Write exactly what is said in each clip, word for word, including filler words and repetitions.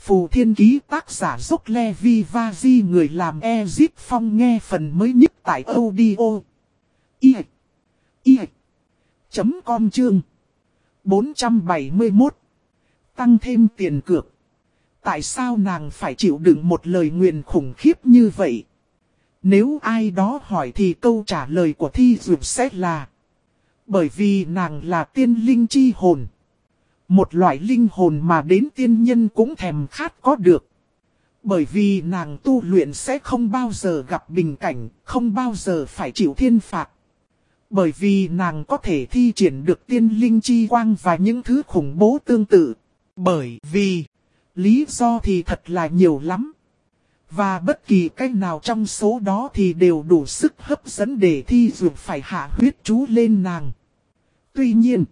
Phù Thiên Ký tác giả Dốc Levi Vaji, người làm Ezip Phong, nghe phần mới nhất tại audio i i chấm com chương bốn trăm bảy mươi mốt. Tăng thêm tiền cược. Tại sao nàng phải chịu đựng một lời nguyền khủng khiếp như vậy? Nếu ai đó hỏi thì câu trả lời của Thi Dược sẽ là: bởi vì nàng là tiên linh chi hồn. Một loại linh hồn mà đến tiên nhân cũng thèm khát có được. Bởi vì nàng tu luyện sẽ không bao giờ gặp bình cảnh, không bao giờ phải chịu thiên phạt. Bởi vì nàng có thể thi triển được tiên linh chi quang và những thứ khủng bố tương tự. Bởi vì, lý do thì thật là nhiều lắm. Và bất kỳ cách nào trong số đó thì đều đủ sức hấp dẫn để Thi Dược phải hạ huyết chú lên nàng. Tuy nhiên,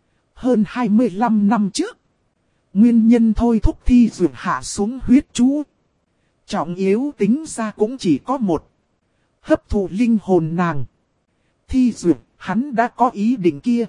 hơn hai mươi lăm năm trước, nguyên nhân thôi thúc Thi Dược hạ xuống huyết chú trọng yếu tính ra cũng chỉ có một: hấp thụ linh hồn nàng. Thi Dược, hắn đã có ý định kia.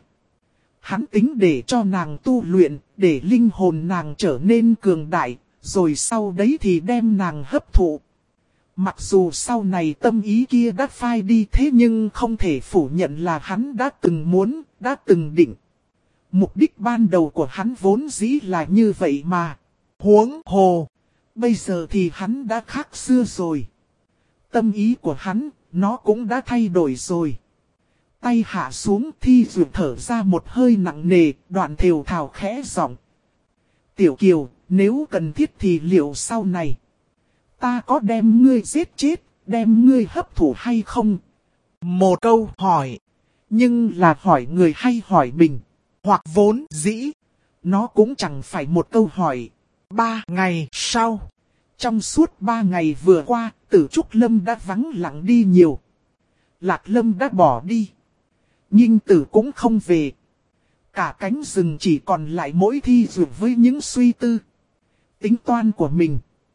Hắn tính để cho nàng tu luyện, để linh hồn nàng trở nên cường đại, rồi sau đấy thì đem nàng hấp thụ. Mặc dù sau này tâm ý kia đã phai đi, thế nhưng không thể phủ nhận là hắn đã từng muốn, đã từng định. Mục đích ban đầu của hắn vốn dĩ là như vậy mà. Huống hồ, bây giờ thì hắn đã khác xưa rồi. Tâm ý của hắn, nó cũng đã thay đổi rồi. Tay hạ xuống, Thi Dược thở ra một hơi nặng nề, đoạn thều thào khẽ giọng: Tiểu Kiều, nếu cần thiết thì liệu sau này ta có đem ngươi giết chết, đem ngươi hấp thụ hay không? Một câu hỏi, nhưng là hỏi người hay hỏi mình, hoặc vốn dĩ nó cũng chẳng phải một câu hỏi. Ba ngày sau, trong suốt ba ngày vừa qua, Tử Trúc Lâm đã vắng lặng đi nhiều. Lạc Lâm đã bỏ đi, Nhinh Tử cũng không về. Cả cánh rừng chỉ còn lại mỗi Thi Dược với những suy tư, tính toan của mình.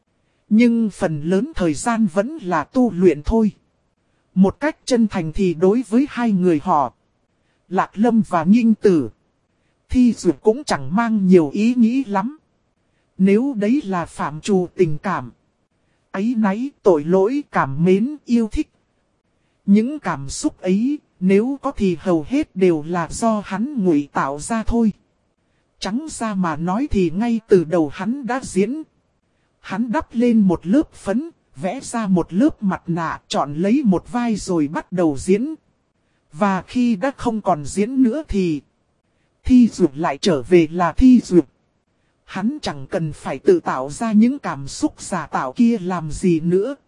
Nhưng phần lớn thời gian vẫn là tu luyện thôi. Một cách chân thành thì đối với hai người họ, Lạc Lâm và Nhinh Tử, Thi Dược cũng chẳng mang nhiều ý nghĩ lắm. Nếu đấy là phạm trù tình cảm, áy náy, tội lỗi, cảm mến, yêu thích, những cảm xúc ấy, nếu có thì hầu hết đều là do hắn ngụy tạo ra thôi. Trắng ra mà nói thì ngay từ đầu hắn đã diễn. Hắn đắp lên một lớp phấn, vẽ ra một lớp mặt nạ, chọn lấy một vai rồi bắt đầu diễn. Và khi đã không còn diễn nữa thì Thi Dược lại trở về là Thi Dược. Hắn chẳng cần phải tự tạo ra những cảm xúc giả tạo kia làm gì nữa.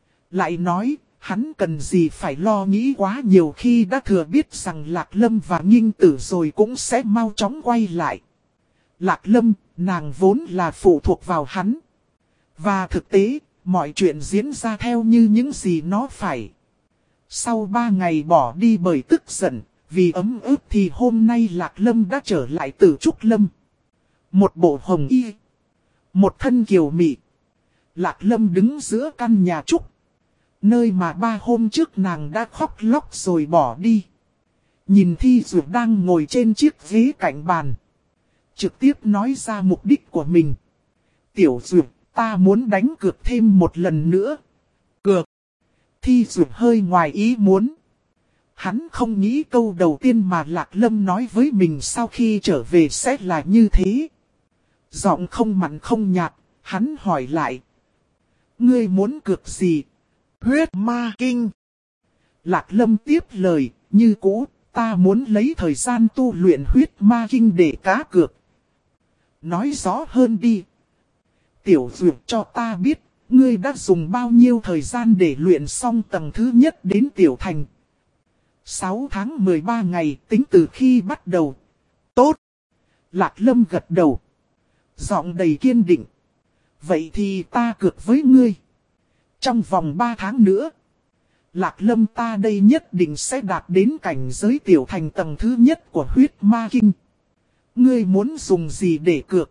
Lại nói, hắn cần gì phải lo nghĩ quá nhiều khi đã thừa biết rằng Lạc Lâm và Nhinh Tử rồi cũng sẽ mau chóng quay lại. Lạc Lâm, nàng vốn là phụ thuộc vào hắn. Và thực tế, mọi chuyện diễn ra theo như những gì nó phải. Sau ba ngày bỏ đi bởi tức giận, vì ấm ức thì hôm nay Lạc Lâm đã trở lại Tử Trúc Lâm. Một bộ hồng y, một thân kiều mị. Lạc Lâm đứng giữa căn nhà trúc, nơi mà ba hôm trước nàng đã khóc lóc rồi bỏ đi. Nhìn Thi Dược đang ngồi trên chiếc ghế cạnh bàn, trực tiếp nói ra mục đích của mình. Tiểu Dược, ta muốn đánh cược thêm một lần nữa. Cược? Thi Dược hơi ngoài ý muốn. Hắn không nghĩ câu đầu tiên mà Lạc Lâm nói với mình sau khi trở về sẽ là như thế. Giọng không mặn không nhạt, hắn hỏi lại: ngươi muốn cược gì? Huyết ma kinh. Lạc Lâm tiếp lời, như cũ, ta muốn lấy thời gian tu luyện huyết ma kinh để cá cược. Nói rõ hơn đi. Tiểu Dược, cho ta biết, ngươi đã dùng bao nhiêu thời gian để luyện xong tầng thứ nhất đến tiểu thành? sáu tháng mười ba ngày tính từ khi bắt đầu. Tốt. Lạc Lâm gật đầu, giọng đầy kiên định. Vậy thì ta cược với ngươi. Trong vòng ba tháng nữa, Lạc Lâm ta đây nhất định sẽ đạt đến cảnh giới tiểu thành tầng thứ nhất của huyết ma kinh. Ngươi muốn dùng gì để cược?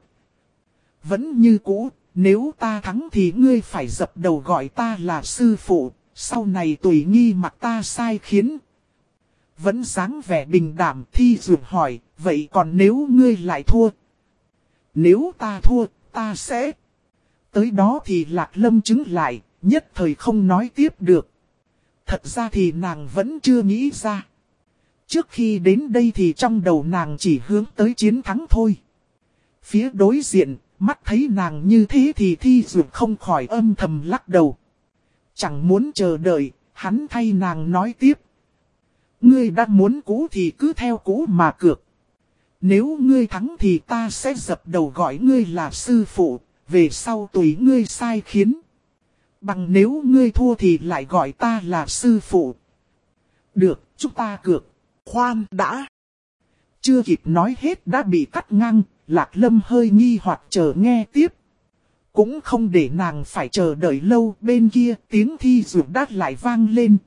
Vẫn như cũ, nếu ta thắng thì ngươi phải dập đầu gọi ta là sư phụ, sau này tùy nghi mặc ta sai khiến. Vẫn dáng vẻ bình đảm. Thi Dược hỏi, vậy còn nếu ngươi lại thua? Nếu ta thua, ta sẽ tới đó thì Lạc Lâm chứng lại, nhất thời không nói tiếp được. Thật ra thì nàng vẫn chưa nghĩ ra. Trước khi đến đây thì trong đầu nàng chỉ hướng tới chiến thắng thôi. Phía đối diện, mắt thấy nàng như thế thì Thi Dược không khỏi âm thầm lắc đầu. Chẳng muốn chờ đợi, hắn thay nàng nói tiếp. Ngươi đã muốn cũ thì cứ theo cũ mà cược. Nếu ngươi thắng thì ta sẽ dập đầu gọi ngươi là sư phụ, về sau tùy ngươi sai khiến. Bằng nếu ngươi thua thì lại gọi ta là sư phụ. Được, chúng ta cược. Khoan đã. Chưa kịp nói hết đã bị cắt ngang, Lạc Lâm hơi nghi hoặc chờ nghe tiếp. Cũng không để nàng phải chờ đợi lâu, bên kia tiếng Thi Dược đát lại vang lên.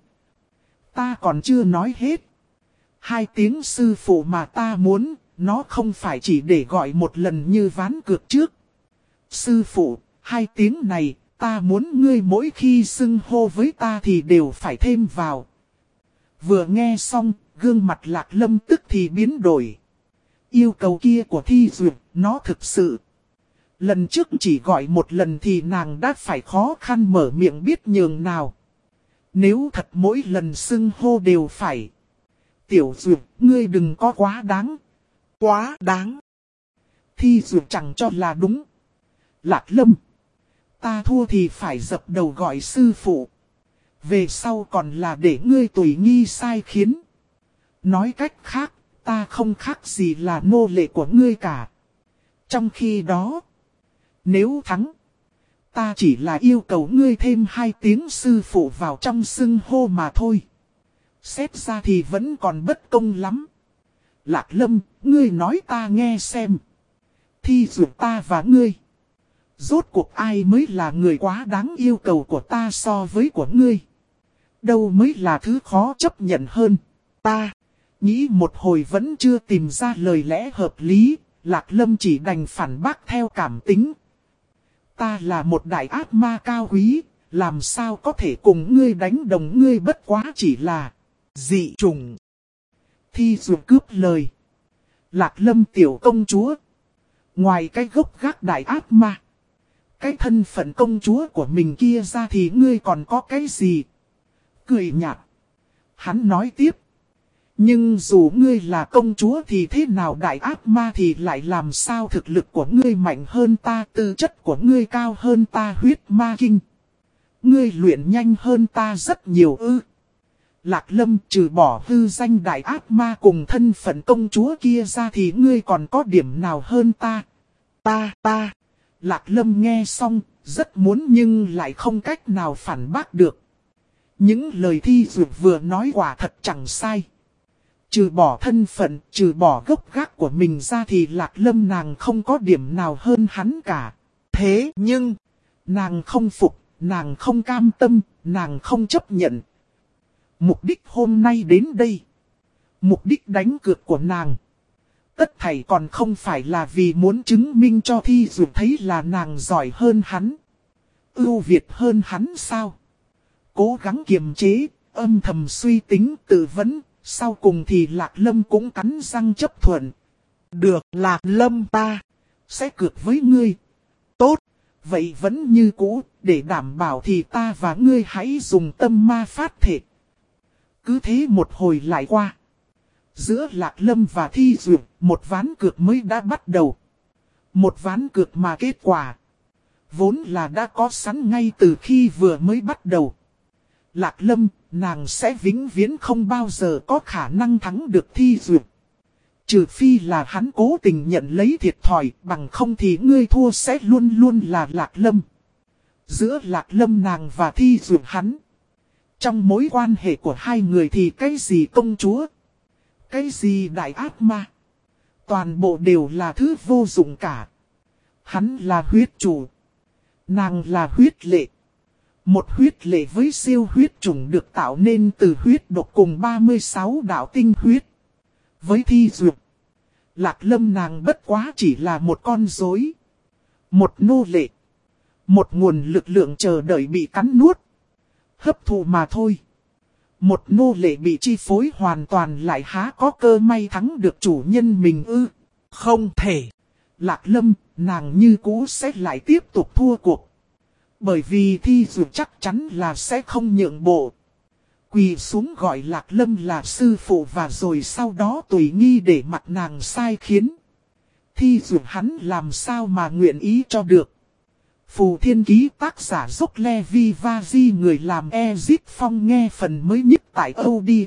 Ta còn chưa nói hết. Hai tiếng sư phụ mà ta muốn, nó không phải chỉ để gọi một lần như ván cược trước. Sư phụ, hai tiếng này, ta muốn ngươi mỗi khi xưng hô với ta thì đều phải thêm vào. Vừa nghe xong, gương mặt Lạc Lâm tức thì biến đổi. Yêu cầu kia của Thi Dược, nó thực sự. Lần trước chỉ gọi một lần thì nàng đã phải khó khăn mở miệng biết nhường nào. Nếu thật mỗi lần xưng hô đều phải. Tiểu Dược, ngươi đừng có quá đáng. Quá đáng. Thi Dược chẳng cho là đúng. Lạc Lâm. Ta thua thì phải dập đầu gọi sư phụ. Về sau còn là để ngươi tùy nghi sai khiến. Nói cách khác, ta không khác gì là nô lệ của ngươi cả. Trong khi đó, nếu thắng, ta chỉ là yêu cầu ngươi thêm hai tiếng sư phụ vào trong xưng hô mà thôi. Xét ra thì vẫn còn bất công lắm. Lạc Lâm, ngươi nói ta nghe xem. Thi Dược ta và ngươi. Rốt cuộc ai mới là người quá đáng yêu cầu của ta so với của ngươi? Đâu mới là thứ khó chấp nhận hơn? Ta nghĩ một hồi vẫn chưa tìm ra lời lẽ hợp lý, Lạc Lâm chỉ đành phản bác theo cảm tính. Ta là một đại ác ma cao quý, làm sao có thể cùng ngươi đánh đồng, ngươi bất quá chỉ là dị trùng. Thi Dược cướp lời. Lạc Lâm tiểu công chúa. Ngoài cái gốc gác đại ác ma, cái thân phận công chúa của mình kia ra thì ngươi còn có cái gì? Cười nhạt. Hắn nói tiếp. Nhưng dù ngươi là công chúa thì thế nào đại ác ma thì lại làm sao thực lực của ngươi mạnh hơn ta, tư chất của ngươi cao hơn ta, huyết ma kinh. Ngươi luyện nhanh hơn ta rất nhiều ư. Lạc Lâm, trừ bỏ hư danh đại ác ma cùng thân phận công chúa kia ra thì ngươi còn có điểm nào hơn ta? Ta, ta. Lạc Lâm nghe xong, rất muốn nhưng lại không cách nào phản bác được. Những lời Thi Dược vừa nói quả thật chẳng sai. Trừ bỏ thân phận, trừ bỏ gốc gác của mình ra thì Lạc Lâm nàng không có điểm nào hơn hắn cả. Thế nhưng, nàng không phục, nàng không cam tâm, nàng không chấp nhận. Mục đích hôm nay đến đây, mục đích đánh cược của nàng, tất thảy còn không phải là vì muốn chứng minh cho Thi Dược thấy là nàng giỏi hơn hắn, ưu việt hơn hắn sao? Cố gắng kiềm chế, âm thầm suy tính tự vấn, sau cùng thì Lạc Lâm cũng cắn răng chấp thuận. Được, Lạc Lâm, ta sẽ cược với ngươi. Tốt, vậy vẫn như cũ, để đảm bảo thì ta và ngươi hãy dùng tâm ma phát thể. Cứ thế một hồi lại qua. Giữa Lạc Lâm và Thi Dược, một ván cược mới đã bắt đầu. Một ván cược mà kết quả vốn là đã có sẵn ngay từ khi vừa mới bắt đầu. Lạc Lâm, nàng sẽ vĩnh viễn không bao giờ có khả năng thắng được Thi Dược. Trừ phi là hắn cố tình nhận lấy thiệt thòi, bằng không thì ngươi thua sẽ luôn luôn là Lạc Lâm. Giữa Lạc Lâm nàng và Thi Dược hắn, trong mối quan hệ của hai người thì cái gì công chúa, cái gì đại ác ma, toàn bộ đều là thứ vô dụng cả. Hắn là huyết chủ, nàng là huyết lệ. Một huyết lệ với siêu huyết chủng được tạo nên từ huyết độc cùng ba mươi sáu đạo tinh huyết. Với Thi Dược, Lạc Lâm nàng bất quá chỉ là một con rối, một nô lệ, một nguồn lực lượng chờ đợi bị cắn nuốt, hấp thụ mà thôi. Một nô lệ bị chi phối hoàn toàn lại há có cơ may thắng được chủ nhân mình ư? Không thể. Lạc Lâm, nàng như cũ sẽ lại tiếp tục thua cuộc. Bởi vì Thi Dụ chắc chắn là sẽ không nhượng bộ. Quỳ xuống gọi Lạc Lâm là sư phụ và rồi sau đó tùy nghi để mặt nàng sai khiến. Thi Dụ hắn làm sao mà nguyện ý cho được. Phù Thiên Ký tác giả Dốc Levi Vazi người làm Ezip Phong nghe phần mới nhất tại audio.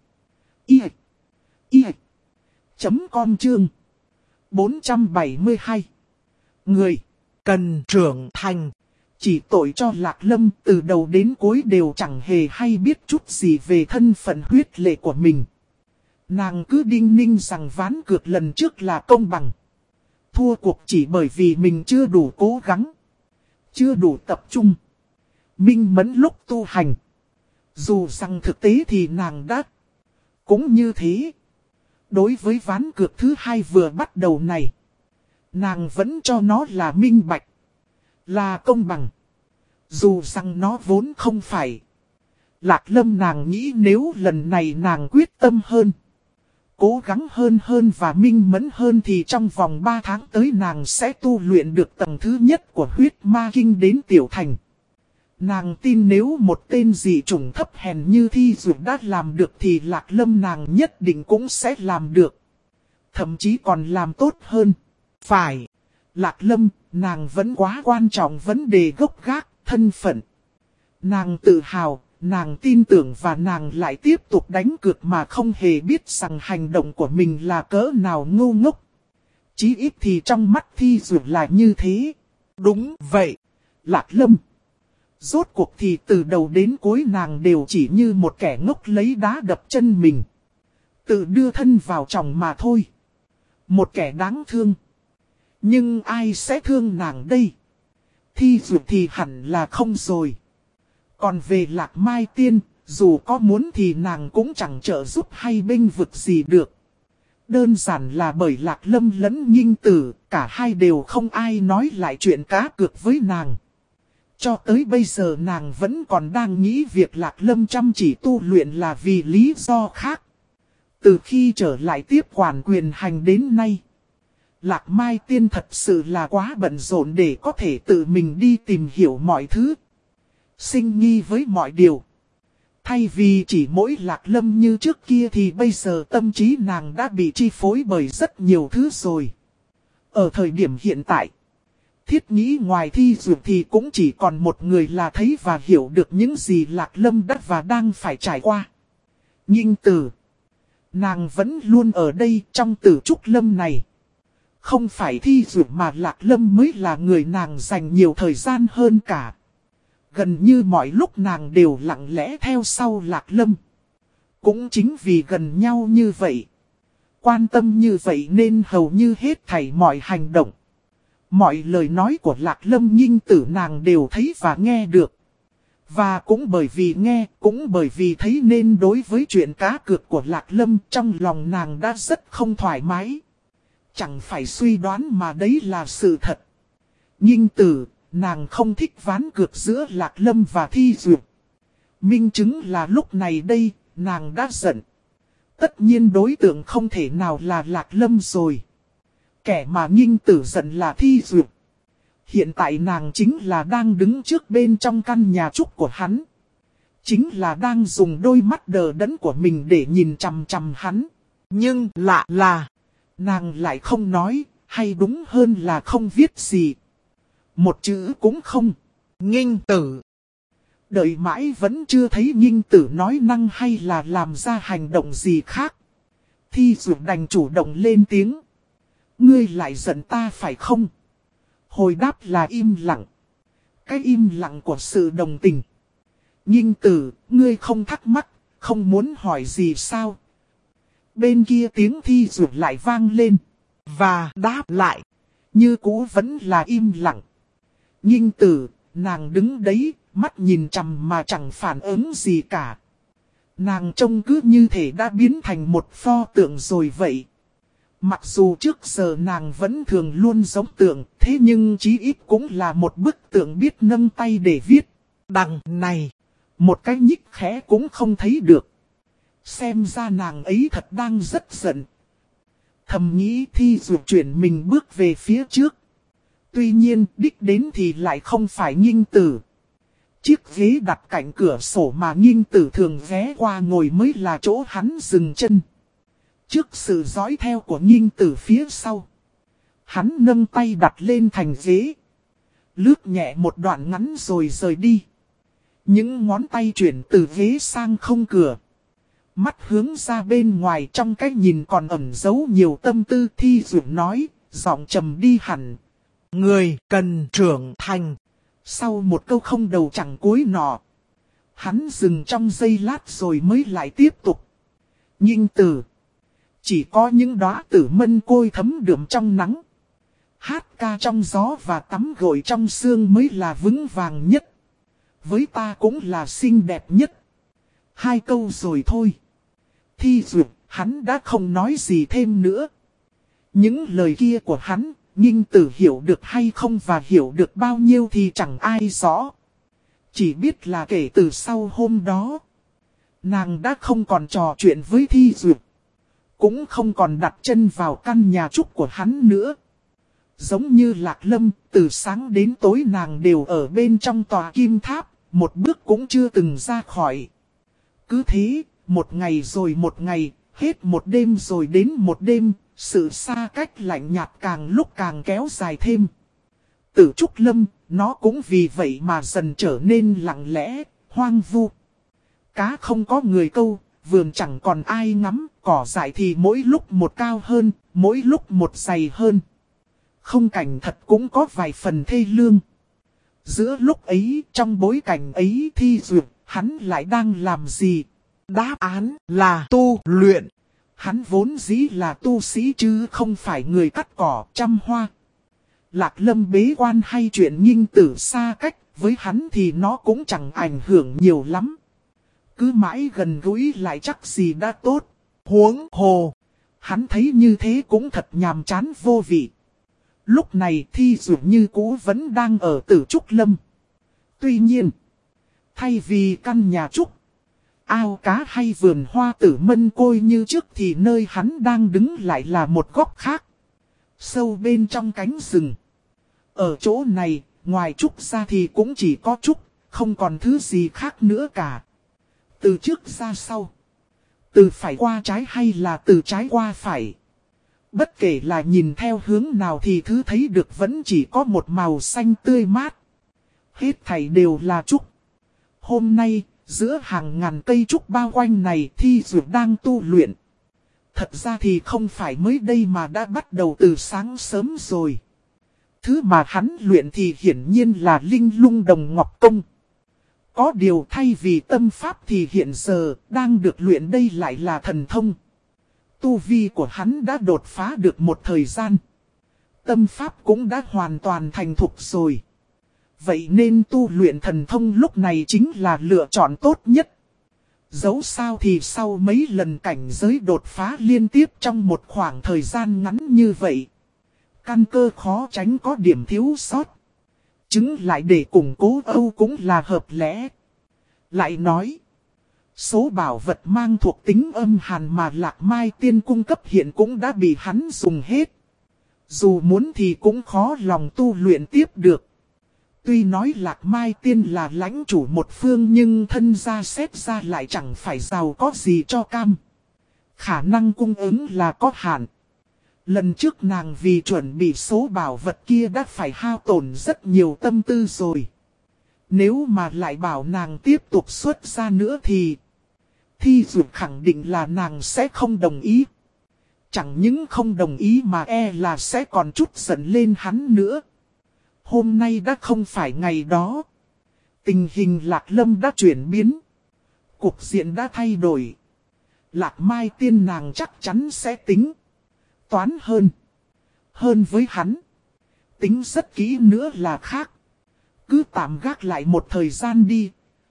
I. I. Chấm com chương. bốn trăm bảy mươi hai. Người. Cần trưởng thành. Chỉ tội cho Lạc Lâm từ đầu đến cuối đều chẳng hề hay biết chút gì về thân phận huyết lệ của mình. Nàng cứ đinh ninh rằng ván cược lần trước là công bằng. Thua cuộc chỉ bởi vì mình chưa đủ cố gắng. Chưa đủ tập trung. Minh mẫn lúc tu hành. Dù rằng thực tế thì nàng đã. Cũng như thế. Đối với ván cược thứ hai vừa bắt đầu này. Nàng vẫn cho nó là minh bạch. Là công bằng. Dù rằng nó vốn không phải. Lạc Lâm nàng nghĩ nếu lần này nàng quyết tâm hơn. Cố gắng hơn hơn và minh mẫn hơn thì trong vòng ba tháng tới nàng sẽ tu luyện được tầng thứ nhất của huyết ma kinh đến tiểu thành. Nàng tin nếu một tên dị chủng thấp hèn như Thi Dụ đã làm được thì Lạc Lâm nàng nhất định cũng sẽ làm được. Thậm chí còn làm tốt hơn. Phải. Lạc Lâm, nàng vẫn quá quan trọng vấn đề gốc gác, thân phận. Nàng tự hào, nàng tin tưởng và nàng lại tiếp tục đánh cược mà không hề biết rằng hành động của mình là cỡ nào ngu ngốc. Chí ít thì trong mắt Thi Dụ là như thế. Đúng vậy. Lạc Lâm. Rốt cuộc thì từ đầu đến cuối nàng đều chỉ như một kẻ ngốc lấy đá đập chân mình. Tự đưa thân vào chồng mà thôi. Một kẻ đáng thương. Nhưng ai sẽ thương nàng đây? Thi Dụ thì hẳn là không rồi. Còn về Lạc Mai Tiên, dù có muốn thì nàng cũng chẳng trợ giúp hay bênh vực gì được. Đơn giản là bởi Lạc Lâm lẫn Nghinh Tử, cả hai đều không ai nói lại chuyện cá cược với nàng. Cho tới bây giờ nàng vẫn còn đang nghĩ việc Lạc Lâm chăm chỉ tu luyện là vì lý do khác. Từ khi trở lại tiếp quản quyền hành đến nay, Lạc Mai Tiên thật sự là quá bận rộn để có thể tự mình đi tìm hiểu mọi thứ. Sinh nghi với mọi điều. Thay vì chỉ mỗi Lạc Lâm như trước kia thì bây giờ tâm trí nàng đã bị chi phối bởi rất nhiều thứ rồi. Ở thời điểm hiện tại, thiết nghĩ ngoài Thi Dụ thì cũng chỉ còn một người là thấy và hiểu được những gì Lạc Lâm đã và đang phải trải qua. Nghinh Tử. Nàng vẫn luôn ở đây trong Tử Trúc Lâm này. Không phải Thi Dụ mà Lạc Lâm mới là người nàng dành nhiều thời gian hơn cả. Gần như mọi lúc nàng đều lặng lẽ theo sau Lạc Lâm. Cũng chính vì gần nhau như vậy, quan tâm như vậy nên hầu như hết thảy mọi hành động, mọi lời nói của Lạc Lâm Nghinh Tử nàng đều thấy và nghe được. Và cũng bởi vì nghe, cũng bởi vì thấy nên đối với chuyện cá cược của Lạc Lâm trong lòng nàng đã rất không thoải mái. Chẳng phải suy đoán mà đấy là sự thật. Nghinh Tử, nàng không thích ván cược giữa Lạc Lâm và Thi Dụ. Minh chứng là lúc này đây, nàng đã giận. Tất nhiên đối tượng không thể nào là Lạc Lâm rồi. Kẻ mà Nghinh Tử giận là Thi Dụ. Hiện tại nàng chính là đang đứng trước bên trong căn nhà trúc của hắn. Chính là đang dùng đôi mắt đờ đẫn của mình để nhìn chằm chằm hắn. Nhưng lạ là, nàng lại không nói, hay đúng hơn là không viết gì. Một chữ cũng không. Nghinh Tử. Đợi mãi vẫn chưa thấy Nghinh Tử nói năng hay là làm ra hành động gì khác. Thi Dụ đành chủ động lên tiếng. Ngươi lại giận ta phải không? Hồi đáp là im lặng. Cái im lặng của sự đồng tình. Nghinh Tử, ngươi không thắc mắc, không muốn hỏi gì sao? Bên kia tiếng Thi Dụ lại vang lên. Và đáp lại. Như cũ vẫn là im lặng. Nghinh Tử, nàng đứng đấy, mắt nhìn chằm mà chẳng phản ứng gì cả. Nàng trông cứ như thể đã biến thành một pho tượng rồi vậy. Mặc dù trước giờ nàng vẫn thường luôn giống tượng, thế nhưng chí ít cũng là một bức tượng biết nâng tay để viết. Đằng này, một cái nhích khẽ cũng không thấy được. Xem ra nàng ấy thật đang rất giận. Thầm nghĩ Thi Dụ chuyển mình bước về phía trước. Tuy nhiên, đích đến thì lại không phải Nghinh Tử. Chiếc ghế đặt cạnh cửa sổ mà Nghinh Tử thường ghé qua ngồi mới là chỗ hắn dừng chân. Trước sự dõi theo của Nghinh Tử phía sau, hắn nâng tay đặt lên thành ghế, lướt nhẹ một đoạn ngắn rồi rời đi. Những ngón tay chuyển từ ghế sang không cửa. Mắt hướng ra bên ngoài trong cái nhìn còn ẩn giấu nhiều tâm tư. Thi Duyệt nói, giọng trầm đi hẳn. Người cần trưởng thành. Sau một câu không đầu chẳng cuối nọ, hắn dừng trong giây lát rồi mới lại tiếp tục. Nghinh Tử, chỉ có những đóa tử mân côi thấm đượm trong nắng, hát ca trong gió và tắm gội trong sương mới là vững vàng nhất. Với ta cũng là xinh đẹp nhất. Hai câu rồi thôi. Thi Duyệt, hắn đã không nói gì thêm nữa. Những lời kia của hắn, Nghinh Tử hiểu được hay không và hiểu được bao nhiêu thì chẳng ai rõ. Chỉ biết là kể từ sau hôm đó, nàng đã không còn trò chuyện với Thi Duyệt, cũng không còn đặt chân vào căn nhà trúc của hắn nữa. Giống như Lạc Lâm, từ sáng đến tối nàng đều ở bên trong tòa kim tháp, một bước cũng chưa từng ra khỏi. Cứ thế, một ngày rồi một ngày, hết một đêm rồi đến một đêm, sự xa cách lạnh nhạt càng lúc càng kéo dài thêm. Tử Trúc Lâm, nó cũng vì vậy mà dần trở nên lặng lẽ, hoang vu. Cá không có người câu, vườn chẳng còn ai ngắm, cỏ dại thì mỗi lúc một cao hơn, mỗi lúc một dày hơn. Không cảnh thật cũng có vài phần thê lương. Giữa lúc ấy, trong bối cảnh ấy Thi Duyệt, hắn lại đang làm gì? Đáp án là tu luyện. Hắn vốn dĩ là tu sĩ chứ không phải người cắt cỏ, chăm hoa. Lạc Lâm bế quan hay chuyện Nghinh Tử xa cách, với hắn thì nó cũng chẳng ảnh hưởng nhiều lắm. Cứ mãi gần gũi lại chắc gì đã tốt. Huống hồ, hắn thấy như thế cũng thật nhàm chán vô vị. Lúc này Thi Duyệt như cũ vẫn đang ở Tử Trúc Lâm. Tuy nhiên, thay vì căn nhà trúc, ao cá hay vườn hoa tử mân côi như trước thì nơi hắn đang đứng lại là một góc khác. Sâu bên trong cánh rừng. Ở chỗ này, ngoài trúc ra thì cũng chỉ có trúc, không còn thứ gì khác nữa cả. Từ trước ra sau, từ phải qua trái hay là từ trái qua phải. Bất kể là nhìn theo hướng nào thì thứ thấy được vẫn chỉ có một màu xanh tươi mát. Hết thảy đều là trúc. Hôm nay, giữa hàng ngàn cây trúc bao quanh này Thi Duyệt đang tu luyện. Thật ra thì không phải mới đây mà đã bắt đầu từ sáng sớm rồi. Thứ mà hắn luyện thì hiển nhiên là Linh Lung Đồng Ngọc Công. Có điều thay vì tâm pháp thì hiện giờ đang được luyện đây lại là thần thông. Tu vi của hắn đã đột phá được một thời gian. Tâm pháp cũng đã hoàn toàn thành thục rồi. Vậy nên tu luyện thần thông lúc này chính là lựa chọn tốt nhất. Dẫu sao thì sau mấy lần cảnh giới đột phá liên tiếp trong một khoảng thời gian ngắn như vậy, căn cơ khó tránh có điểm thiếu sót. Chứng lại để củng cố Âu cũng là hợp lẽ. Lại nói, số bảo vật mang thuộc tính âm hàn mà Lạc Mai Tiên cung cấp hiện cũng đã bị hắn dùng hết. Dù muốn thì cũng khó lòng tu luyện tiếp được. Tuy nói Lạc Mai Tiên là lãnh chủ một phương nhưng thân gia xét ra lại chẳng phải giàu có gì cho cam. Khả năng cung ứng là có hạn. Lần trước nàng vì chuẩn bị số bảo vật kia đã phải hao tổn rất nhiều tâm tư rồi. Nếu mà lại bảo nàng tiếp tục xuất ra nữa thì Thi Duyệt khẳng định là nàng sẽ không đồng ý. Chẳng những không đồng ý mà e là sẽ còn chút giận lên hắn nữa. Hôm nay đã không phải ngày đó. Tình hình Lạc Lâm đã chuyển biến. Cục diện đã thay đổi. Lạc Mai Tiên nàng chắc chắn sẽ tính toán hơn. Hơn với hắn. Tính rất kỹ nữa là khác. Cứ tạm gác lại một thời gian đi.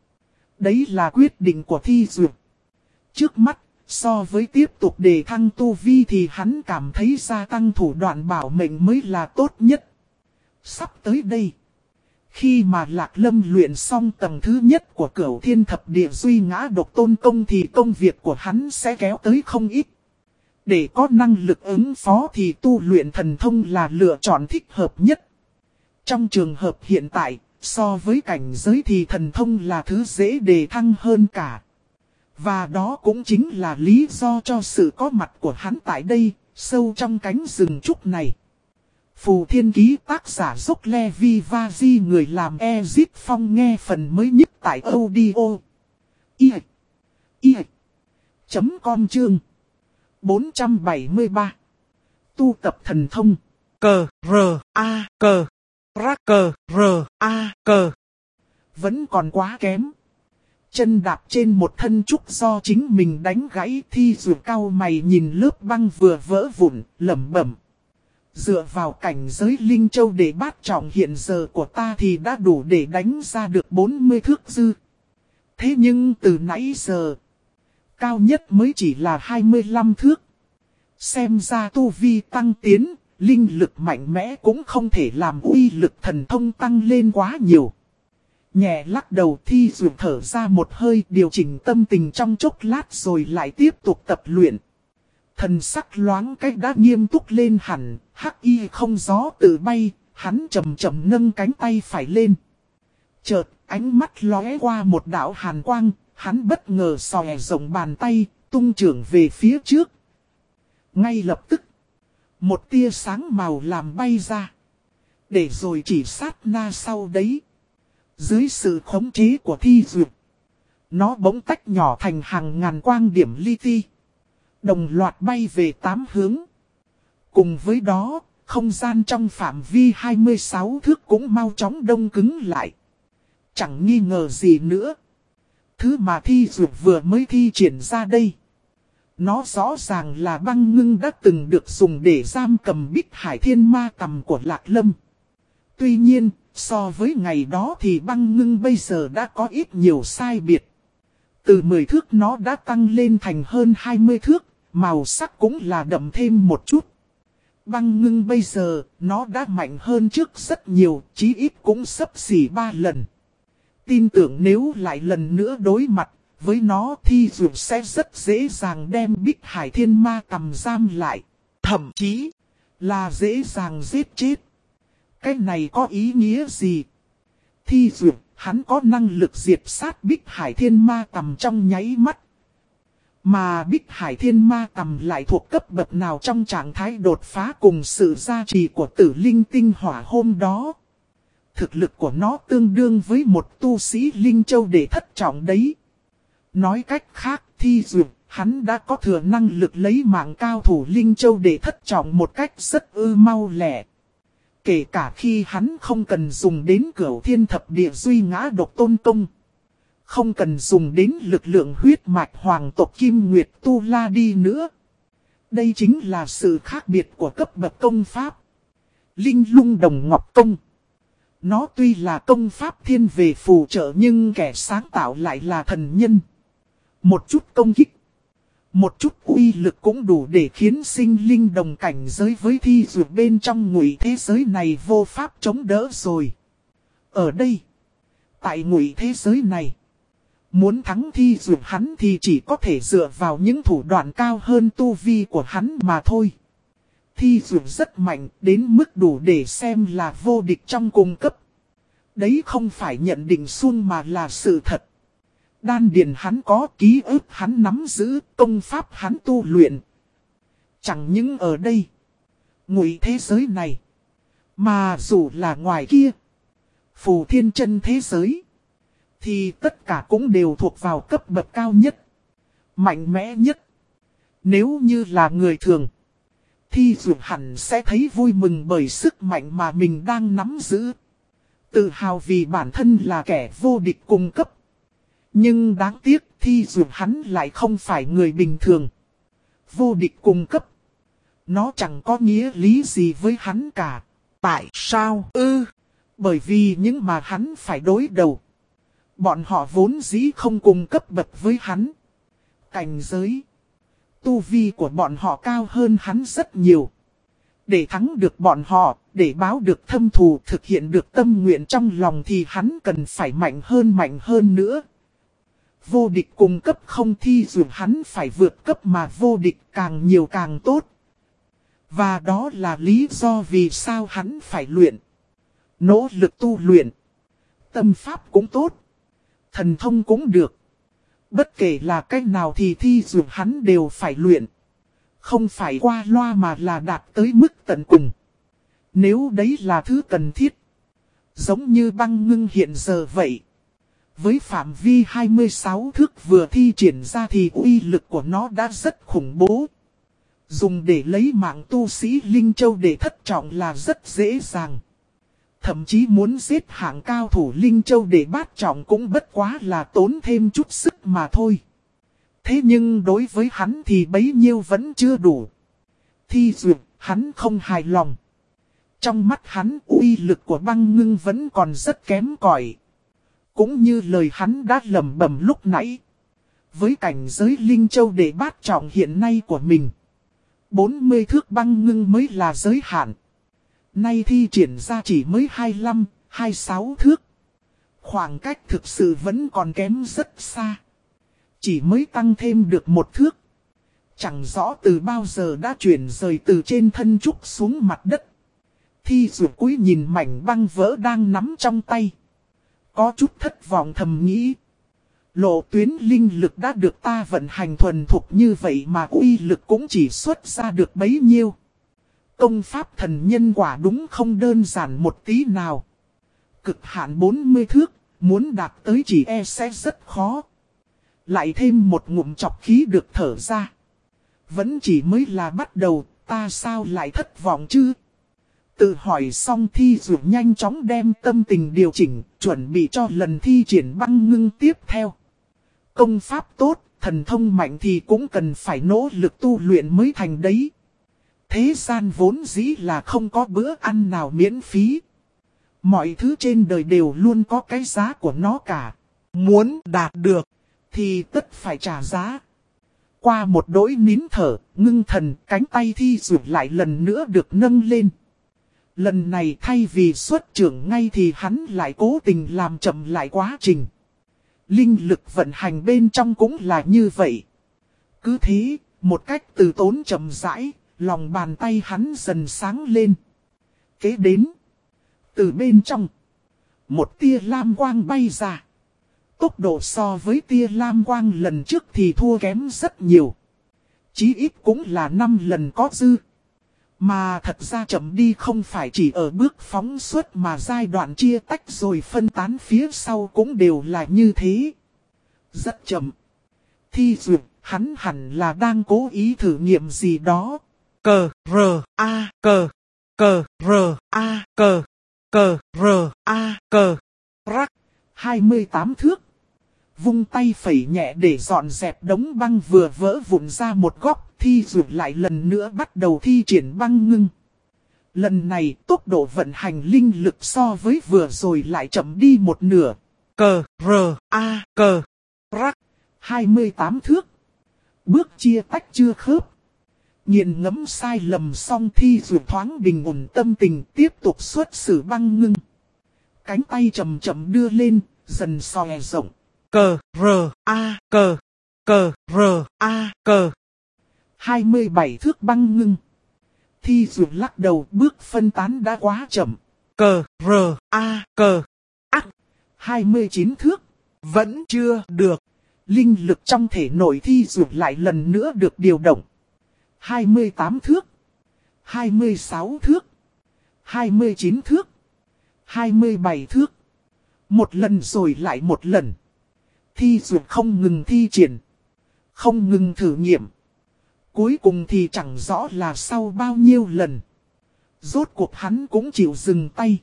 Đấy là quyết định của Thi Duyệt. Trước mắt, so với tiếp tục đề thăng tu vi thì hắn cảm thấy gia tăng thủ đoạn bảo mệnh mới là tốt nhất. Sắp tới đây, khi mà Lạc Lâm luyện xong tầng thứ nhất của Cửu Thiên Thập Địa Duy Ngã Độc Tôn Công thì công việc của hắn sẽ kéo tới không ít. Để có năng lực ứng phó thì tu luyện thần thông là lựa chọn thích hợp nhất. Trong trường hợp hiện tại, So với cảnh giới thì thần thông là thứ dễ đề thăng hơn cả. Và đó cũng chính là lý do cho sự có mặt của hắn tại đây, sâu trong cánh rừng trúc này. Phù Thiên Ký tác giả Dốc Levi Vazi người làm Ezip Phong nghe phần mới nhất tại audio. I I chấm com chương bốn trăm bảy mươi ba. Tu tập thần thông. Cờ R A cờ Ra cờ R A cờ. Vẫn còn quá kém. Chân đạp trên một thân trúc do chính mình đánh gãy, Thi Dược cao mày nhìn lớp băng vừa vỡ vụn, lẩm bẩm. Dựa vào cảnh giới Linh Châu để bát trọng hiện giờ của ta thì đã đủ để đánh ra được bốn mươi thước dư. Thế nhưng từ nãy giờ, cao nhất mới chỉ là hai mươi lăm thước. Xem ra tu vi tăng tiến, linh lực mạnh mẽ cũng không thể làm uy lực thần thông tăng lên quá nhiều. Nhẹ lắc đầu, Thi Dược thở ra một hơi, điều chỉnh tâm tình trong chốc lát rồi lại tiếp tục tập luyện. Thần sắc loáng cách đã nghiêm túc lên hẳn, hắc y không gió tự bay, hắn chậm chậm nâng cánh tay phải lên. Chợt, ánh mắt lóe qua một đạo hàn quang, hắn bất ngờ xòe rộng bàn tay, tung chưởng về phía trước. Ngay lập tức, một tia sáng màu làm bay ra. Để rồi chỉ sát na sau đấy, dưới sự khống chế của Thi Dược, nó bỗng tách nhỏ thành hàng ngàn quang điểm li ti, đồng loạt bay về tám hướng. Cùng với đó, không gian trong phạm vi hai mươi sáu thước cũng mau chóng đông cứng lại. Chẳng nghi ngờ gì nữa. Thứ mà Thi Dược vừa mới thi triển ra đây, nó rõ ràng là băng ngưng đã từng được dùng để giam cầm Bích Hải Thiên Ma Tầm của Lạc Lâm. Tuy nhiên, so với ngày đó thì băng ngưng bây giờ đã có ít nhiều sai biệt. Từ mười thước nó đã tăng lên thành hơn hai mươi thước, màu sắc cũng là đậm thêm một chút. Băng ngưng bây giờ, nó đã mạnh hơn trước rất nhiều, chí ít cũng xấp xỉ ba lần. Tin tưởng nếu lại lần nữa đối mặt với nó, Thi Dược sẽ rất dễ dàng đem Bích Hải Thiên Ma Tầm giam lại. Thậm chí là dễ dàng giết chết. Cái này có ý nghĩa gì? Thi Dược, hắn có năng lực diệt sát Bích Hải Thiên Ma Tầm trong nháy mắt. Mà Bích Hải Thiên Ma Tầm lại thuộc cấp bậc nào trong trạng thái đột phá cùng sự gia trì của Tử Linh Tinh Hỏa hôm đó? Thực lực của nó tương đương với một tu sĩ Linh Châu để thất trọng đấy. Nói cách khác, Thi Dược, hắn đã có thừa năng lực lấy mạng cao thủ Linh Châu để thất trọng một cách rất ư mau lẹ. Kể cả khi hắn không cần dùng đến Cửu Thiên Thập Địa Duy Ngã Độc Tôn Công, không cần dùng đến lực lượng huyết mạch hoàng tộc Kim Nguyệt Tu La đi nữa. Đây chính là sự khác biệt của cấp bậc công pháp. Linh Lung Đồng Ngọc Công, nó tuy là công pháp thiên về phù trợ nhưng kẻ sáng tạo lại là thần nhân. Một chút công kích, một chút uy lực cũng đủ để khiến sinh linh đồng cảnh giới với Thi Dược bên trong ngụy thế giới này vô pháp chống đỡ rồi. Ở đây, tại ngụy thế giới này, muốn thắng Thi Dược hắn thì chỉ có thể dựa vào những thủ đoạn cao hơn tu vi của hắn mà thôi. Thi Dược rất mạnh đến mức đủ để xem là vô địch trong cùng cấp. Đấy không phải nhận định suông mà là sự thật. Đan điền hắn có, ký ức hắn nắm giữ, công pháp hắn tu luyện. Chẳng những ở đây, ngụy thế giới này, mà dù là ngoài kia, Phù Thiên Chân thế giới, thì tất cả cũng đều thuộc vào cấp bậc cao nhất, mạnh mẽ nhất. Nếu như là người thường, Thi Dược hẳn sẽ thấy vui mừng bởi sức mạnh mà mình đang nắm giữ. Tự hào vì bản thân là kẻ vô địch cùng cấp. Nhưng đáng tiếc Thi Dược hắn lại không phải người bình thường. Vô địch cùng cấp, nó chẳng có nghĩa lý gì với hắn cả. Tại sao ư? Ừ, bởi vì những mà hắn phải đối đầu, bọn họ vốn dĩ không cùng cấp bậc với hắn. Cảnh giới, tu vi của bọn họ cao hơn hắn rất nhiều. Để thắng được bọn họ, để báo được thâm thù, thực hiện được tâm nguyện trong lòng thì hắn cần phải mạnh hơn mạnh hơn nữa. Vô địch cùng cấp không, Thi Dược hắn phải vượt cấp mà vô địch càng nhiều càng tốt. Và đó là lý do vì sao hắn phải luyện, nỗ lực tu luyện. tâm pháp cũng tốt. Thần thông cũng được. Bất kể là cách nào thì thi dụ hắn đều phải luyện. Không phải qua loa mà là đạt tới mức tận cùng. Nếu đấy là thứ cần thiết. Giống như băng ngưng hiện giờ vậy. Với phạm vi hai mươi sáu thước vừa thi triển ra thì uy lực của nó đã rất khủng bố. Dùng để lấy mạng tu sĩ Linh Châu để thất trọng là rất dễ dàng. Thậm chí muốn giết hạng cao thủ Linh Châu để bát trọng cũng bất quá là tốn thêm chút sức mà thôi. Thế nhưng đối với hắn thì bấy nhiêu vẫn chưa đủ. Thi duyệt, hắn không hài lòng. Trong mắt hắn uy lực của băng ngưng vẫn còn rất kém cỏi. Cũng như lời hắn đã lẩm bẩm lúc nãy. Với cảnh giới Linh Châu để bát trọng hiện nay của mình, bốn mươi thước băng ngưng mới là giới hạn. Nay thi triển ra chỉ mới hai mươi lăm, hai mươi sáu thước. Khoảng cách thực sự vẫn còn kém rất xa. Chỉ mới tăng thêm được một thước. Chẳng rõ từ bao giờ đã chuyển rời từ trên thân trúc xuống mặt đất. Thi dụ cúi nhìn mảnh băng vỡ đang nắm trong tay. Có chút thất vọng thầm nghĩ. Lộ tuyến linh lực đã được ta vận hành thuần thục như vậy mà uy lực cũng chỉ xuất ra được bấy nhiêu. Công pháp thần nhân quả đúng không đơn giản một tí nào. Cực hạn bốn mươi thước, muốn đạt tới chỉ e sẽ rất khó. Lại thêm một ngụm chọc khí được thở ra. Vẫn chỉ mới là bắt đầu, ta sao lại thất vọng chứ? Tự hỏi xong thi dụ nhanh chóng đem tâm tình điều chỉnh, chuẩn bị cho lần thi triển băng ngưng tiếp theo. Công pháp tốt, thần thông mạnh thì cũng cần phải nỗ lực tu luyện mới thành đấy. Thế gian vốn dĩ là không có bữa ăn nào miễn phí. Mọi thứ trên đời đều luôn có cái giá của nó cả. Muốn đạt được thì tất phải trả giá. Qua một đỗi nín thở, ngưng thần, cánh tay thi dụ lại lần nữa được nâng lên. Lần này thay vì xuất trưởng ngay thì hắn lại cố tình làm chậm lại quá trình. Linh lực vận hành bên trong cũng là như vậy. Cứ thế, một cách từ tốn chậm rãi, lòng bàn tay hắn dần sáng lên. Kế đến, từ bên trong, một tia lam quang bay ra. Tốc độ so với tia lam quang lần trước thì thua kém rất nhiều. Chí ít cũng là năm lần có dư. Mà thật ra chậm đi không phải chỉ ở bước phóng xuất mà giai đoạn chia tách rồi phân tán phía sau cũng đều là như thế. Rất chậm. Thi duyệt, hắn hẳn là đang cố ý thử nghiệm gì đó. Cờ, rờ, a, cờ, cờ, rờ, a, cờ, cờ, rờ, a, cờ, rắc. hai mươi tám thước. Vung tay phẩy nhẹ để dọn dẹp đống băng vừa vỡ vụn ra một góc, thi duyệt lại lần nữa bắt đầu thi triển băng ngưng. Lần này tốc độ vận hành linh lực so với vừa rồi lại chậm đi một nửa. Cờ, rờ, a, cờ, rắc, hai mươi tám thước. Bước chia tách chưa khớp. Nghiền ngẫm sai lầm xong thi duyệt thoáng bình ổn tâm tình tiếp tục xuất sử băng ngưng. Cánh tay chậm chậm đưa lên, dần xòe rộng. Cờ, rờ, a, cờ, cờ, rờ, a, cờ. hai mươi bảy thước băng ngưng. Thi duyệt lắc đầu bước phân tán đã quá chậm. Cờ, rờ, a, cờ, ác. hai mươi chín thước. Vẫn chưa được. Linh lực trong thể nội thi duyệt lại lần nữa được điều động. hai mươi tám thước. hai mươi sáu thước. hai mươi chín thước. hai mươi bảy thước. Một lần rồi lại một lần. Thi duyệt không ngừng thi triển. Không ngừng thử nghiệm. Cuối cùng thì chẳng rõ là sau bao nhiêu lần. Rốt cuộc hắn cũng chịu dừng tay.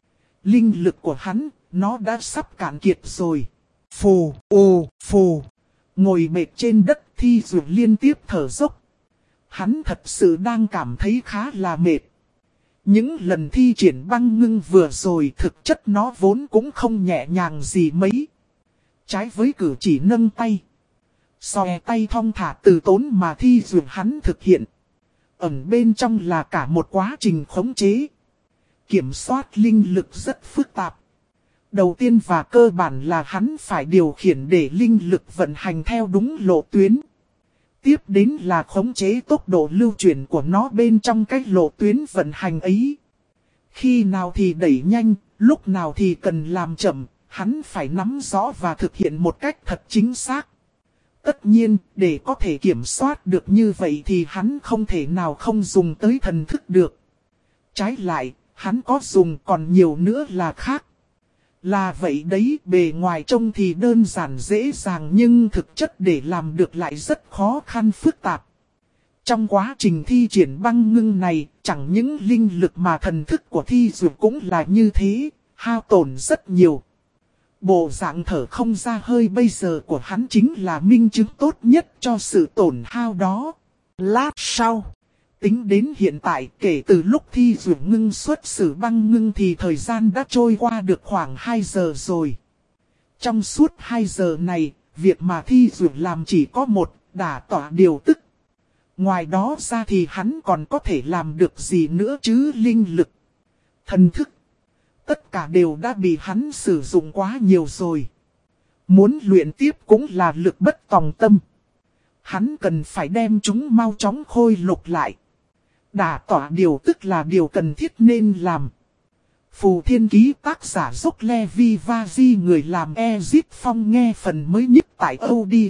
Linh lực của hắn, nó đã sắp cạn kiệt rồi. Phù, ô, phù. Ngồi mệt trên đất thi duyệt liên tiếp thở dốc. Hắn thật sự đang cảm thấy khá là mệt. Những lần thi triển băng ngưng vừa rồi thực chất nó vốn cũng không nhẹ nhàng gì mấy. Trái với cử chỉ nâng tay. Xòe tay thong thả từ tốn mà thi duyệt hắn thực hiện. Ẩn bên trong là cả một quá trình khống chế. Kiểm soát linh lực rất phức tạp. Đầu tiên và cơ bản là hắn phải điều khiển để linh lực vận hành theo đúng lộ tuyến. Tiếp đến là khống chế tốc độ lưu chuyển của nó bên trong cái lộ tuyến vận hành ấy. Khi nào thì đẩy nhanh, lúc nào thì cần làm chậm, hắn phải nắm rõ và thực hiện một cách thật chính xác. Tất nhiên, để có thể kiểm soát được như vậy thì hắn không thể nào không dùng tới thần thức được. Trái lại, hắn có dùng còn nhiều nữa là khác. Là vậy đấy, bề ngoài trông thì đơn giản dễ dàng nhưng thực chất để làm được lại rất khó khăn phức tạp. Trong quá trình thi triển băng ngưng này, chẳng những linh lực mà thần thức của Thi Dụ cũng là như thế, hao tổn rất nhiều. Bộ dạng thở không ra hơi bây giờ của hắn chính là minh chứng tốt nhất cho sự tổn hao đó. Lát sau, tính đến hiện tại kể từ lúc Thi Dụ ngưng xuất sử băng ngưng thì thời gian đã trôi qua được khoảng hai giờ rồi. Trong suốt hai giờ này, việc mà Thi Dụ làm chỉ có một, đả tỏa điều tức. Ngoài đó ra thì hắn còn có thể làm được gì nữa chứ, linh lực, thần thức. Tất cả đều đã bị hắn sử dụng quá nhiều rồi. Muốn luyện tiếp cũng là lực bất tòng tâm. Hắn cần phải đem chúng mau chóng khôi lục lại. Đả tỏa điều tức là điều cần thiết nên làm. Phù Thiên Ký tác giả Dốc Levi Vazi người làm Ezip Phong nghe phần mới nhất tại audio.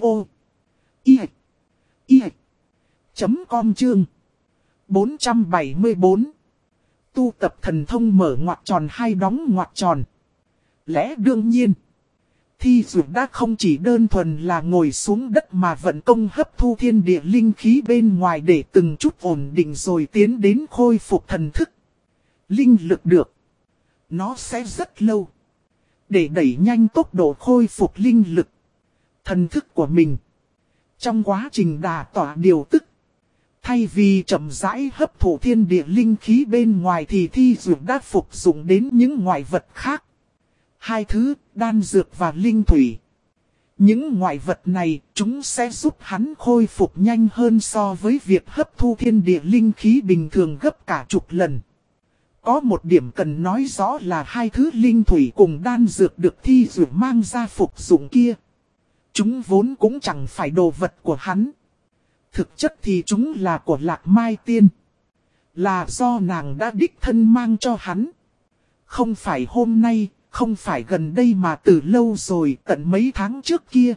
I. I. Chấm com chương. bốn trăm bảy mươi bốn. Tu tập thần thông mở ngoặc tròn hay đóng ngoặc tròn. Lẽ đương nhiên. Thi Dụ đã không chỉ đơn thuần là ngồi xuống đất mà vận công hấp thu thiên địa linh khí bên ngoài để từng chút ổn định rồi tiến đến khôi phục thần thức. Linh lực được. Nó sẽ rất lâu. Để đẩy nhanh tốc độ khôi phục linh lực, thần thức của mình. Trong quá trình đả tỏa điều tức, thay vì chậm rãi hấp thụ thiên địa linh khí bên ngoài thì Thi Dụ đã phục dụng đến những ngoại vật khác. Hai thứ, đan dược và linh thủy. Những ngoại vật này, chúng sẽ giúp hắn khôi phục nhanh hơn so với việc hấp thu thiên địa linh khí bình thường gấp cả chục lần. Có một điểm cần nói rõ là hai thứ linh thủy cùng đan dược được Thi Dụ mang ra phục dụng kia. Chúng vốn cũng chẳng phải đồ vật của hắn. Thực chất thì chúng là của Lạc Mai Tiên. Là do nàng đã đích thân mang cho hắn. Không phải hôm nay, không phải gần đây mà từ lâu rồi, tận mấy tháng trước kia.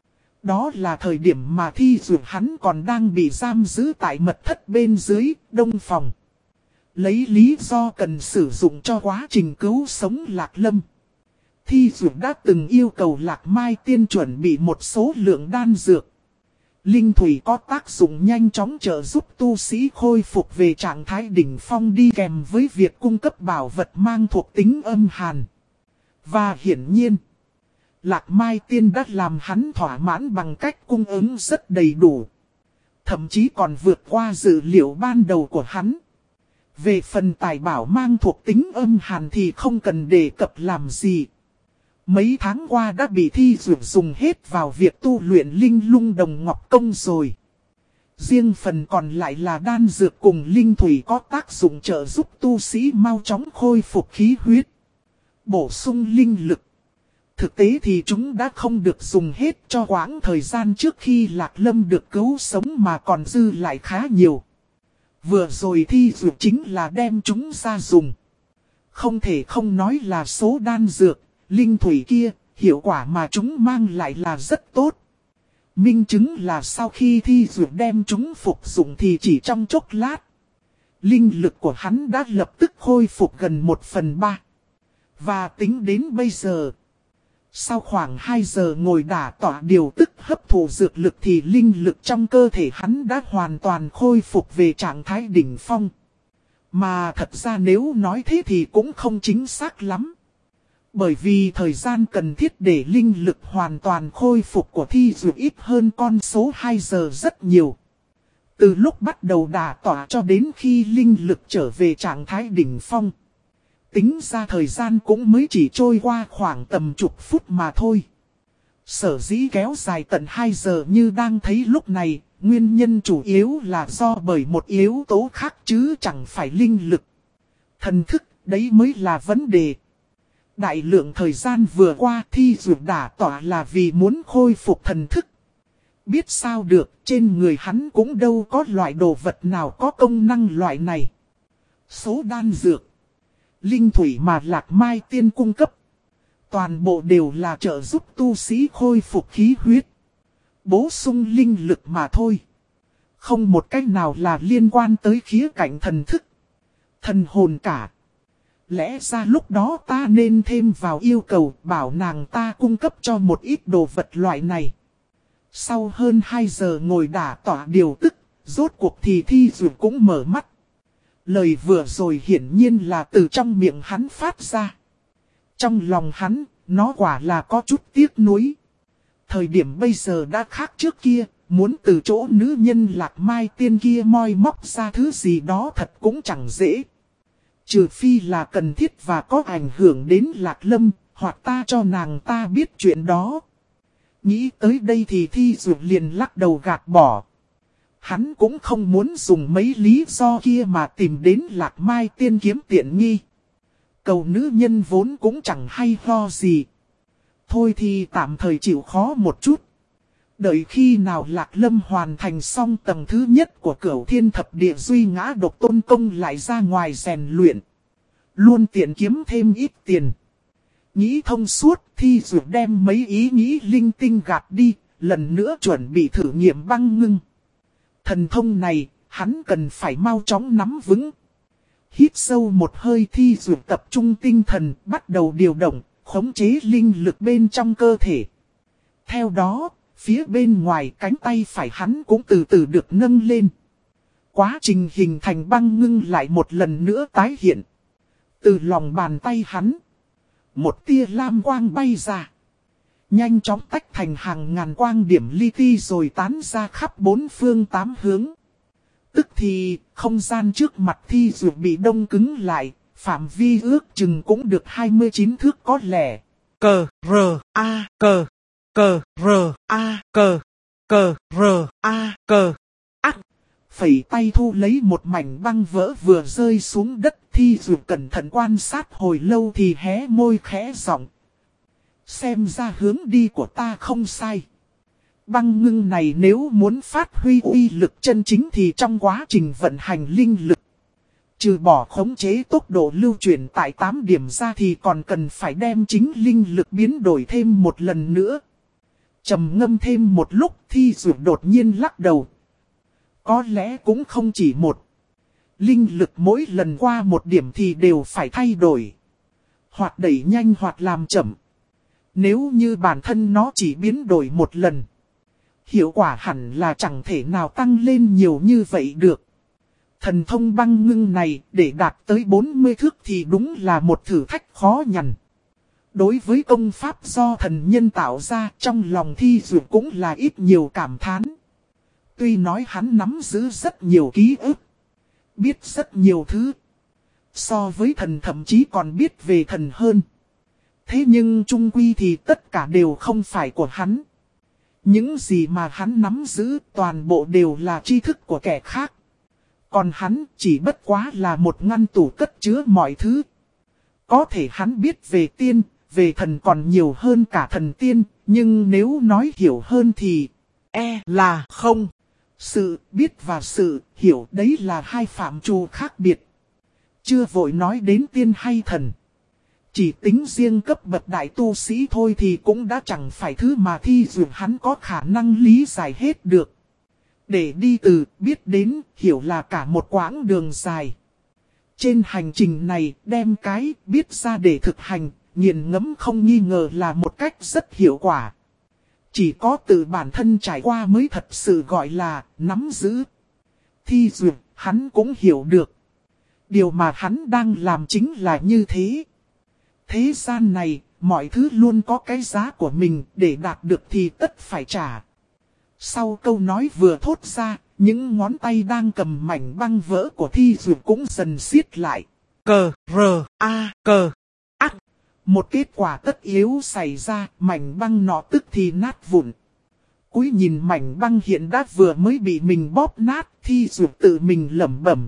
Đó là thời điểm mà Thi Dụ hắn còn đang bị giam giữ tại mật thất bên dưới, đông phòng. Lấy lý do cần sử dụng cho quá trình cứu sống Lạc Lâm. Thi Dụ đã từng yêu cầu Lạc Mai Tiên chuẩn bị một số lượng đan dược. Linh thủy có tác dụng nhanh chóng trợ giúp tu sĩ khôi phục về trạng thái đỉnh phong đi kèm với việc cung cấp bảo vật mang thuộc tính âm hàn. Và hiển nhiên, Lạc Mai Tiên đã làm hắn thỏa mãn bằng cách cung ứng rất đầy đủ. Thậm chí còn vượt qua dự liệu ban đầu của hắn. Về phần tài bảo mang thuộc tính âm hàn thì không cần đề cập làm gì. Mấy tháng qua đã bị Thi Dụ dùng hết vào việc tu luyện linh lung đồng ngọc công rồi. Riêng phần còn lại là đan dược cùng linh thủy có tác dụng trợ giúp tu sĩ mau chóng khôi phục khí huyết, bổ sung linh lực. Thực tế thì chúng đã không được dùng hết cho quãng thời gian trước khi Lạc Lâm được cứu sống mà còn dư lại khá nhiều. Vừa rồi Thi Dụ chính là đem chúng ra dùng. Không thể không nói là số đan dược, linh thủy kia, hiệu quả mà chúng mang lại là rất tốt. Minh chứng là sau khi Thi Dụ đem chúng phục dụng thì chỉ trong chốc lát, linh lực của hắn đã lập tức khôi phục gần một phần ba. Và tính đến bây giờ, sau khoảng hai giờ ngồi đả tỏa điều tức hấp thụ dược lực thì linh lực trong cơ thể hắn đã hoàn toàn khôi phục về trạng thái đỉnh phong. Mà thật ra nếu nói thế thì cũng không chính xác lắm. Bởi vì thời gian cần thiết để linh lực hoàn toàn khôi phục của Thi Dụ ít hơn con số hai giờ rất nhiều. Từ lúc bắt đầu đả tỏa cho đến khi linh lực trở về trạng thái đỉnh phong, tính ra thời gian cũng mới chỉ trôi qua khoảng tầm chục phút mà thôi. Sở dĩ kéo dài tận hai giờ như đang thấy lúc này, nguyên nhân chủ yếu là do bởi một yếu tố khác chứ chẳng phải linh lực. Thần thức, đấy mới là vấn đề. Đại lượng thời gian vừa qua Thi Dụ đả tỏa là vì muốn khôi phục thần thức. Biết sao được, trên người hắn cũng đâu có loại đồ vật nào có công năng loại này. Số đan dược, linh thủy mà Lạc Mai Tiên cung cấp, Toàn bộ đều là trợ giúp tu sĩ khôi phục khí huyết, bổ sung linh lực mà thôi. Không một cách nào là liên quan tới khía cạnh thần thức, thần hồn cả. Lẽ ra lúc đó ta nên thêm vào yêu cầu bảo nàng ta cung cấp cho một ít đồ vật loại này. Sau hơn hai giờ ngồi đả tỏa điều tức, rốt cuộc thì Thi Dược cũng mở mắt. Lời vừa rồi hiển nhiên là từ trong miệng hắn phát ra. Trong lòng hắn, nó quả là có chút tiếc nuối. Thời điểm bây giờ đã khác trước kia, muốn từ chỗ nữ nhân Lạc Mai tiên kia moi móc ra thứ gì đó thật cũng chẳng dễ. Trừ phi là cần thiết và có ảnh hưởng đến Lạc Lâm, hoặc ta cho nàng ta biết chuyện đó. Nghĩ tới đây thì Thi Dược liền lắc đầu gạt bỏ. Hắn cũng không muốn dùng mấy lý do kia mà tìm đến Lạc Mai tiên kiếm tiện nghi. Cầu nữ nhân vốn cũng chẳng hay ho gì. Thôi thì tạm thời chịu khó một chút. Đợi khi nào Lạc Lâm hoàn thành xong tầng thứ nhất của Cửu Thiên Thập Địa Duy Ngã Độc Tôn Công lại ra ngoài rèn luyện. Luôn tiện kiếm thêm ít tiền. Nghĩ thông suốt, Thi Dược đem mấy ý nghĩ linh tinh gạt đi, lần nữa chuẩn bị thử nghiệm băng ngưng. Thần thông này, hắn cần phải mau chóng nắm vững. Hít sâu một hơi, Thi Dược tập trung tinh thần, bắt đầu điều động, khống chế linh lực bên trong cơ thể. Theo đó, phía bên ngoài cánh tay phải hắn cũng từ từ được nâng lên. Quá trình hình thành băng ngưng lại một lần nữa tái hiện. Từ lòng bàn tay hắn, một tia lam quang bay ra. Nhanh chóng tách thành hàng ngàn quang điểm li ti rồi tán ra khắp bốn phương tám hướng. Tức thì, không gian trước mặt Thi Dược bị đông cứng lại, phạm vi ước chừng cũng được hai mươi chín thước có lẻ. Cờ, rờ, a, cờ, cờ, rờ, a, cờ, cờ, rờ, a, cờ, ác. Phẩy tay thu lấy một mảnh băng vỡ vừa rơi xuống đất, Thi Dược cẩn thận quan sát hồi lâu thì hé môi khẽ giọng. Xem ra hướng đi của ta không sai. Băng ngưng này nếu muốn phát huy uy lực chân chính thì trong quá trình vận hành linh lực, trừ bỏ khống chế tốc độ lưu chuyển tại tám điểm ra thì còn cần phải đem chính linh lực biến đổi thêm một lần nữa. Trầm ngâm thêm một lúc, Thi Dược đột nhiên lắc đầu. Có lẽ cũng không chỉ một. Linh lực mỗi lần qua một điểm thì đều phải thay đổi. Hoặc đẩy nhanh hoặc làm chậm. Nếu như bản thân nó chỉ biến đổi một lần, hiệu quả hẳn là chẳng thể nào tăng lên nhiều như vậy được. Thần thông băng ngưng này để đạt tới bốn mươi thước thì đúng là một thử thách khó nhằn. Đối với công pháp do thần nhân tạo ra, trong lòng Thi Dược cũng là ít nhiều cảm thán. Tuy nói hắn nắm giữ rất nhiều ký ức, biết rất nhiều thứ, so với thần thậm chí còn biết về thần hơn. Thế nhưng chung quy thì tất cả đều không phải của hắn. Những gì mà hắn nắm giữ toàn bộ đều là tri thức của kẻ khác. Còn hắn chỉ bất quá là một ngăn tủ cất chứa mọi thứ. Có thể hắn biết về tiên, về thần còn nhiều hơn cả thần tiên, nhưng nếu nói hiểu hơn thì e là không. Sự biết và sự hiểu đấy là hai phạm trù khác biệt. Chưa vội nói đến tiên hay thần. Chỉ tính riêng cấp bậc đại tu sĩ thôi thì cũng đã chẳng phải thứ mà Thi Dược hắn có khả năng lý giải hết được. Để đi từ biết đến hiểu là cả một quãng đường dài. Trên hành trình này đem cái biết ra để thực hành, nghiền ngẫm không nghi ngờ là một cách rất hiệu quả. Chỉ có tự bản thân trải qua mới thật sự gọi là nắm giữ. Thi Dược hắn cũng hiểu được. Điều mà hắn đang làm chính là như thế. Thế gian này, mọi thứ luôn có cái giá của mình, để đạt được thì tất phải trả. Sau câu nói vừa thốt ra, những ngón tay đang cầm mảnh băng vỡ của Thi Dược cũng dần siết lại. Cờ, rờ, a, cờ, ác. Một kết quả tất yếu xảy ra, mảnh băng nọ tức thì nát vụn. Cúi nhìn mảnh băng hiện đã vừa mới bị mình bóp nát, Thi Dược tự mình lẩm bẩm.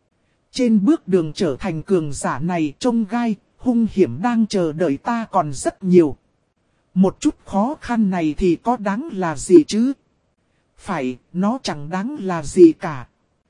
Trên bước đường trở thành cường giả này trông gai, hung hiểm đang chờ đợi ta còn rất nhiều. Một chút khó khăn này thì có đáng là gì chứ? Phải, nó chẳng đáng là gì cả.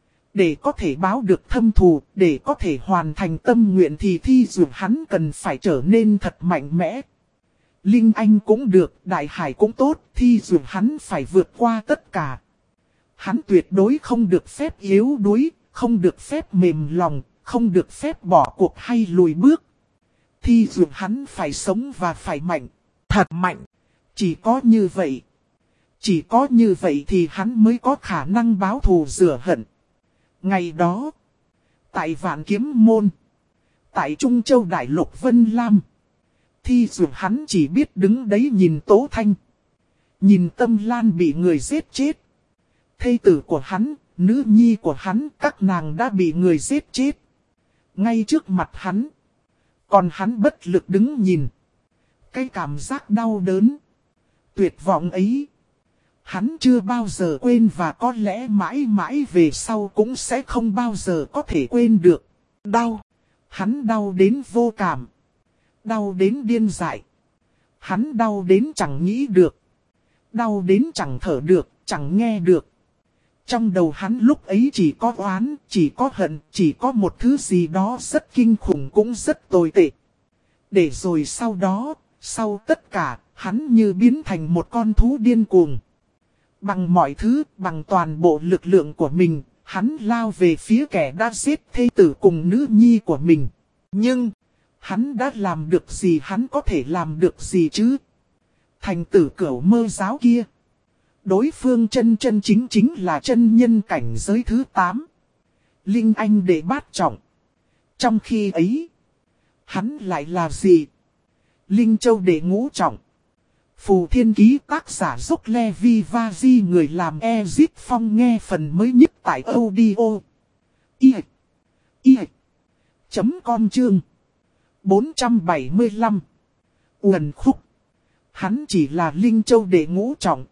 Để có thể báo được thâm thù, để có thể hoàn thành tâm nguyện thì Thi Dược hắn cần phải trở nên thật mạnh mẽ. Linh Anh cũng được, Đại Hải cũng tốt, thì dù hắn phải vượt qua tất cả. Hắn tuyệt đối không được phép yếu đuối, không được phép mềm lòng, không được phép bỏ cuộc hay lùi bước. Thì dù hắn phải sống và phải mạnh, thật mạnh. Chỉ có như vậy. Chỉ có như vậy thì hắn mới có khả năng báo thù rửa hận. Ngày đó, tại Vạn Kiếm Môn, tại Trung Châu Đại Lục Vân Lam, thì dù hắn chỉ biết đứng đấy nhìn Tố Thanh. Nhìn Tâm Lan bị người giết chết. Thê tử của hắn, nữ nhi của hắn, các nàng đã bị người giết chết. Ngay trước mặt hắn. Còn hắn bất lực đứng nhìn. Cái cảm giác đau đớn, tuyệt vọng ấy, hắn chưa bao giờ quên và có lẽ mãi mãi về sau cũng sẽ không bao giờ có thể quên được. Đau. Hắn đau đến vô cảm. Đau đến điên dại. Hắn đau đến chẳng nghĩ được. Đau đến chẳng thở được, chẳng nghe được. Trong đầu hắn lúc ấy chỉ có oán, chỉ có hận, chỉ có một thứ gì đó rất kinh khủng cũng rất tồi tệ. Để rồi sau đó, sau tất cả, hắn như biến thành một con thú điên cuồng. Bằng mọi thứ, bằng toàn bộ lực lượng của mình, hắn lao về phía kẻ đã giết thê tử cùng nữ nhi của mình. Nhưng, hắn đã làm được gì, hắn có thể làm được gì chứ? Thành tử Cửu Mơ giáo kia. Đối phương chân chân chính chính là chân nhân cảnh giới thứ tám. Linh Anh đệ bát trọng. Trong khi ấy, hắn lại là gì? Linh Châu đệ ngũ trọng. Phù Thiên Ký tác giả Dốc Le Vi Va Di, người làm Ezip Phong, nghe phần mới nhất tại audio. I. I. Chấm com chương. bốn trăm bảy mươi lăm. Uẩn khúc. Hắn chỉ là Linh Châu đệ ngũ trọng.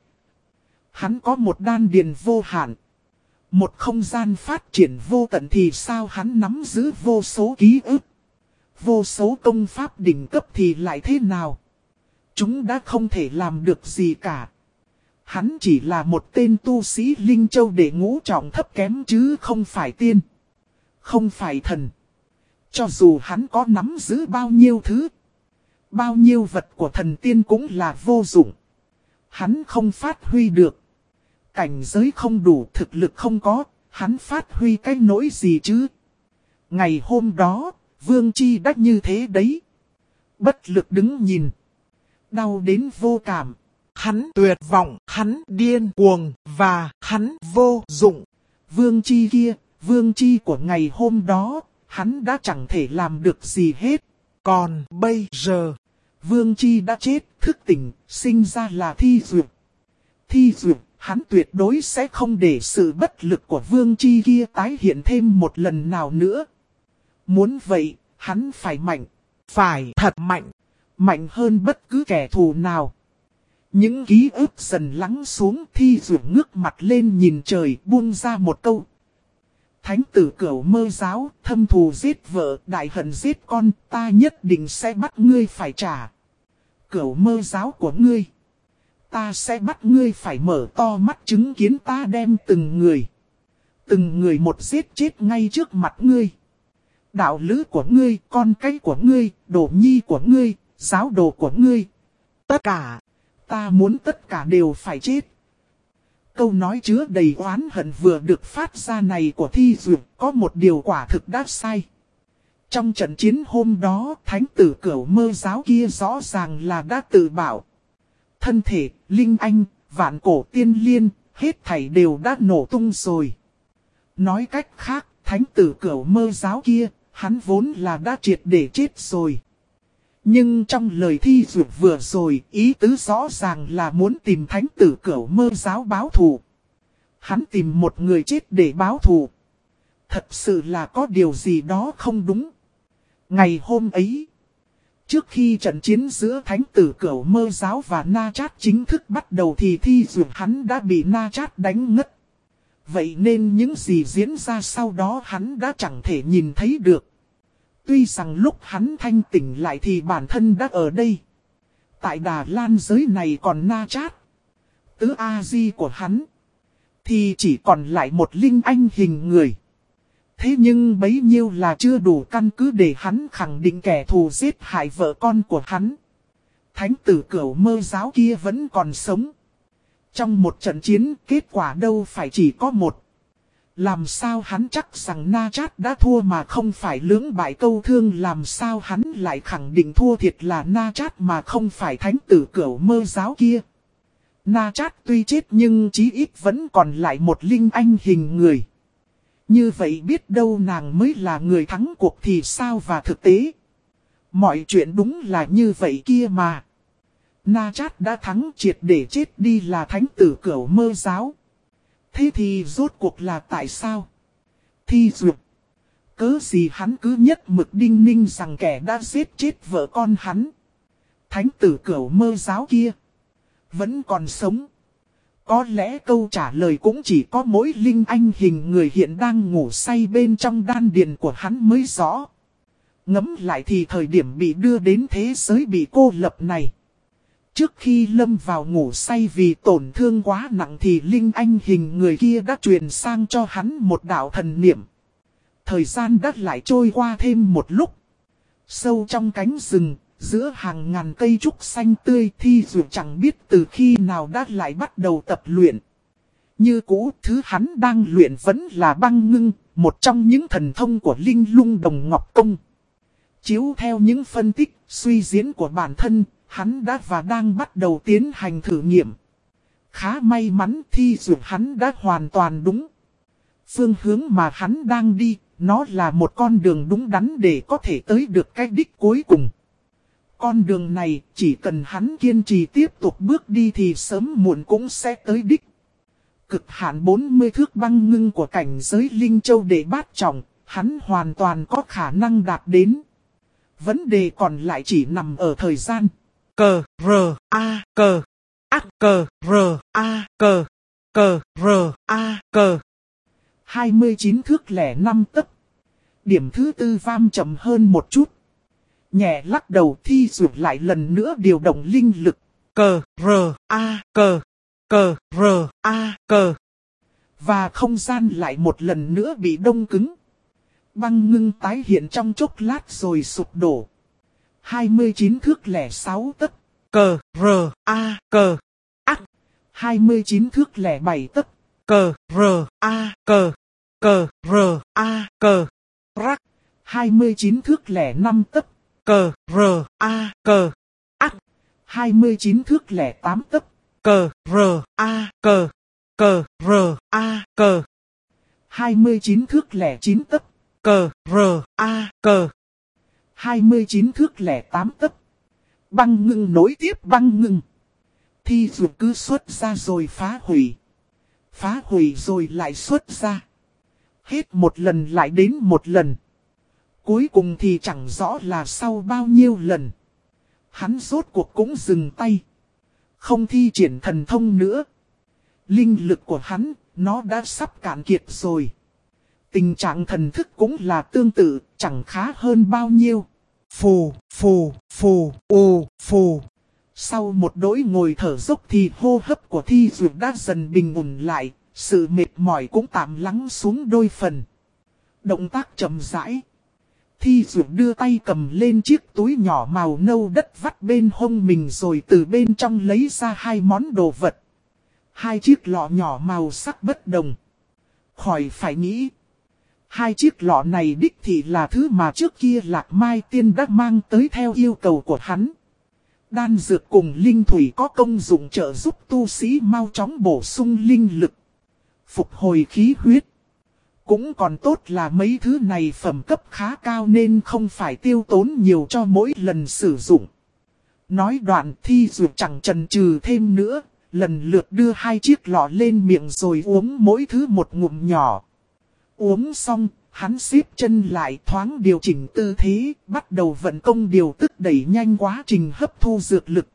Hắn có một đan điền vô hạn. Một không gian phát triển vô tận thì sao hắn nắm giữ vô số ký ức. Vô số công pháp đỉnh cấp thì lại thế nào? Chúng đã không thể làm được gì cả. Hắn chỉ là một tên tu sĩ Linh Châu đệ ngũ trọng thấp kém chứ không phải tiên. Không phải thần. Cho dù hắn có nắm giữ bao nhiêu thứ, bao nhiêu vật của thần tiên cũng là vô dụng. Hắn không phát huy được. Cảnh giới không đủ, thực lực không có, hắn phát huy cái nỗi gì chứ? Ngày hôm đó, Vương Chi đã như thế đấy. Bất lực đứng nhìn. Đau đến vô cảm. Hắn tuyệt vọng, hắn điên cuồng, và hắn vô dụng. Vương Chi kia, Vương Chi của ngày hôm đó, hắn đã chẳng thể làm được gì hết. Còn bây giờ, Vương Chi đã chết, thức tỉnh, sinh ra là Thi Duyệt. Thi Duyệt, hắn tuyệt đối sẽ không để sự bất lực của Vương Chi kia tái hiện thêm một lần nào nữa. Muốn vậy, hắn phải mạnh, phải thật mạnh, mạnh hơn bất cứ kẻ thù nào. Những ký ức dần lắng xuống, Thi Duyệt ngước mặt lên nhìn trời, buông ra một câu. Thánh tử Cửu Mơ giáo, thâm thù giết vợ, đại hận giết con, ta nhất định sẽ bắt ngươi phải trả. Cửu Mơ giáo của ngươi, ta sẽ bắt ngươi phải mở to mắt chứng kiến ta đem từng người, từng người một giết chết ngay trước mặt ngươi. Đạo lữ của ngươi, con cái của ngươi, đồ nhi của ngươi, giáo đồ của ngươi. Tất cả, ta muốn tất cả đều phải chết. Câu nói chứa đầy oán hận vừa được phát ra này của Thi Duyệt có một điều quả thực đã sai. Trong trận chiến hôm đó, thánh tử Cửu Mơ giáo kia rõ ràng là đã tự bảo. Thân thể, Linh Anh, vạn cổ tiên liên, hết thảy đều đã nổ tung rồi. Nói cách khác, thánh tử Cửu Mơ giáo kia, hắn vốn là đã triệt để chết rồi. Nhưng trong lời Thi Duyệt vừa rồi, ý tứ rõ ràng là muốn tìm thánh tử Cửu Mơ giáo báo thù. Hắn tìm một người chết để báo thù. Thật sự là có điều gì đó không đúng. Ngày hôm ấy, trước khi trận chiến giữa thánh tử Cửu Mơ giáo và Na Chát chính thức bắt đầu thì Thi Duyệt hắn đã bị Na Chát đánh ngất. Vậy nên những gì diễn ra sau đó hắn đã chẳng thể nhìn thấy được. Tuy rằng lúc hắn thanh tỉnh lại thì bản thân đã ở đây. Tại Đà Lan giới này còn Na Chát, tứ A-di của hắn, thì chỉ còn lại một Linh Anh hình người. Thế nhưng bấy nhiêu là chưa đủ căn cứ để hắn khẳng định kẻ thù giết hại vợ con của hắn. Thánh tử Cửu Mơ giáo kia vẫn còn sống. Trong một trận chiến, kết quả đâu phải chỉ có một. Làm sao hắn chắc rằng Na Chát đã thua mà không phải lưỡng bại câu thương, làm sao hắn lại khẳng định thua thiệt là Na Chát mà không phải thánh tử Cửu Mơ giáo kia. Na Chát tuy chết nhưng chí ít vẫn còn lại một linh anh hình người. Như vậy biết đâu nàng mới là người thắng cuộc thì sao, và thực tế. Mọi chuyện đúng là như vậy kia mà. Na Chát đã thắng triệt để chết đi là thánh tử Cửu Mơ giáo. Thế thì rốt cuộc là tại sao? Thi Duyệt. Cớ gì hắn cứ nhất mực đinh ninh rằng kẻ đã giết chết vợ con hắn, thánh tử Cửu Mơ giáo kia, vẫn còn sống. Có lẽ câu trả lời cũng chỉ có mỗi linh anh hình người hiện đang ngủ say bên trong đan điền của hắn mới rõ. Ngẫm lại thì thời điểm bị đưa đến thế giới bị cô lập này, trước khi lâm vào ngủ say vì tổn thương quá nặng thì linh anh hình người kia đã truyền sang cho hắn một đạo thần niệm. Thời gian đã lại trôi qua thêm một lúc. Sâu trong cánh rừng, giữa hàng ngàn cây trúc xanh tươi, Thi Duyệt chẳng biết từ khi nào đã lại bắt đầu tập luyện. Như cũ, thứ hắn đang luyện vẫn là băng ngưng, một trong những thần thông của Linh Lung Đồng Ngọc Công. Chiếu theo những phân tích, suy diễn của bản thân, hắn đã và đang bắt đầu tiến hành thử nghiệm. Khá may mắn, Thi Duyệt hắn đã hoàn toàn đúng. Phương hướng mà hắn đang đi, nó là một con đường đúng đắn để có thể tới được cái đích cuối cùng. Con đường này, chỉ cần hắn kiên trì tiếp tục bước đi thì sớm muộn cũng sẽ tới đích. Cực hạn bốn mươi thước băng ngưng của cảnh giới Linh Châu Đệ Bát Trọng, hắn hoàn toàn có khả năng đạt đến. Vấn đề còn lại chỉ nằm ở thời gian. Cờ, rờ, a, cờ, ác, cờ, rờ, a, cờ, cờ, rờ, a, cờ. hai mươi chín thước lẻ năm tấc. Điểm thứ tư vam chậm hơn một chút. Nhẹ lắc đầu, Thi Duyệt lại lần nữa điều động linh lực. Cờ, rờ, a, cờ, cờ, rờ, a, cờ. Và không gian lại một lần nữa bị đông cứng. Băng ngưng tái hiện trong chốc lát rồi sụp đổ. hai mươi chín thước lẻ sáu tấc. Cờ, rờ, a, cờ, ác. hai mươi chín thước lẻ bảy tấc. Cờ, rờ, a, cờ, cờ, rờ, a, cờ, rắc. hai mươi chín thước lẻ năm tấc. Cờ, rờ, a, cờ, ác. hai mươi chín thước lẻ tám tấc. Cờ, rờ, a, cờ, cờ, rờ, a, cờ. hai mươi chín thước lẻ chín tấc. Cờ, rờ, a, cờ. hai mươi chín thước lẻ tám tấc. Băng ngưng nối tiếp băng ngưng. Thi Duyệt cứ xuất ra rồi phá hủy. Phá hủy rồi lại xuất ra. Hết một lần lại đến một lần. Cuối cùng thì chẳng rõ là sau bao nhiêu lần. Hắn rốt cuộc cũng dừng tay. Không thi triển thần thông nữa. Linh lực của hắn, nó đã sắp cạn kiệt rồi. Tình trạng thần thức cũng là tương tự, chẳng khá hơn bao nhiêu. Phù, phù, phù, ồ, phù. Sau một đỗi ngồi thở dốc thì hô hấp của Thi Duyệt đã dần bình ổn lại, sự mệt mỏi cũng tạm lắng xuống đôi phần. Động tác chậm rãi. Thi Duyệt đưa tay cầm lên chiếc túi nhỏ màu nâu đất vắt bên hông mình rồi từ bên trong lấy ra hai món đồ vật. Hai chiếc lọ nhỏ màu sắc bất đồng. Khỏi phải nghĩ. Hai chiếc lọ này đích thị là thứ mà trước kia Lạc Mai Tiên đã mang tới theo yêu cầu của hắn. Đan dược cùng linh thủy có công dụng trợ giúp tu sĩ mau chóng bổ sung linh lực, phục hồi khí huyết. Cũng còn tốt là mấy thứ này phẩm cấp khá cao nên không phải tiêu tốn nhiều cho mỗi lần sử dụng. Nói đoạn, Thi Duyệt chẳng chần chừ thêm nữa, lần lượt đưa hai chiếc lọ lên miệng rồi uống mỗi thứ một ngụm nhỏ. Uống xong, hắn xếp chân lại thoáng điều chỉnh tư thế, bắt đầu vận công điều tức đẩy nhanh quá trình hấp thu dược lực.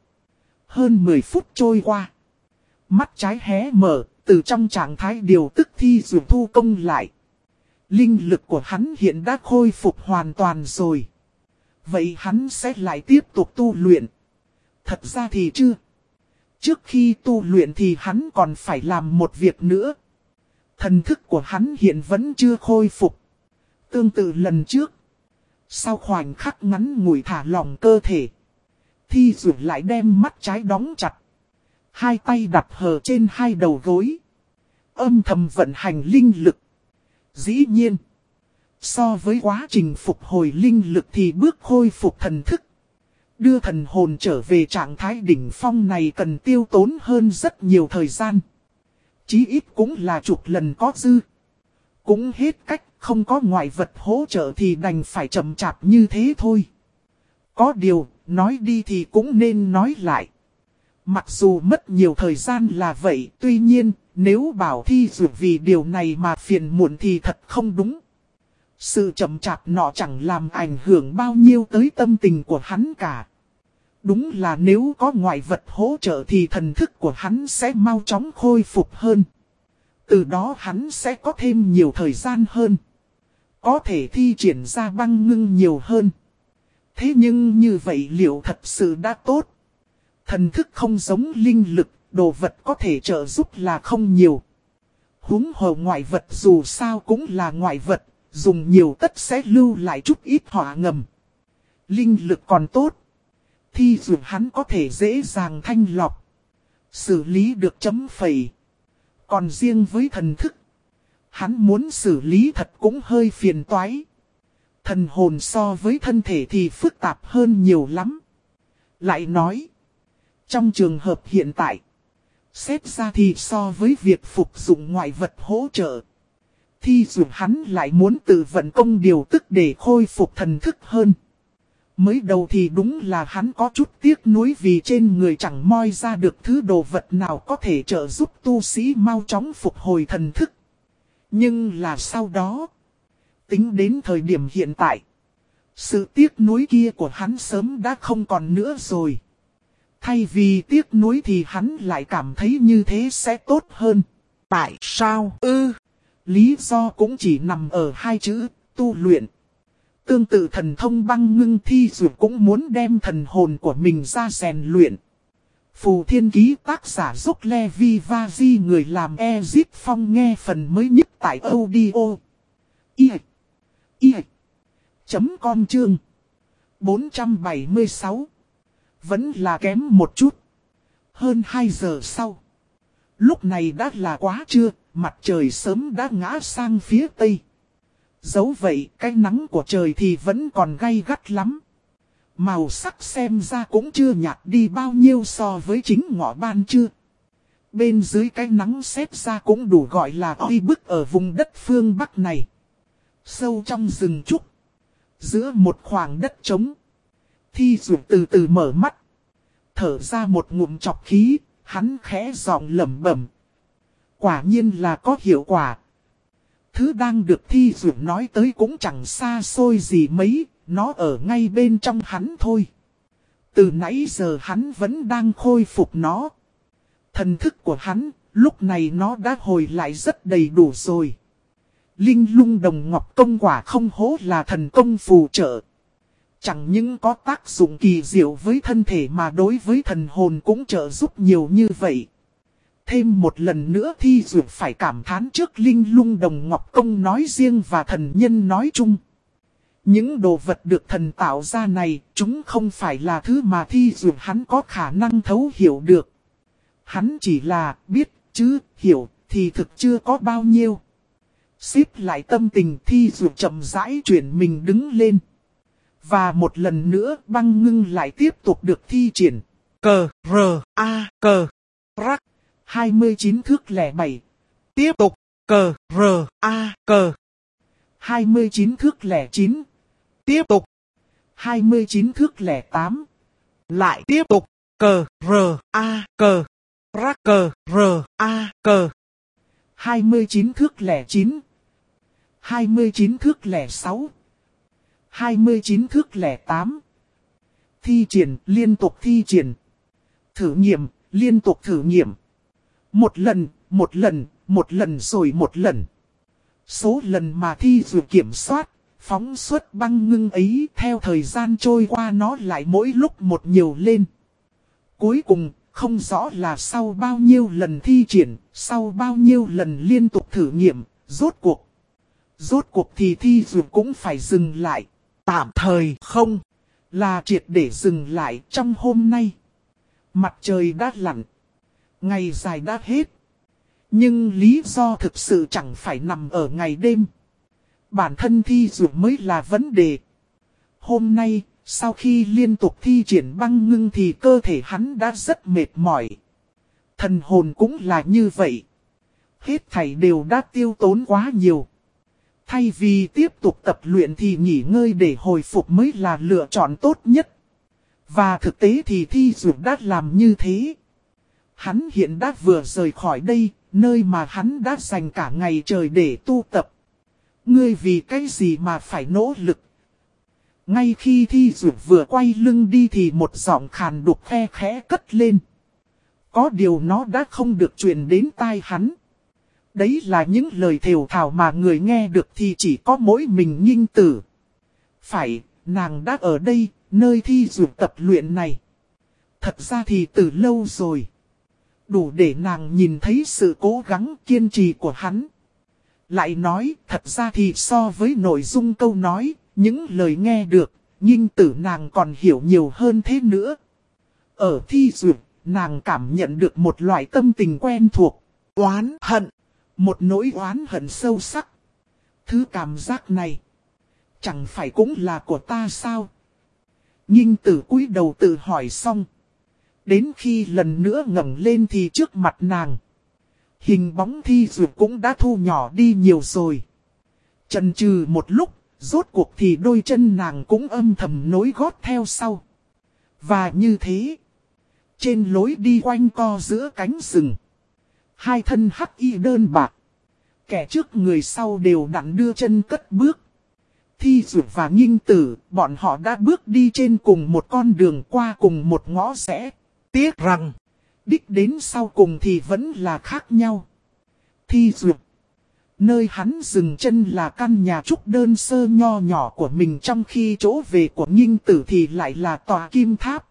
Hơn mười phút trôi qua. Mắt trái hé mở, từ trong trạng thái điều tức Thi Duyệt thu công lại. Linh lực của hắn hiện đã khôi phục hoàn toàn rồi. Vậy hắn sẽ lại tiếp tục tu luyện? Thật ra thì chưa. Trước khi tu luyện thì hắn còn phải làm một việc nữa. Thần thức của hắn hiện vẫn chưa khôi phục. Tương tự lần trước. Sau khoảnh khắc ngắn ngủi thả lỏng cơ thể, Thi Dụ lại đem mắt trái đóng chặt. Hai tay đặt hờ trên hai đầu gối. Âm thầm vận hành linh lực. Dĩ nhiên, so với quá trình phục hồi linh lực thì bước khôi phục thần thức, đưa thần hồn trở về trạng thái đỉnh phong này cần tiêu tốn hơn rất nhiều thời gian. Chí ít cũng là chục lần có dư. Cũng hết cách, không có ngoại vật hỗ trợ thì đành phải chậm chạp như thế thôi. Có điều, nói đi thì cũng nên nói lại. Mặc dù mất nhiều thời gian là vậy, tuy nhiên, nếu bảo Thi Dụ vì điều này mà phiền muộn thì thật không đúng. Sự chậm chạp nọ chẳng làm ảnh hưởng bao nhiêu tới tâm tình của hắn cả. Đúng là nếu có ngoại vật hỗ trợ thì thần thức của hắn sẽ mau chóng khôi phục hơn. Từ đó hắn sẽ có thêm nhiều thời gian hơn. Có thể thi triển ra băng ngưng nhiều hơn. Thế nhưng như vậy liệu thật sự đã tốt? Thần thức không giống linh lực, đồ vật có thể trợ giúp là không nhiều. Huống hồ ngoại vật dù sao cũng là ngoại vật, dùng nhiều tất sẽ lưu lại chút ít hỏa ngầm. Linh lực còn tốt. Thi Dụ hắn có thể dễ dàng thanh lọc, xử lý được chấm phẩy. Còn riêng với thần thức, hắn muốn xử lý thật cũng hơi phiền toái. Thần hồn so với thân thể thì phức tạp hơn nhiều lắm. Lại nói, trong trường hợp hiện tại, xét ra thì so với việc phục dụng ngoại vật hỗ trợ, Thi Dụ hắn lại muốn tự vận công điều tức để khôi phục thần thức hơn. Mới đầu thì đúng là hắn có chút tiếc nuối vì trên người chẳng moi ra được thứ đồ vật nào có thể trợ giúp tu sĩ mau chóng phục hồi thần thức. Nhưng là sau đó, tính đến thời điểm hiện tại, sự tiếc nuối kia của hắn sớm đã không còn nữa rồi. Thay vì tiếc nuối thì hắn lại cảm thấy như thế sẽ tốt hơn. Tại sao ư? Lý do cũng chỉ nằm ở hai chữ, tu luyện. Tương tự thần thông băng ngưng, Thi Dụ cũng muốn đem thần hồn của mình ra rèn luyện. Phù Thiên Ký tác giả Dốc Levi Vazi, người làm Ezip Phong, nghe phần mới nhất tại audio. I I chấm com chương bốn trăm bảy mươi sáu. Vẫn là kém một chút. Hơn hai giờ sau. Lúc này đã là quá trưa, mặt trời sớm đã ngã sang phía tây. Dẫu vậy, cái nắng của trời thì vẫn còn gay gắt lắm. Màu sắc xem ra cũng chưa nhạt đi bao nhiêu so với chính ngọ ban trưa. Bên dưới cái nắng xét ra cũng đủ gọi là oi bức ở vùng đất phương Bắc này. Sâu trong rừng trúc, giữa một khoảng đất trống, Thi Dụ từ từ mở mắt, thở ra một ngụm trọc khí, hắn khẽ giọng lẩm bẩm. Quả nhiên là có hiệu quả. Thứ đang được Thi Dụ nói tới cũng chẳng xa xôi gì mấy, nó ở ngay bên trong hắn thôi. Từ nãy giờ hắn vẫn đang khôi phục nó. Thần thức của hắn, lúc này nó đã hồi lại rất đầy đủ rồi. Linh Lung Đồng Ngọc Công quả không hố là thần công phù trợ. Chẳng những có tác dụng kỳ diệu với thân thể mà đối với thần hồn cũng trợ giúp nhiều như vậy. Thêm một lần nữa Thi Dụ phải cảm thán trước Linh Lung Đồng Ngọc Công nói riêng và thần nhân nói chung. Những đồ vật được thần tạo ra này, chúng không phải là thứ mà Thi Dụ hắn có khả năng thấu hiểu được. Hắn chỉ là biết, chứ hiểu, thì thực chưa có bao nhiêu. Xếp lại tâm tình, Thi Dụ chậm rãi chuyển mình đứng lên. Và một lần nữa băng ngưng lại tiếp tục được thi triển. Cờ, rờ, a, cờ, rắc. hai mươi chín thước lẻ bảy. Tiếp tục. Cờ, rờ, a, cờ. hai mươi chín thước lẻ chín. Tiếp tục. hai mươi chín thước lẻ tám. Lại tiếp tục. Cờ, rờ, a, cờ. Rắc, cờ, rờ, a, cờ. hai mươi chín thước lẻ chín. hai mươi chín thước lẻ sáu. hai mươi chín thước lẻ tám. Thi triển, liên tục thi triển. Thử nghiệm, liên tục thử nghiệm. Một lần, một lần, một lần rồi một lần. Số lần mà Thi Dụ kiểm soát, phóng xuất băng ngưng ấy theo thời gian trôi qua nó lại mỗi lúc một nhiều lên. Cuối cùng, không rõ là sau bao nhiêu lần thi triển, sau bao nhiêu lần liên tục thử nghiệm, rốt cuộc. Rốt cuộc thì Thi Dụ cũng phải dừng lại. Tạm thời không. Là triệt để dừng lại trong hôm nay. Mặt trời đã lặn. Ngày dài đã hết. Nhưng lý do thực sự chẳng phải nằm ở ngày đêm. Bản thân thi dụ mới là vấn đề. Hôm nay, sau khi liên tục thi triển băng ngưng thì cơ thể hắn đã rất mệt mỏi. Thần hồn cũng là như vậy. Hết thảy đều đã tiêu tốn quá nhiều. Thay vì tiếp tục tập luyện thì nghỉ ngơi để hồi phục mới là lựa chọn tốt nhất. Và thực tế thì thi dụ đã làm như thế. Hắn hiện đã vừa rời khỏi đây, nơi mà hắn đã dành cả ngày trời để tu tập. Ngươi vì cái gì mà phải nỗ lực? Ngay khi thi dụ vừa quay lưng đi thì một giọng khàn đục khe khẽ cất lên. Có điều nó đã không được truyền đến tai hắn. Đấy là những lời thều thào mà người nghe được thì chỉ có mỗi mình Nghinh Tử. Phải, nàng đã ở đây, nơi thi dụ tập luyện này. Thật ra thì từ lâu rồi. Đủ để nàng nhìn thấy sự cố gắng kiên trì của hắn. Lại nói, thật ra thì so với nội dung câu nói, những lời nghe được, Nghinh Tử nàng còn hiểu nhiều hơn thế nữa. Ở thi dụ, nàng cảm nhận được một loại tâm tình quen thuộc, oán hận. Một nỗi oán hận sâu sắc. Thứ cảm giác này, chẳng phải cũng là của ta sao? Nghinh Tử cúi đầu tự hỏi xong. Đến khi lần nữa ngẩng lên thì trước mặt nàng, hình bóng thi dụ cũng đã thu nhỏ đi nhiều rồi. Chần chừ một lúc, rốt cuộc thì đôi chân nàng cũng âm thầm nối gót theo sau. Và như thế, trên lối đi quanh co giữa cánh rừng, hai thân hắc y đơn bạc, kẻ trước người sau đều đặn đưa chân cất bước. Thi dụ và Nghinh Tử, bọn họ đã bước đi trên cùng một con đường qua cùng một ngõ rẽ. Tiếc rằng, đích đến sau cùng thì vẫn là khác nhau. Thi dụ, nơi hắn dừng chân là căn nhà trúc đơn sơ nho nhỏ của mình, trong khi chỗ về của Nghinh Tử thì lại là tòa kim tháp.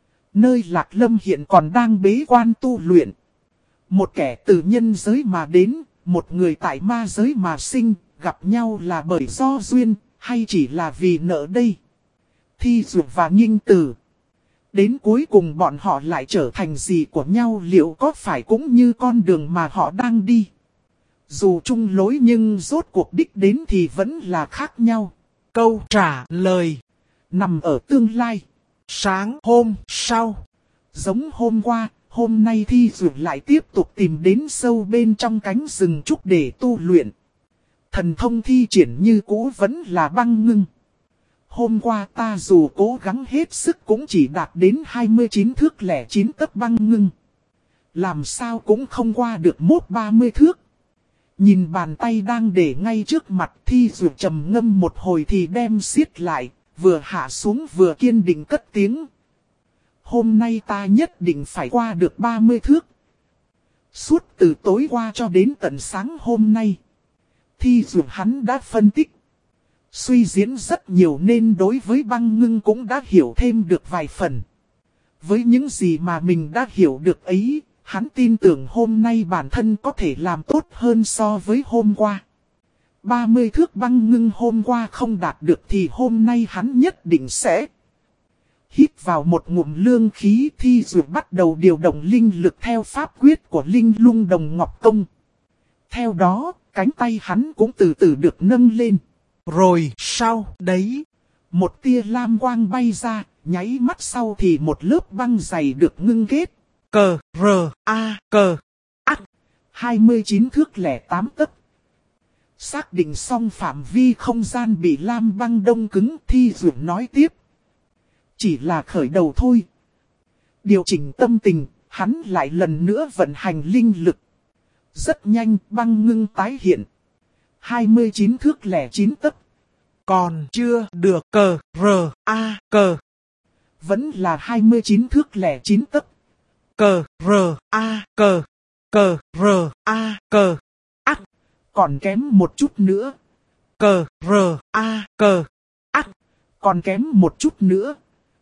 Nơi Lạc Lâm hiện còn đang bế quan tu luyện. Một kẻ từ nhân giới mà đến, một người tại ma giới mà sinh, gặp nhau là bởi do duyên, hay chỉ là vì nợ đây? Thi dụ và Nghinh Tử, đến cuối cùng bọn họ lại trở thành gì của nhau, liệu có phải cũng như con đường mà họ đang đi? Dù chung lối nhưng rốt cuộc đích đến thì vẫn là khác nhau. Câu trả lời nằm ở tương lai. Sáng hôm sau, giống hôm qua, hôm nay thi dụ lại tiếp tục tìm đến sâu bên trong cánh rừng trúc để tu luyện. Thần thông thi triển như cũ vẫn là băng ngưng. Hôm qua ta dù cố gắng hết sức cũng chỉ đạt đến hai mươi chín thước lẻ chín tấc băng ngưng. Làm sao cũng không qua được mốt ba mươi thước. Nhìn bàn tay đang để ngay trước mặt, thi dụ trầm ngâm một hồi thì đem xiết lại, vừa hạ xuống vừa kiên định cất tiếng. Hôm nay ta nhất định phải qua được ba mươi thước. Suốt từ tối qua cho đến tận sáng hôm nay, thi dụ hắn đã phân tích, suy diễn rất nhiều nên đối với băng ngưng cũng đã hiểu thêm được vài phần. Với những gì mà mình đã hiểu được ấy, hắn tin tưởng hôm nay bản thân có thể làm tốt hơn so với hôm qua. ba mươi thước băng ngưng hôm qua không đạt được thì hôm nay hắn nhất định sẽ. Hít vào một ngụm lương khí, thi dụ bắt đầu điều động linh lực theo pháp quyết của Linh Lung Đồng Ngọc Công. Theo đó, cánh tay hắn cũng từ từ được nâng lên. Rồi sau đấy, một tia lam quang bay ra, nháy mắt sau thì một lớp băng dày được ngưng kết. Cờ, rờ, a, cờ, ác, hai mươi chín thước lẻ tám tấc. Xác định xong phạm vi không gian bị lam băng đông cứng, thi dụ nói tiếp. Chỉ là khởi đầu thôi. Điều chỉnh tâm tình, hắn lại lần nữa vận hành linh lực. Rất nhanh băng ngưng tái hiện. hai mươi chín thước lẻ chín tấc. Còn chưa được cờ, rờ, a, cờ. Vẫn là hai mươi chín thước lẻ chín tấc. Cờ, rờ, a, cờ. Cờ, rờ, a, cờ. Ác. Còn kém một chút nữa. Cờ, rờ, a, cờ. Ác. Còn kém một chút nữa.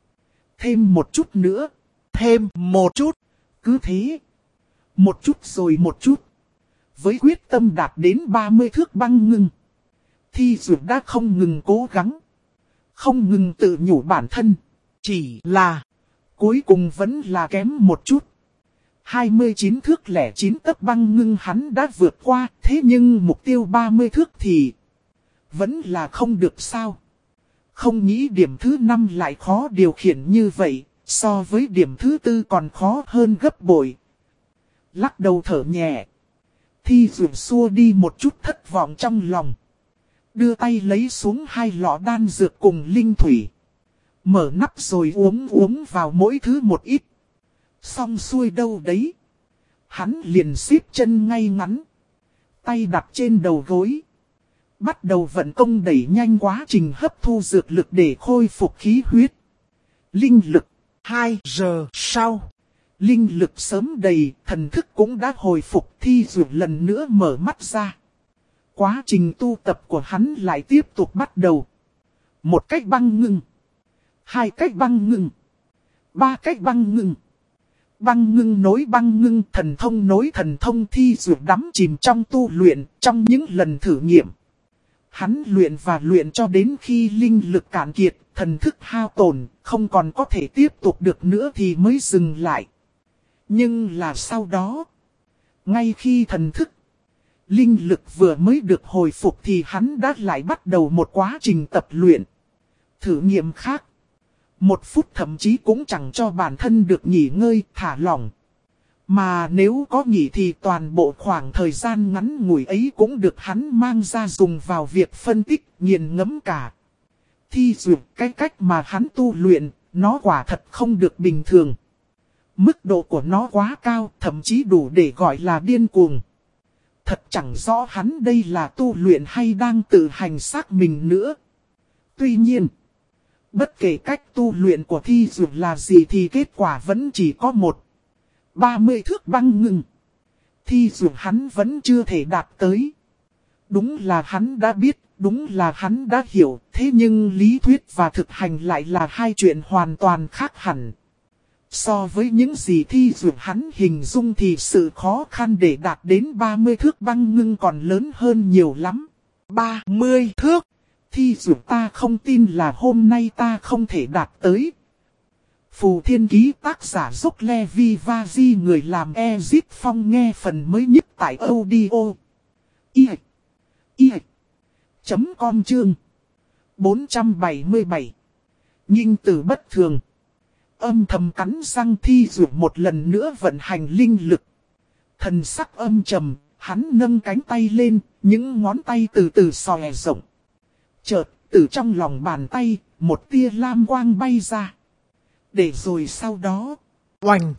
Thêm một chút nữa. Thêm một chút. Cứ thế. Một chút rồi một chút. Với quyết tâm đạt đến ba mươi thước băng ngưng, thi dụ đã không ngừng cố gắng. Không ngừng tự nhủ bản thân. Chỉ là, cuối cùng vẫn là kém một chút. hai mươi chín thước lẻ chín tấc băng ngưng hắn đã vượt qua, thế nhưng mục tiêu ba mươi thước thì vẫn là không được sao. Không nghĩ điểm thứ năm lại khó điều khiển như vậy, so với điểm thứ tư còn khó hơn gấp bội. Lắc đầu thở nhẹ. Thi Dược xua đi một chút thất vọng trong lòng. Đưa tay lấy xuống hai lọ đan dược cùng linh thủy. Mở nắp rồi uống uống vào mỗi thứ một ít. Xong xuôi đâu đấy. Hắn liền xếp chân ngay ngắn. Tay đặt trên đầu gối. Bắt đầu vận công đẩy nhanh quá trình hấp thu dược lực để khôi phục khí huyết. Linh lực. hai giờ sau. Linh lực sớm đầy, thần thức cũng đã hồi phục. Thi Dược lần nữa mở mắt ra. Quá trình tu tập của hắn lại tiếp tục bắt đầu. Một cách băng ngưng. Hai cách băng ngưng. Ba cách băng ngưng. Băng ngưng nối băng ngưng, thần thông nối thần thông. Thi Dược đắm chìm trong tu luyện, trong những lần thử nghiệm. Hắn luyện và luyện cho đến khi linh lực cạn kiệt, thần thức hao tổn, không còn có thể tiếp tục được nữa thì mới dừng lại. Nhưng là sau đó, ngay khi thần thức, linh lực vừa mới được hồi phục thì hắn đã lại bắt đầu một quá trình tập luyện. Thử nghiệm khác. Một phút thậm chí cũng chẳng cho bản thân được nghỉ ngơi, thả lỏng. Mà nếu có nghỉ thì toàn bộ khoảng thời gian ngắn ngủi ấy cũng được hắn mang ra dùng vào việc phân tích, nghiền ngẫm cả. Thi Dược, cái cách mà hắn tu luyện, nó quả thật không được bình thường. Mức độ của nó quá cao, thậm chí đủ để gọi là điên cuồng. Thật chẳng rõ hắn đây là tu luyện hay đang tự hành xác mình nữa. Tuy nhiên, bất kể cách tu luyện của Thi Dược là gì thì kết quả vẫn chỉ có một. ba mươi thước băng ngưng. Thi Dược hắn vẫn chưa thể đạt tới. Đúng là hắn đã biết, đúng là hắn đã hiểu. Thế nhưng lý thuyết và thực hành lại là hai chuyện hoàn toàn khác hẳn. So với những gì Thi Dược hắn hình dung thì sự khó khăn để đạt đến ba mươi thước băng ngưng còn lớn hơn nhiều lắm. ba mươi thước. Thi Dược ta không tin là hôm nay ta không thể đạt tới. Phù Thiên Ký tác giả Dốc Levi Vazi người làm Ezip Phong nghe phần mới nhất tại audio. I I chấm com chương bốn trăm bảy mươi bảy. Nhinh tử bất thường. Âm thầm cắn răng. Thi Dược một lần nữa vận hành linh lực. Thần sắc âm trầm, hắn nâng cánh tay lên, những ngón tay từ từ xòe rộng. Chợt, từ trong lòng bàn tay, một tia lam quang bay ra. Để rồi sau đó, oành,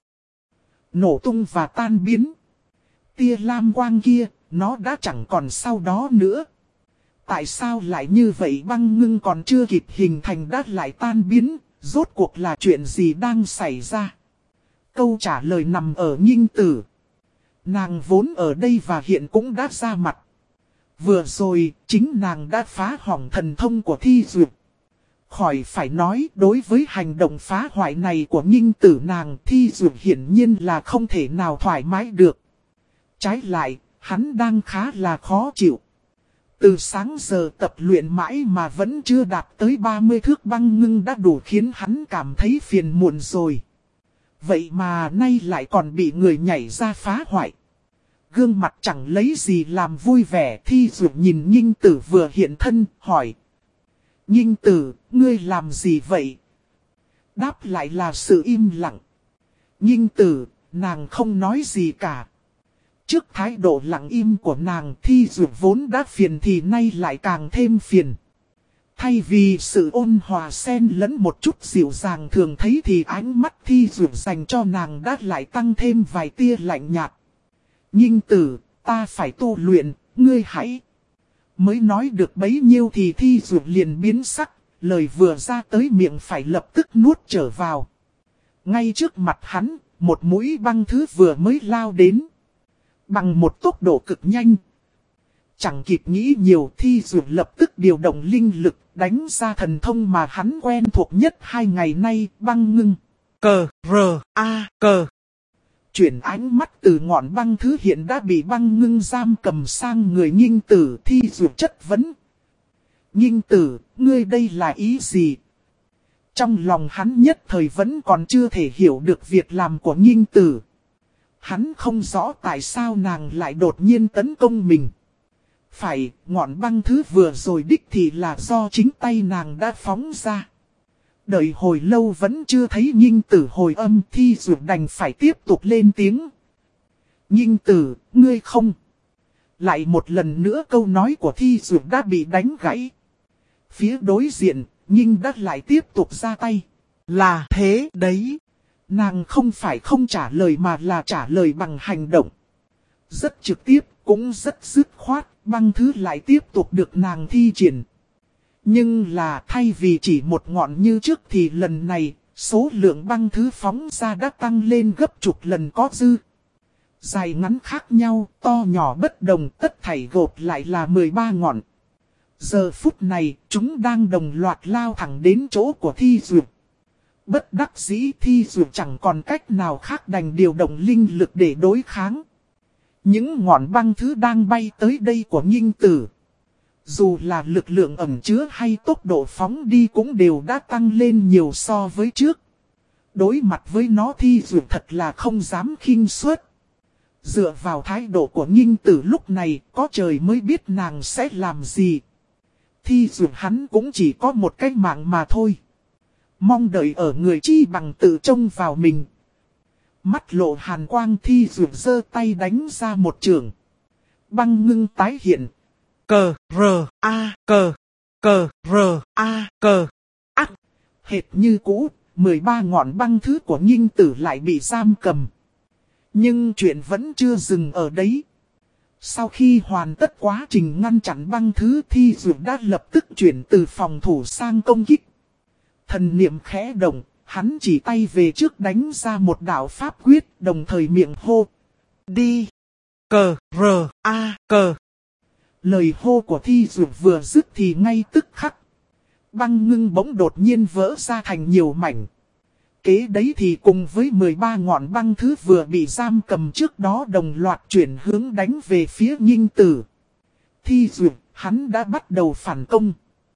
nổ tung và tan biến. Tia lam quang kia, nó đã chẳng còn sau đó nữa. Tại sao lại như vậy? Băng ngưng còn chưa kịp hình thành đã lại tan biến, rốt cuộc là chuyện gì đang xảy ra? Câu trả lời nằm ở Nhinh Tử. Nàng vốn ở đây và hiện cũng đã ra mặt. Vừa rồi, chính nàng đã phá hỏng thần thông của Thi Dược. Khỏi phải nói, đối với hành động phá hoại này của Nhinh Tử nàng, Thi Dược hiển nhiên là không thể nào thoải mái được. Trái lại, hắn đang khá là khó chịu. Từ sáng giờ tập luyện mãi mà vẫn chưa đạt tới ba mươi thước băng ngưng đã đủ khiến hắn cảm thấy phiền muộn rồi. Vậy mà nay lại còn bị người nhảy ra phá hoại. Gương mặt chẳng lấy gì làm vui vẻ. Thi Dược nhìn Nhinh Tử vừa hiện thân, hỏi. Nhinh Tử, ngươi làm gì vậy? Đáp lại là sự im lặng. Nhinh Tử, nàng không nói gì cả. Trước thái độ lặng im của nàng, Thi Dược vốn đã phiền thì nay lại càng thêm phiền. Thay vì sự ôn hòa xen lẫn một chút dịu dàng thường thấy thì ánh mắt Thi Dược dành cho nàng đã lại tăng thêm vài tia lạnh nhạt. Nhinh Tử, ta phải tu luyện, ngươi hãy... Mới nói được bấy nhiêu thì Thi Dược liền biến sắc, lời vừa ra tới miệng phải lập tức nuốt trở vào. Ngay trước mặt hắn, một mũi băng thứ vừa mới lao đến. Bằng một tốc độ cực nhanh. Chẳng kịp nghĩ nhiều, Thi Dược lập tức điều động linh lực, đánh ra thần thông mà hắn quen thuộc nhất hai ngày nay, băng ngưng. Cờ, rờ, a, cờ. Chuyển ánh mắt từ ngọn băng thứ hiện đã bị băng ngưng giam cầm sang người Nhinh Tử. Thi Dược chất vấn. Nhinh Tử, ngươi đây là ý gì? Trong lòng hắn nhất thời vẫn còn chưa thể hiểu được việc làm của Nghinh Tử. Hắn không rõ tại sao nàng lại đột nhiên tấn công mình. Phải, ngọn băng thứ vừa rồi đích thì là do chính tay nàng đã phóng ra. Đợi hồi lâu vẫn chưa thấy Nghinh Tử hồi âm, Thi Dược đành phải tiếp tục lên tiếng. Nghinh Tử, ngươi không. Lại một lần nữa câu nói của Thi Dược đã bị đánh gãy. Phía đối diện, Nghinh đã lại tiếp tục ra tay. Là thế đấy. Nàng không phải không trả lời mà là trả lời bằng hành động. Rất trực tiếp, cũng rất dứt khoát, băng thứ lại tiếp tục được nàng thi triển. Nhưng là thay vì chỉ một ngọn như trước thì lần này, số lượng băng thứ phóng ra đã tăng lên gấp chục lần có dư. Dài ngắn khác nhau, to nhỏ bất đồng, tất thảy gộp lại là mười ba ngọn. Giờ phút này, chúng đang đồng loạt lao thẳng đến chỗ của Thi Dược. Bất đắc dĩ Thi Dược chẳng còn cách nào khác đành điều động linh lực để đối kháng. Những ngọn băng thứ đang bay tới đây của Nghinh Tử, dù là lực lượng ẩn chứa hay tốc độ phóng đi cũng đều đã tăng lên nhiều so với trước. Đối mặt với nó Thi Dược thật là không dám khinh suất. Dựa vào thái độ của Nghinh Tử lúc này, có trời mới biết nàng sẽ làm gì. Thi Dược hắn cũng chỉ có một cái mạng mà thôi. Mong đợi ở người chi bằng tự trông vào mình. Mắt lộ hàn quang Thi Dược giơ tay đánh ra một trường. Băng ngưng tái hiện. Cờ, rờ, a, cờ, cờ, rờ, a, cờ, ác. Hệt như cũ, mười ba ngọn băng thứ của Nghinh Tử lại bị giam cầm. Nhưng chuyện vẫn chưa dừng ở đấy. Sau khi hoàn tất quá trình ngăn chặn băng thứ, Thi Dược đã lập tức chuyển từ phòng thủ sang công kích. Thần niệm khẽ động, hắn chỉ tay về trước đánh ra một đạo pháp quyết, đồng thời miệng hô. Đi! Cờ, rờ, a, cờ. Lời hô của Thi Dược vừa dứt thì ngay tức khắc. Băng ngưng bỗng đột nhiên vỡ ra thành nhiều mảnh. Kế đấy thì cùng với mười ba ngọn băng thứ vừa bị giam cầm trước đó đồng loạt chuyển hướng đánh về phía Nghinh Tử. Thi Dược, hắn đã bắt đầu phản công.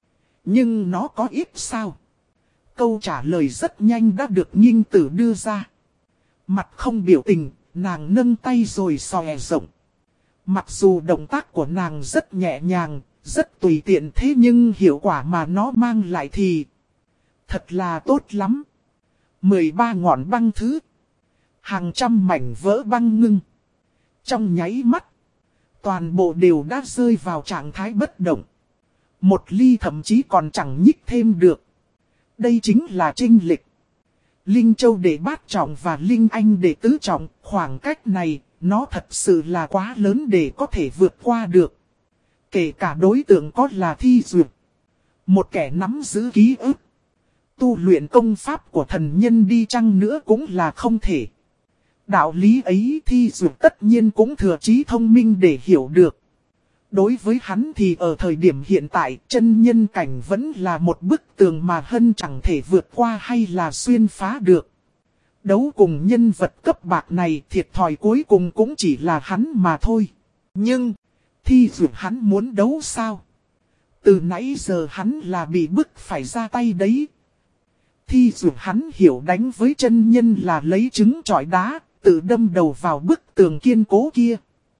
Nhưng nó có ít sao? Câu trả lời rất nhanh đã được Nghinh Tử đưa ra. Mặt không biểu tình, nàng nâng tay rồi xòe rộng. Mặc dù động tác của nàng rất nhẹ nhàng, rất tùy tiện thế nhưng hiệu quả mà nó mang lại thì thật là tốt lắm. mười ba ngọn băng thứ, hàng trăm mảnh vỡ băng ngưng. Trong nháy mắt, toàn bộ đều đã rơi vào trạng thái bất động. Một ly thậm chí còn chẳng nhích thêm được. Đây chính là chênh lệch. Linh Châu đệ bát trọng và Linh Anh đệ tứ trọng, khoảng cách này, nó thật sự là quá lớn để có thể vượt qua được. Kể cả đối tượng có là Thi Dược, một kẻ nắm giữ ký ức, tu luyện công pháp của thần nhân đi chăng nữa cũng là không thể. Đạo lý ấy Thi Dược tất nhiên cũng thừa trí thông minh để hiểu được. Đối với hắn thì ở thời điểm hiện tại, chân nhân cảnh vẫn là một bức tường mà hân chẳng thể vượt qua hay là xuyên phá được. Đấu cùng nhân vật cấp bạc này, thiệt thòi cuối cùng cũng chỉ là hắn mà thôi. Nhưng, Thi Dược hắn muốn đấu sao? Từ nãy giờ hắn là bị bức phải ra tay đấy. Thi Dược hắn hiểu đánh với chân nhân là lấy trứng trọi đá, tự đâm đầu vào bức tường kiên cố kia.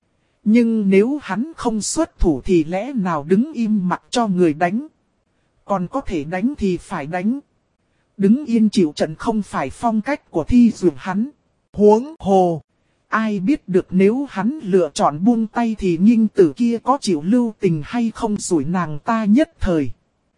Nhưng nếu hắn không xuất thủ thì lẽ nào đứng im mặc cho người đánh. Còn có thể đánh thì phải đánh. Đứng yên chịu trận không phải phong cách của Thi Dược hắn. Huống hồ. Ai biết được nếu hắn lựa chọn buông tay thì Nghinh Tử kia có chịu lưu tình hay không rủi nàng ta nhất thời.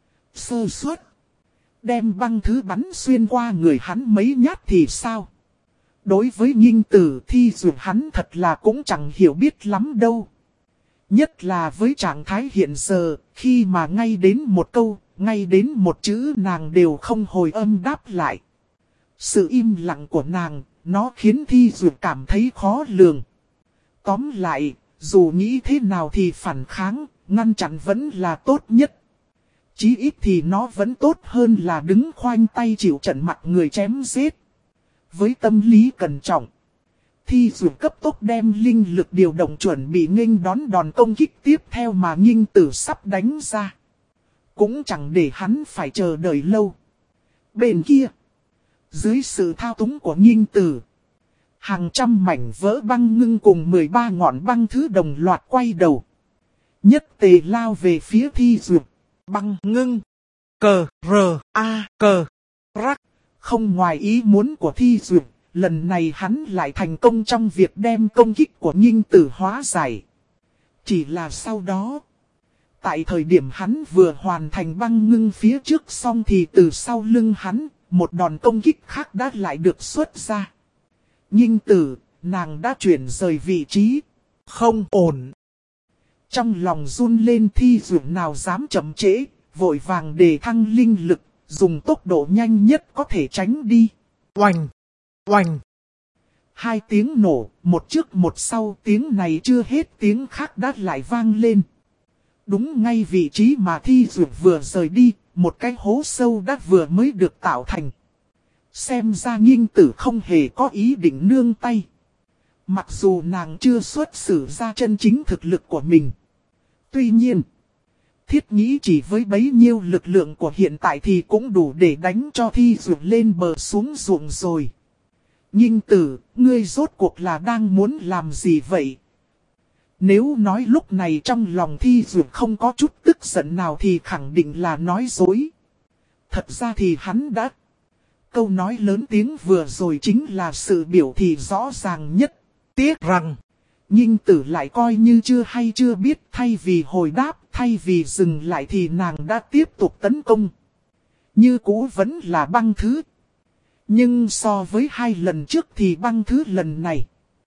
Sơ suất. Đem băng thứ bắn xuyên qua người hắn mấy nhát thì sao? Đối với Nghinh Tử Thi Dược hắn thật là cũng chẳng hiểu biết lắm đâu. Nhất là với trạng thái hiện giờ, khi mà ngay đến một câu, ngay đến một chữ nàng đều không hồi âm đáp lại. Sự im lặng của nàng, nó khiến Thi Dược cảm thấy khó lường. Tóm lại, dù nghĩ thế nào thì phản kháng, ngăn chặn vẫn là tốt nhất. Chí ít thì nó vẫn tốt hơn là đứng khoanh tay chịu trận mặt người chém giết. Với tâm lý cẩn trọng, Thi Dược cấp tốc đem linh lực điều động chuẩn bị nghênh đón đòn công kích tiếp theo mà Nghinh Tử sắp đánh ra. Cũng chẳng để hắn phải chờ đợi lâu. Bên kia, dưới sự thao túng của Nghinh Tử, hàng trăm mảnh vỡ băng ngưng cùng mười ba ngọn băng thứ đồng loạt quay đầu. Nhất tề lao về phía Thi Duyệt. Băng ngưng. Cờ, rờ, a, cờ, rắc. Không ngoài ý muốn của Thi Duyệt, lần này hắn lại thành công trong việc đem công kích của Nghinh Tử hóa giải. Chỉ là sau đó, tại thời điểm hắn vừa hoàn thành băng ngưng phía trước xong thì từ sau lưng hắn, một đòn công kích khác đã lại được xuất ra. Nghinh Tử, nàng đã chuyển rời vị trí. Không ổn. Trong lòng run lên Thi Duyệt nào dám chậm trễ, vội vàng đề thăng linh lực, dùng tốc độ nhanh nhất có thể tránh đi. Oanh! Oanh! Hai tiếng nổ, một trước một sau, tiếng này chưa hết tiếng khác đã lại vang lên. Đúng ngay vị trí mà Thi Duyệt vừa rời đi, một cái hố sâu đã vừa mới được tạo thành. Xem ra Nghinh Tử không hề có ý định nương tay. Mặc dù nàng chưa xuất xử ra chân chính thực lực của mình. Tuy nhiên, thiết nghĩ chỉ với bấy nhiêu lực lượng của hiện tại thì cũng đủ để đánh cho Thi Duyệt lên bờ xuống ruộng rồi. Nghinh Tử, ngươi rốt cuộc là đang muốn làm gì vậy? Nếu nói lúc này trong lòng Thi Duyệt không có chút tức giận nào thì khẳng định là nói dối. Thật ra thì hắn đã... Câu nói lớn tiếng vừa rồi chính là sự biểu thị rõ ràng nhất. Tiếc rằng, Nghinh Tử lại coi như chưa hay chưa biết, thay vì hồi đáp, thay vì dừng lại thì nàng đã tiếp tục tấn công. Như cũ vẫn là băng thứ. Nhưng so với hai lần trước thì băng thứ lần này,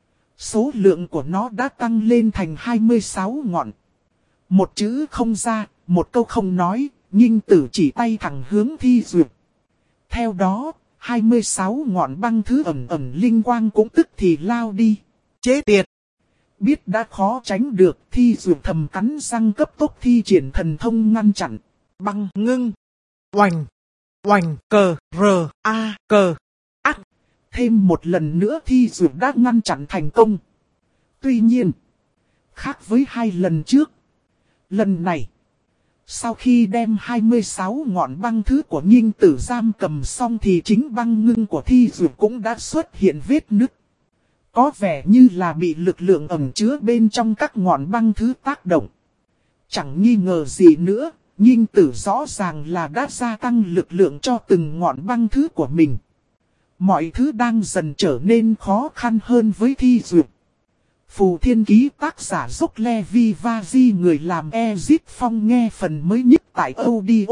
số lượng của nó đã tăng lên thành hai mươi sáu ngọn. Một chữ không ra, một câu không nói, Nghinh Tử chỉ tay thẳng hướng Thi Duyệt. Theo đó, hai mươi sáu ngọn băng thứ ẩn ẩn linh quang cũng tức thì lao đi. Chế tiệt! Biết đã khó tránh được, Thi Duyệt thầm cắn răng cấp tốc thi triển thần thông ngăn chặn. Băng ngưng! Oanh! Oanh! Cờ! Rờ! A! Cờ! Ác! Thêm một lần nữa Thi Duyệt đã ngăn chặn thành công. Tuy nhiên, khác với hai lần trước, lần này, sau khi đem hai mươi sáu ngọn băng thứ của Nghinh Tử giam cầm xong thì chính băng ngưng của Thi Duyệt cũng đã xuất hiện vết nứt. Có vẻ như là bị lực lượng ẩn chứa bên trong các ngọn băng thứ tác động. Chẳng nghi ngờ gì nữa, Nghinh Tử rõ ràng là đã gia tăng lực lượng cho từng ngọn băng thứ của mình. Mọi thứ đang dần trở nên khó khăn hơn với Thi Duyệt. Phù Thiên Ký tác giả Dốc Le Vi Va Di, người làm Ezip Phong, nghe phần mới nhất tại audio.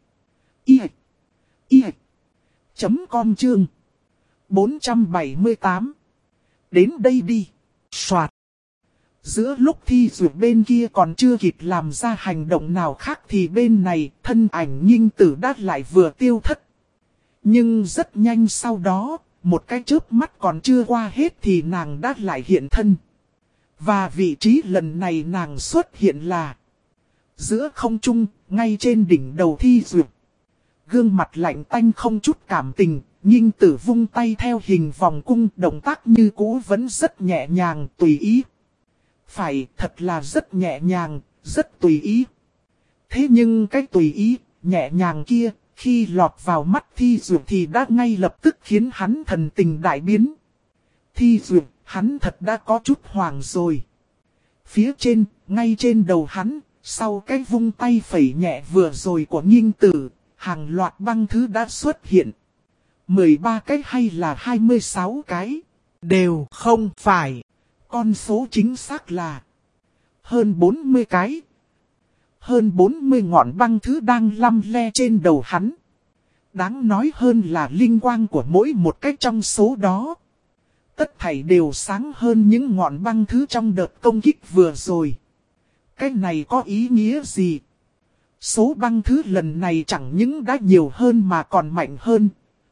I. I. Chấm com chương. bốn trăm bảy mươi tám. Đến đây đi. Soạt. Giữa lúc Thi Duyệt bên kia còn chưa kịp làm ra hành động nào khác thì bên này thân ảnh Nghinh Tử đã lại vừa tiêu thất. Nhưng rất nhanh sau đó, một cái chớp mắt còn chưa qua hết thì nàng đã lại hiện thân. Và vị trí lần này nàng xuất hiện là giữa không trung, ngay trên đỉnh đầu Thi Duyệt. Gương mặt lạnh tanh không chút cảm tình, Nghinh Tử vung tay theo hình vòng cung, động tác như cũ vẫn rất nhẹ nhàng, tùy ý. Phải, thật là rất nhẹ nhàng, rất tùy ý. Thế nhưng cái tùy ý, nhẹ nhàng kia, khi lọt vào mắt Thi Duyệt thì đã ngay lập tức khiến hắn thần tình đại biến. Thi Duyệt, hắn thật đã có chút hoảng rồi. Phía trên, ngay trên đầu hắn, sau cái vung tay phẩy nhẹ vừa rồi của Nghinh Tử, hàng loạt băng thứ đã xuất hiện. mười ba cái hay là hai mươi sáu cái? Đều không phải. Con số chính xác là hơn bốn mươi cái. Hơn bốn mươi ngọn băng thứ đang lăm le trên đầu hắn. Đáng nói hơn là linh quang của mỗi một cái trong số đó. Tất thảy đều sáng hơn những ngọn băng thứ trong đợt công kích vừa rồi. Cái này có ý nghĩa gì? Số băng thứ lần này chẳng những đã nhiều hơn mà còn mạnh hơn.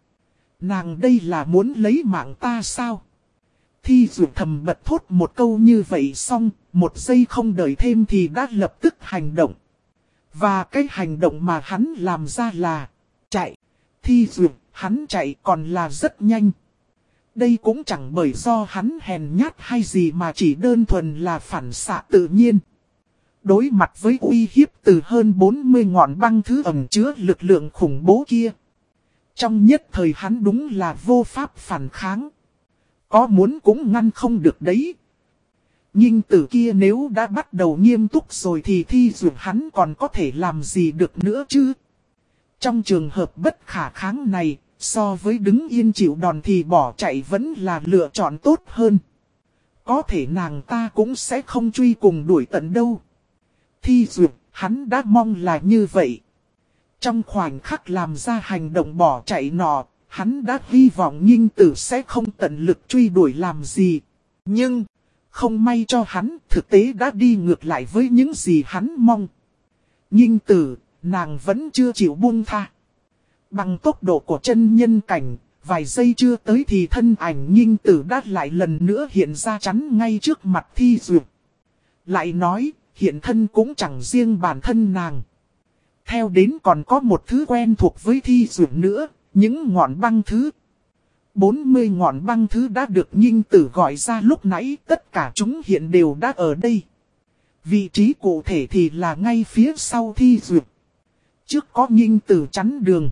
Nàng đây là muốn lấy mạng ta sao? Thi Duyệt thầm bật thốt một câu như vậy xong, một giây không đợi thêm thì đã lập tức hành động. Và cái hành động mà hắn làm ra là chạy. Thi Duyệt, hắn chạy còn là rất nhanh. Đây cũng chẳng bởi do hắn hèn nhát hay gì mà chỉ đơn thuần là phản xạ tự nhiên. Đối mặt với uy hiếp từ hơn bốn mươi ngọn băng thứ ẩn chứa lực lượng khủng bố kia, Trong nhất thời hắn đúng là vô pháp phản kháng. Có muốn cũng ngăn không được đấy. Nhưng từ kia nếu đã bắt đầu nghiêm túc rồi thì thi dụ hắn còn có thể làm gì được nữa chứ. Trong trường hợp bất khả kháng này, so với đứng yên chịu đòn thì bỏ chạy vẫn là lựa chọn tốt hơn. Có thể nàng ta cũng sẽ không truy cùng đuổi tận đâu. Thi dụ, hắn đã mong là như vậy. Trong khoảnh khắc làm ra hành động bỏ chạy nọ, hắn đã hy vọng Ninh Tử sẽ không tận lực truy đuổi làm gì. Nhưng, không may cho hắn, thực tế đã đi ngược lại với những gì hắn mong. Ninh Tử, nàng vẫn chưa chịu buông tha. Bằng tốc độ của chân nhân cảnh, vài giây chưa tới thì thân ảnh Ninh Tử đã lại lần nữa hiện ra chắn ngay trước mặt Thi Dụ. Lại nói, hiện thân cũng chẳng riêng bản thân nàng. Theo đến còn có một thứ quen thuộc với Thi Dụ nữa, những ngọn băng thứ. bốn mươi ngọn băng thứ đã được Ninh Tử gọi ra lúc nãy, tất cả chúng hiện đều đã ở đây. Vị trí cụ thể thì là ngay phía sau Thi Dụ. Trước có Ninh Tử chắn đường.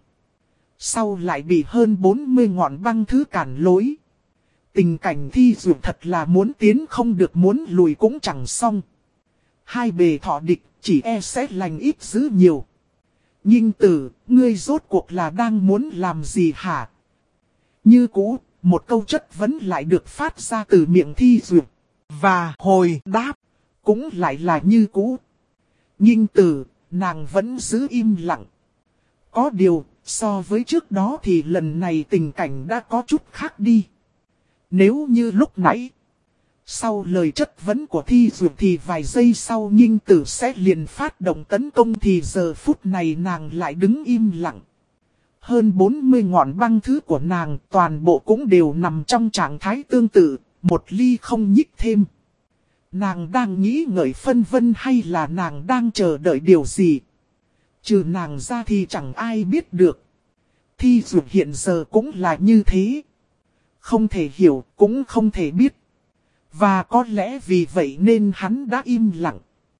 Sau lại bị hơn bốn mươi ngọn băng thứ cản lối. Tình cảnh Thi Dụ thật là muốn tiến không được, muốn lùi cũng chẳng xong. Hai bề thọ địch, chỉ e sẽ lành ít dữ nhiều. Ninh Tử, ngươi rốt cuộc là đang muốn làm gì hả? Như cũ, một câu chất vấn lại được phát ra từ miệng Thi Dụ. Và hồi đáp, cũng lại là như cũ. Ninh Tử, nàng vẫn giữ im lặng. Có điều, so với trước đó thì lần này tình cảnh đã có chút khác đi. Nếu như lúc nãy, sau lời chất vấn của Thi Dụ thì vài giây sau Ninh Tử sẽ liền phát động tấn công thì giờ phút này nàng lại đứng im lặng. Hơn bốn mươi ngọn băng thứ của nàng toàn bộ cũng đều nằm trong trạng thái tương tự, một ly không nhích thêm. Nàng đang nghĩ ngợi phân vân hay là nàng đang chờ đợi điều gì? Trừ nàng ra thì chẳng ai biết được. Thi Dụ hiện giờ cũng là như thế. Không thể hiểu, cũng không thể biết. Và có lẽ vì vậy nên hắn đã im lặng.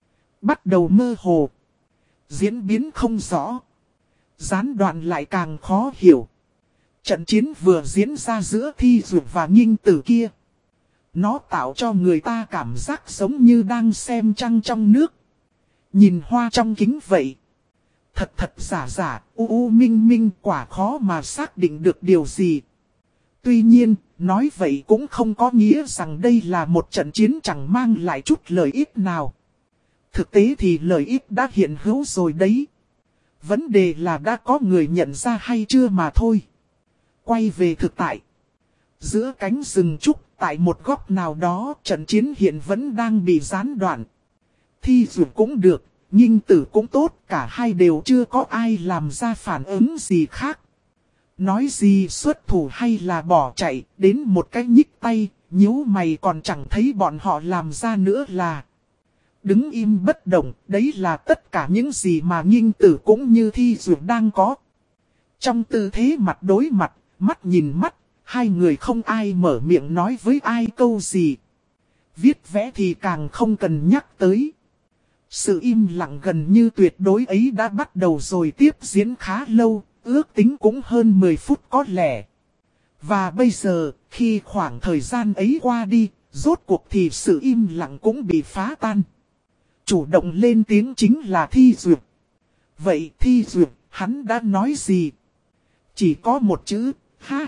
Bắt đầu mơ hồ. Diễn biến không rõ. Gián đoạn lại càng khó hiểu. Trận chiến vừa diễn ra giữa Thi Dụ và Ninh Tử kia. Nó tạo cho người ta cảm giác giống như đang xem trăng trong nước. Nhìn hoa trong kính vậy. Thật thật giả giả, u u minh minh, quả khó mà xác định được điều gì. Tuy nhiên, nói vậy cũng không có nghĩa rằng đây là một trận chiến chẳng mang lại chút lợi ích nào. Thực tế thì lợi ích đã hiện hữu rồi đấy. Vấn đề là đã có người nhận ra hay chưa mà thôi. Quay về thực tại. Giữa cánh rừng trúc, tại một góc nào đó, trận chiến hiện vẫn đang bị gián đoạn. Thi Dụ cũng được, Ninh Tử cũng tốt, cả hai đều chưa có ai làm ra phản ứng gì khác. Nói gì xuất thủ hay là bỏ chạy, đến một cái nhích tay, nhíu mày còn chẳng thấy bọn họ làm ra nữa là. Đứng im bất động, đấy là tất cả những gì mà Ninh Tử cũng như Thi Dụ đang có. Trong tư thế mặt đối mặt, mắt nhìn mắt, hai người không ai mở miệng nói với ai câu gì. Viết vẽ thì càng không cần nhắc tới. Sự im lặng gần như tuyệt đối ấy đã bắt đầu rồi, tiếp diễn khá lâu, ước tính cũng hơn mười phút có lẽ. Và bây giờ, khi khoảng thời gian ấy qua đi, rốt cuộc thì sự im lặng cũng bị phá tan. Chủ động lên tiếng chính là Thi Dụ. Vậy Thi Dụ, hắn đã nói gì? Chỉ có một chữ, ha.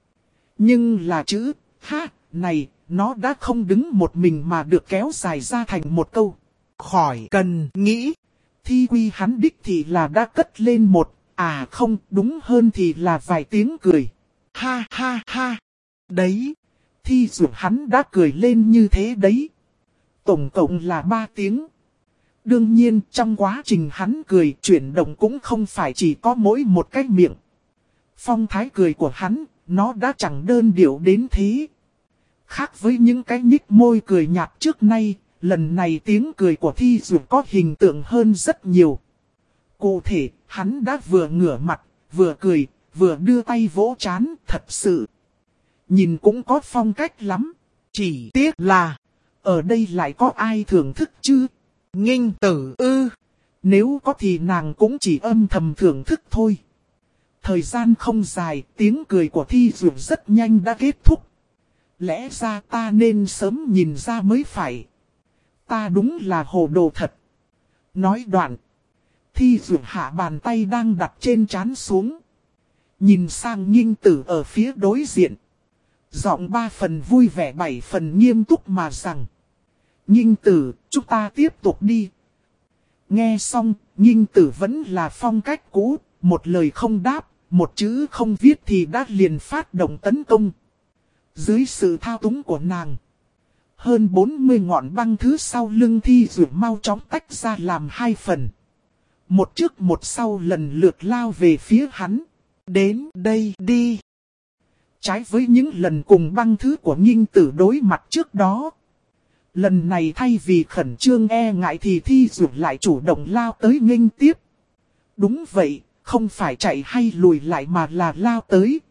Nhưng là chữ, ha, này, nó đã không đứng một mình mà được kéo dài ra thành một câu. Khỏi cần nghĩ. Thi quy hắn đích thì là đã cất lên một, à không, đúng hơn thì là vài tiếng cười. Ha ha ha. Đấy. Thi Dụ hắn đã cười lên như thế đấy. Tổng cộng là ba tiếng. Đương nhiên trong quá trình hắn cười, chuyển động cũng không phải chỉ có mỗi một cái miệng. Phong thái cười của hắn, nó đã chẳng đơn điệu đến thế. Khác với những cái nhích môi cười nhạt trước nay, lần này tiếng cười của Thi Dụ có hình tượng hơn rất nhiều. Cụ thể, hắn đã vừa ngửa mặt, vừa cười, vừa đưa tay vỗ trán, thật sự. Nhìn cũng có phong cách lắm. Chỉ tiếc là, ở đây lại có ai thưởng thức chứ? Ninh Tử ư. Nếu có thì nàng cũng chỉ âm thầm thưởng thức thôi. Thời gian không dài, tiếng cười của Thi Dược rất nhanh đã kết thúc. Lẽ ra ta nên sớm nhìn ra mới phải. Ta đúng là hồ đồ thật. Nói đoạn, Thi Dược hạ bàn tay đang đặt trên trán xuống. Nhìn sang Nghinh Tử ở phía đối diện. Giọng ba phần vui vẻ bảy phần nghiêm túc mà rằng. Nghinh Tử, chúng ta tiếp tục đi. Nghe xong, Nghinh Tử vẫn là phong cách cũ, một lời không đáp, một chữ không viết thì đã liền phát động tấn công. Dưới sự thao túng của nàng, hơn bốn mươi ngọn băng thứ sau lưng Thi Dược mau chóng tách ra làm hai phần. Một trước một sau lần lượt lao về phía hắn. Đến đây đi. Trái với những lần cùng băng thứ của Nghinh Tử đối mặt trước đó. Lần này thay vì khẩn trương e ngại thì Thi Dược lại chủ động lao tới nghênh tiếp. Đúng vậy, không phải chạy hay lùi lại mà là lao tới.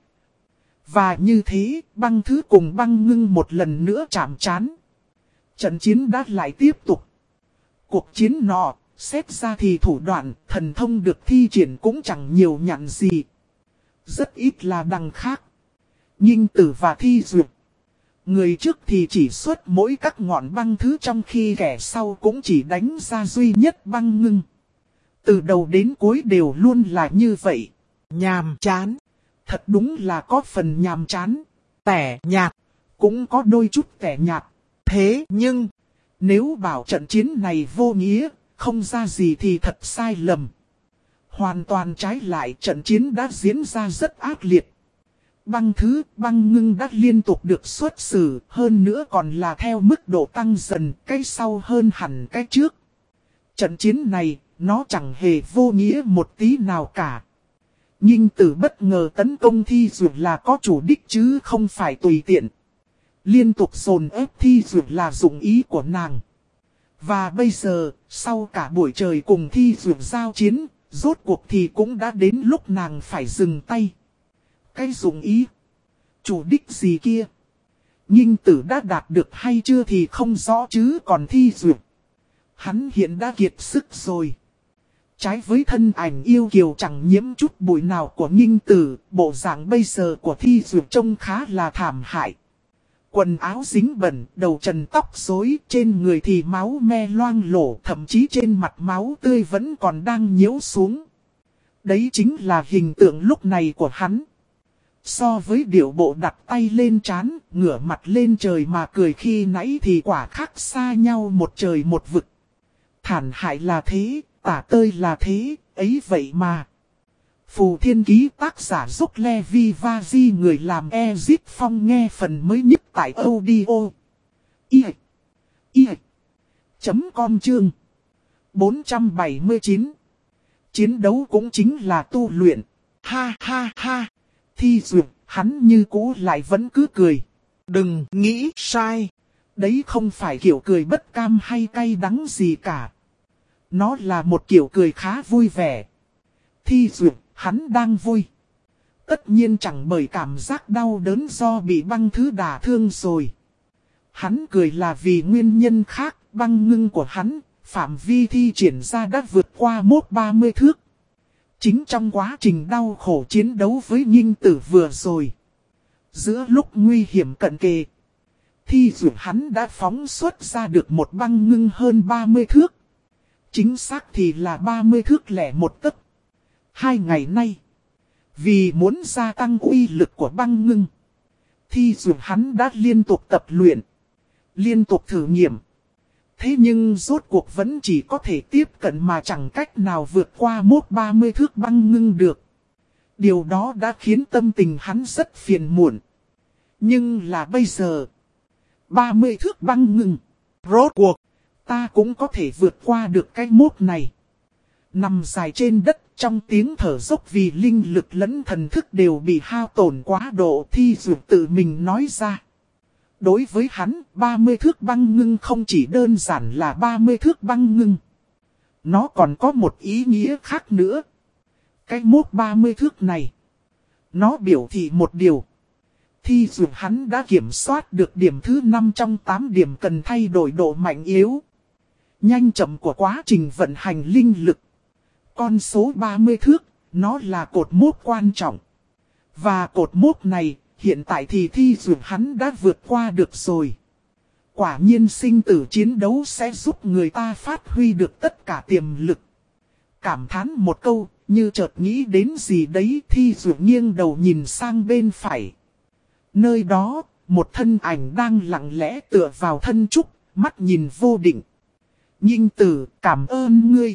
Và như thế, băng thứ cùng băng ngưng một lần nữa chạm trán. Trận chiến đã lại tiếp tục. Cuộc chiến nọ, xét ra thì thủ đoạn, thần thông được thi triển cũng chẳng nhiều nhặn gì. Rất ít là đằng khác. Nghinh Tử và Thi Dược. Người trước thì chỉ xuất mỗi các ngọn băng thứ, trong khi kẻ sau cũng chỉ đánh ra duy nhất băng ngưng. Từ đầu đến cuối đều luôn là như vậy. Nhàm chán. Thật đúng là có phần nhàm chán. Tẻ nhạt. Cũng có đôi chút tẻ nhạt. Thế nhưng, nếu bảo trận chiến này vô nghĩa, không ra gì thì thật sai lầm. Hoàn toàn trái lại, trận chiến đã diễn ra rất ác liệt. Băng thứ, băng ngưng đã liên tục được xuất xử, hơn nữa còn là theo mức độ tăng dần, cái sau hơn hẳn cái trước. Trận chiến này, nó chẳng hề vô nghĩa một tí nào cả. Nghinh Tử bất ngờ tấn công Thi Dược là có chủ đích chứ không phải tùy tiện. Liên tục dồn ép Thi Dược là dụng ý của nàng. Và bây giờ, sau cả buổi trời cùng Thi Dược giao chiến, rốt cuộc thì cũng đã đến lúc nàng phải dừng tay. Cái dụng ý, chủ đích gì kia, Nghinh Tử đã đạt được hay chưa thì không rõ chứ còn Thi Dược. Hắn hiện đã kiệt sức rồi. Trái với thân ảnh yêu kiều chẳng nhiễm chút bụi nào của Nghinh Tử, bộ dạng bây giờ của Thi Dược trông khá là thảm hại. Quần áo dính bẩn, đầu trần tóc rối, trên người thì máu me loang lổ, thậm chí trên mặt máu tươi vẫn còn đang nhiễu xuống. Đấy chính là hình tượng lúc này của hắn. So với điệu bộ đặt tay lên trán, ngửa mặt lên trời mà cười khi nãy thì quả khác xa nhau một trời một vực. Thản hại là thế, tả tơi là thế, ấy vậy mà. Phù Thiên Ký tác giả Giúp Levi Vazi, người làm Ezip Phong, nghe phần mới nhất tại audio. I I chấm com chương bốn trăm bảy mươi chín. Chiến đấu cũng chính là tu luyện. Ha ha ha. Thi Dược, hắn như cũ lại vẫn cứ cười. Đừng nghĩ sai. Đấy không phải kiểu cười bất cam hay cay đắng gì cả. Nó là một kiểu cười khá vui vẻ. Thi Dược, hắn đang vui. Tất nhiên chẳng bởi cảm giác đau đớn do bị băng thứ đả thương rồi. Hắn cười là vì nguyên nhân khác, băng ngưng của hắn, phạm vi thi triển ra đã vượt qua mốt ba mươi thước. Chính trong quá trình đau khổ chiến đấu với Nghinh Tử vừa rồi. Giữa lúc nguy hiểm cận kề, Thi Dược hắn đã phóng xuất ra được một băng ngưng hơn ba mươi thước. Chính xác thì là ba mươi thước lẻ một tấc. Hai ngày nay, vì muốn gia tăng uy lực của băng ngưng, Thi Dược hắn đã liên tục tập luyện, liên tục thử nghiệm. Thế nhưng rốt cuộc vẫn chỉ có thể tiếp cận mà chẳng cách nào vượt qua mốt ba mươi thước băng ngưng được. Điều đó đã khiến tâm tình hắn rất phiền muộn. Nhưng là bây giờ, ba mươi thước băng ngưng, rốt cuộc, ta cũng có thể vượt qua được cái mốt này. Nằm dài trên đất, trong tiếng thở dốc vì linh lực lẫn thần thức đều bị hao tổn quá độ, Thi Dược tự mình nói ra. Đối với hắn, ba mươi thước băng ngưng không chỉ đơn giản là ba mươi thước băng ngưng. Nó còn có một ý nghĩa khác nữa. Cái mốt ba mươi thước này, nó biểu thị một điều. Thi Dược hắn đã kiểm soát được điểm thứ năm trong tám điểm cần thay đổi độ mạnh yếu, nhanh chậm của quá trình vận hành linh lực. Con số ba mươi thước nó là cột mốc quan trọng. Và cột mốc này, hiện tại thì thi duyệt hắn đã vượt qua được rồi. Quả nhiên sinh tử chiến đấu sẽ giúp người ta phát huy được tất cả tiềm lực. Cảm thán một câu, như chợt nghĩ đến gì đấy, thi duyệt nghiêng đầu nhìn sang bên phải. Nơi đó, một thân ảnh đang lặng lẽ tựa vào thân trúc, mắt nhìn vô định. Nhinh tử, cảm ơn ngươi.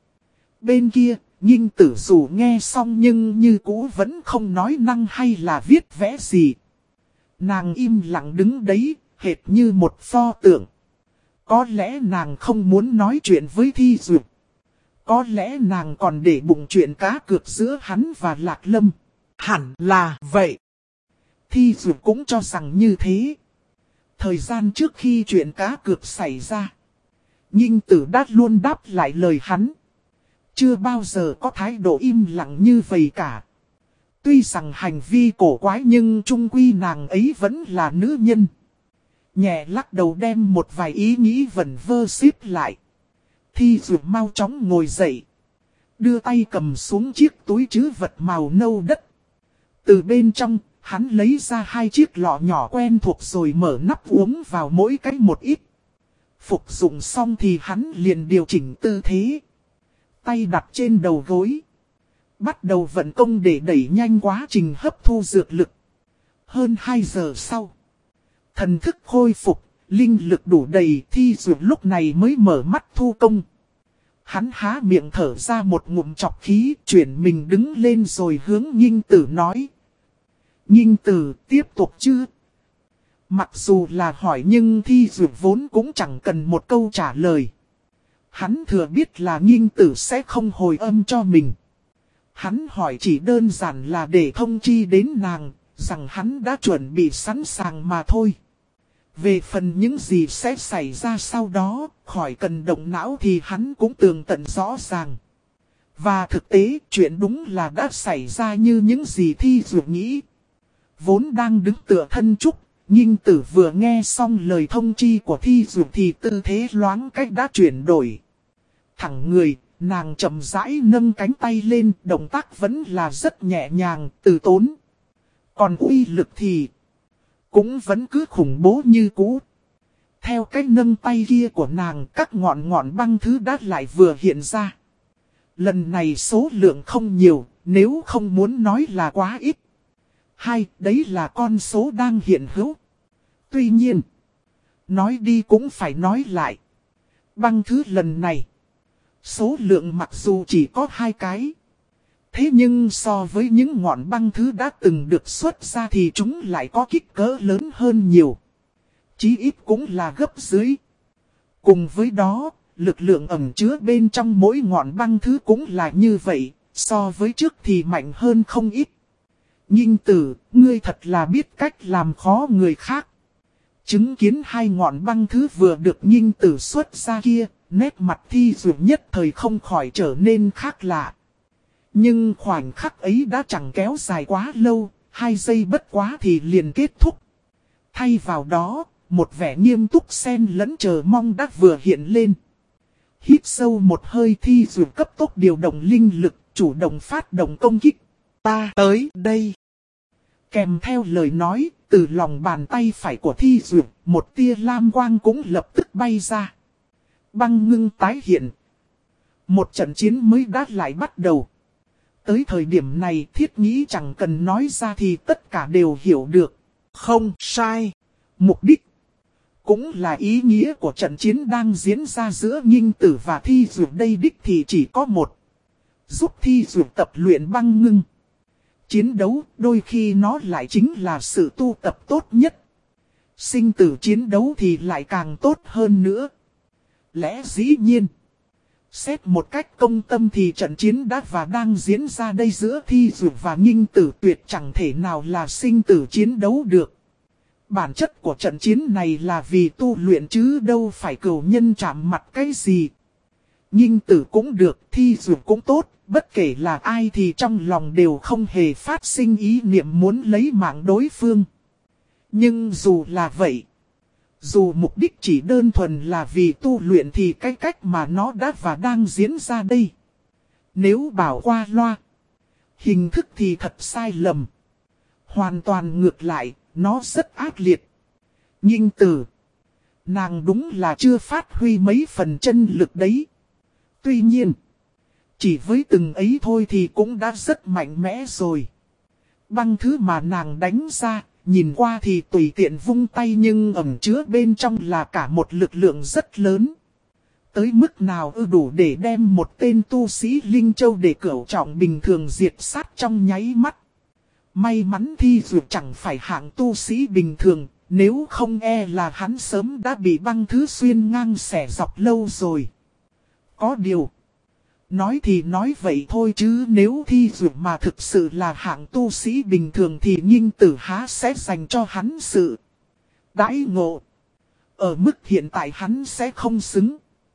Bên kia, Nhinh tử dù nghe xong nhưng như cũ vẫn không nói năng hay là viết vẽ gì. Nàng im lặng đứng đấy, hệt như một pho tượng. Có lẽ nàng không muốn nói chuyện với Thi Duyệt. Có lẽ nàng còn để bụng chuyện cá cược giữa hắn và Lạc Lâm. Hẳn là vậy. Thi Duyệt cũng cho rằng như thế. Thời gian trước khi chuyện cá cược xảy ra, Nhinh tử đã luôn đáp lại lời hắn. Chưa bao giờ có thái độ im lặng như vậy cả. Tuy rằng hành vi cổ quái nhưng chung quy nàng ấy vẫn là nữ nhân. Nhẹ lắc đầu đem một vài ý nghĩ vẩn vơ xếp lại. Thi Duyệt mau chóng ngồi dậy. Đưa tay cầm xuống chiếc túi trữ vật màu nâu đất. Từ bên trong, hắn lấy ra hai chiếc lọ nhỏ quen thuộc rồi mở nắp uống vào mỗi cái một ít. Phục dụng xong thì hắn liền điều chỉnh tư thế. Tay đặt trên đầu gối. Bắt đầu vận công để đẩy nhanh quá trình hấp thu dược lực. Hơn hai giờ sau. Thần thức khôi phục, linh lực đủ đầy, Thi Duyệt lúc này mới mở mắt thu công. Hắn há miệng thở ra một ngụm chọc khí, chuyển mình đứng lên rồi hướng Nhinh tử nói. Nhinh tử, tiếp tục chứ? Mặc dù là hỏi nhưng Thi Duyệt vốn cũng chẳng cần một câu trả lời. Hắn thừa biết là Nhinh tử sẽ không hồi âm cho mình. Hắn hỏi chỉ đơn giản là để thông chi đến nàng, rằng hắn đã chuẩn bị sẵn sàng mà thôi. Về phần những gì sẽ xảy ra sau đó, khỏi cần động não thì hắn cũng tường tận rõ ràng. Và thực tế, chuyện đúng là đã xảy ra như những gì Thi Duyệt nghĩ. Vốn đang đứng tựa thân trúc, Nhinh tử vừa nghe xong lời thông chi của Thi Duyệt thì tư thế loáng cách đã chuyển đổi. Thẳng người, nàng chậm rãi nâng cánh tay lên, động tác vẫn là rất nhẹ nhàng, từ tốn. Còn uy lực thì cũng vẫn cứ khủng bố như cũ. Theo cách nâng tay kia của nàng, các ngọn ngọn băng thứ đã lại vừa hiện ra. Lần này số lượng không nhiều, nếu không muốn nói là quá ít. Hai, đấy là con số đang hiện hữu. Tuy nhiên, nói đi cũng phải nói lại. Băng thứ lần này, số lượng mặc dù chỉ có hai cái. Thế nhưng so với những ngọn băng thứ đã từng được xuất ra thì chúng lại có kích cỡ lớn hơn nhiều. Chí ít cũng là gấp dưới. Cùng với đó, lực lượng ẩn chứa bên trong mỗi ngọn băng thứ cũng là như vậy, so với trước thì mạnh hơn không ít. Nhinh tử, ngươi thật là biết cách làm khó người khác. Chứng kiến hai ngọn băng thứ vừa được Nhinh tử xuất ra kia, nét mặt Thi Duyệt nhất thời không khỏi trở nên khác lạ. Nhưng khoảnh khắc ấy đã chẳng kéo dài quá lâu, hai giây bất quá thì liền kết thúc. Thay vào đó, một vẻ nghiêm túc xen lẫn chờ mong đã vừa hiện lên. Hít sâu một hơi, Thi Duyệt cấp tốc điều động linh lực, chủ động phát động công kích. Ta tới đây. Kèm theo lời nói, từ lòng bàn tay phải của Thi Duyệt, một tia lam quang cũng lập tức bay ra. Băng ngưng tái hiện. Một trận chiến mới đã lại bắt đầu. Tới thời điểm này Thiết nghĩ chẳng cần nói ra thì tất cả đều hiểu được. Không sai. Mục đích cũng là ý nghĩa của trận chiến đang diễn ra giữa Nhinh tử và Thi Duyệt đây đích thì chỉ có một. Giúp Thi Duyệt tập luyện băng ngưng. Chiến đấu đôi khi nó lại chính là sự tu tập tốt nhất. Sinh tử chiến đấu thì lại càng tốt hơn nữa. Lẽ dĩ nhiên. Xét một cách công tâm thì trận chiến đã và đang diễn ra đây giữa Thi Duyệt và Nhinh tử tuyệt chẳng thể nào là sinh tử chiến đấu được. Bản chất của trận chiến này là vì tu luyện chứ đâu phải cửu nhân chạm mặt cái gì. Nhinh tử cũng được, Thi Duyệt cũng tốt, bất kể là ai thì trong lòng đều không hề phát sinh ý niệm muốn lấy mạng đối phương. Nhưng dù là vậy, dù mục đích chỉ đơn thuần là vì tu luyện thì cái cách mà nó đã và đang diễn ra đây. Nếu bảo qua loa, Hình thức thì thật sai lầm. Hoàn toàn ngược lại, nó rất ác liệt. Nghinh Tử, nàng đúng là chưa phát huy mấy phần chân lực đấy. Tuy nhiên, chỉ với từng ấy thôi thì cũng đã rất mạnh mẽ rồi. Băng thứ mà nàng đánh ra, nhìn qua thì tùy tiện vung tay nhưng ẩn chứa bên trong là cả một lực lượng rất lớn. Tới mức nào ư đủ để đem một tên tu sĩ Linh Châu để cửu trọng bình thường diệt sát trong nháy mắt. May mắn Thi Dược chẳng phải hạng tu sĩ bình thường, nếu không e là hắn sớm đã bị băng thứ xuyên ngang xẻ dọc lâu rồi. Có điều, nói thì nói vậy thôi chứ nếu Thi Dược mà thực sự là hạng tu sĩ bình thường thì Nghinh Tử há sẽ dành cho hắn sự đãi ngộ. Ở mức hiện tại hắn sẽ không xứng.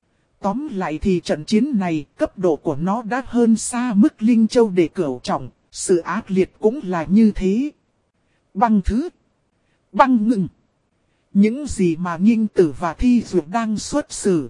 Tóm lại thì trận chiến này, cấp độ của nó đã hơn xa mức Linh Châu để cửu trọng, sự ác liệt cũng là như thế. Băng thứ, băng ngừng. Những gì mà Nghinh Tử và Thi Dược đang xuất xử,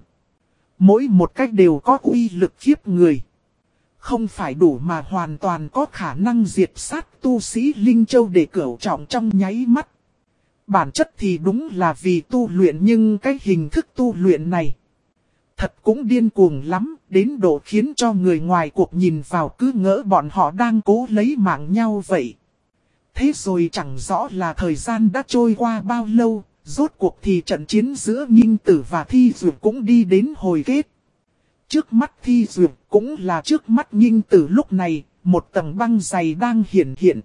mỗi một cách đều có uy lực khiếp người. Không phải đủ mà hoàn toàn có khả năng diệt sát tu sĩ Linh Châu để cửu trọng trong nháy mắt. Bản chất thì đúng là vì tu luyện nhưng cái hình thức tu luyện này thật cũng điên cuồng lắm, đến độ khiến cho người ngoài cuộc nhìn vào cứ ngỡ bọn họ đang cố lấy mạng nhau vậy. Thế rồi chẳng rõ là thời gian đã trôi qua bao lâu, rốt cuộc thì trận chiến giữa Nghinh Tử và Thi Dược cũng đi đến hồi kết. Trước mắt Thi Dược cũng là trước mắt Nghinh Tử lúc này, một tầng băng dày đang hiển hiện.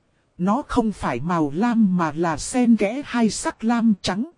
Nó không phải màu lam mà là xen kẽ hai sắc lam trắng.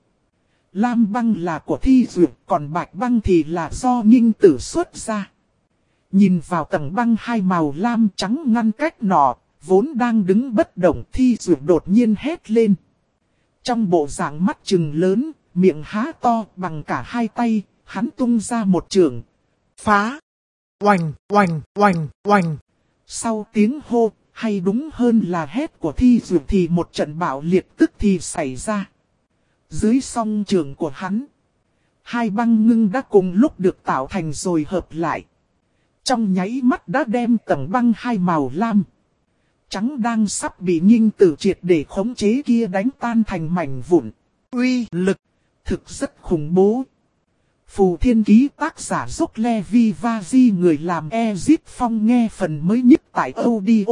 Lam băng là của Thi Dược, còn bạch băng thì là do Nghinh Tử xuất ra. Nhìn vào tầng băng hai màu lam trắng ngăn cách nọ, vốn đang đứng bất động Thi Dược đột nhiên hét lên. Trong bộ dạng mắt trừng lớn, miệng há to bằng cả hai tay, hắn tung ra một chưởng. Phá! Oành, oành, oành, oành. Sau tiếng hô, hay đúng hơn là hét của Thi Dược thì một trận bạo liệt tức thì xảy ra. Dưới song trường của hắn, hai băng ngưng đã cùng lúc được tạo thành rồi hợp lại. Trong nháy mắt đã đem tầng băng hai màu lam trắng đang sắp bị Nghinh Tử triệt để khống chế kia đánh tan thành mảnh vụn. Uy lực thực rất khủng bố. Phù Thiên Ký tác giả Dốc Levi Vazi người làm Ezip Phong nghe phần mới nhất tại audio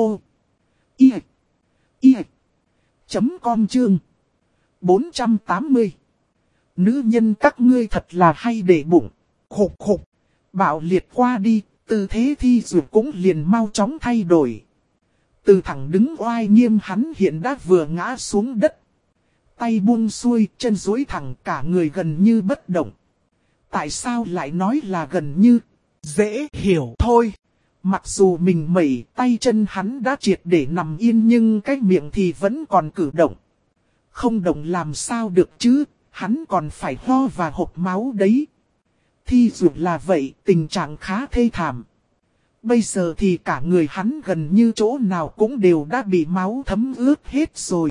i i chấm com chương bốn trăm tám mươi. Nữ nhân các ngươi thật là hay để bụng. Khục khục. Bạo liệt qua đi, tư thế Thi Dược cũng liền mau chóng thay đổi. Từ thẳng đứng oai nghiêm hắn hiện đã vừa ngã xuống đất. Tay buông xuôi, chân duỗi thẳng, cả người gần như bất động. Tại sao lại nói là gần như? Dễ hiểu thôi. Mặc dù mình mẩy tay chân hắn đã triệt để nằm yên nhưng cái miệng thì vẫn còn cử động. Không động làm sao được chứ, hắn còn phải ho và hộc máu đấy. Thi Dược là vậy, tình trạng khá thê thảm. Bây giờ thì cả người hắn gần như chỗ nào cũng đều đã bị máu thấm ướt hết rồi.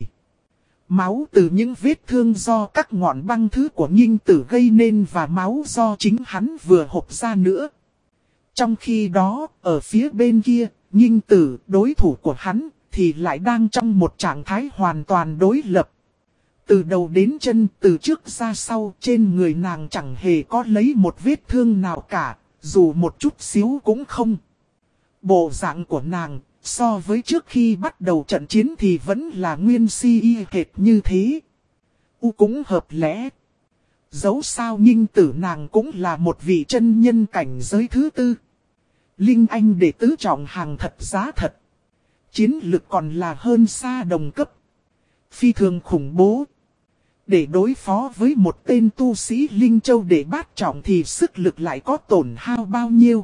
Máu từ những vết thương do các ngọn băng thứ của Nghinh Tử gây nên và máu do chính hắn vừa hộc ra nữa. Trong khi đó, ở phía bên kia, Nghinh Tử, đối thủ của hắn, thì lại đang trong một trạng thái hoàn toàn đối lập. Từ đầu đến chân, từ trước ra sau, trên người nàng chẳng hề có lấy một vết thương nào cả, dù một chút xíu cũng không. Bộ dạng của nàng, so với trước khi bắt đầu trận chiến thì vẫn là nguyên si y hệt như thế. U cũng hợp lẽ. Dẫu sao Nghinh Tử nàng cũng là một vị chân nhân cảnh giới thứ tư. Linh Anh đệ tứ trọng hàng thật giá thật. Chiến lực còn là hơn xa đồng cấp. Phi thường khủng bố. Để đối phó với một tên tu sĩ Linh Châu để bát trọng thì sức lực lại có tổn hao bao nhiêu.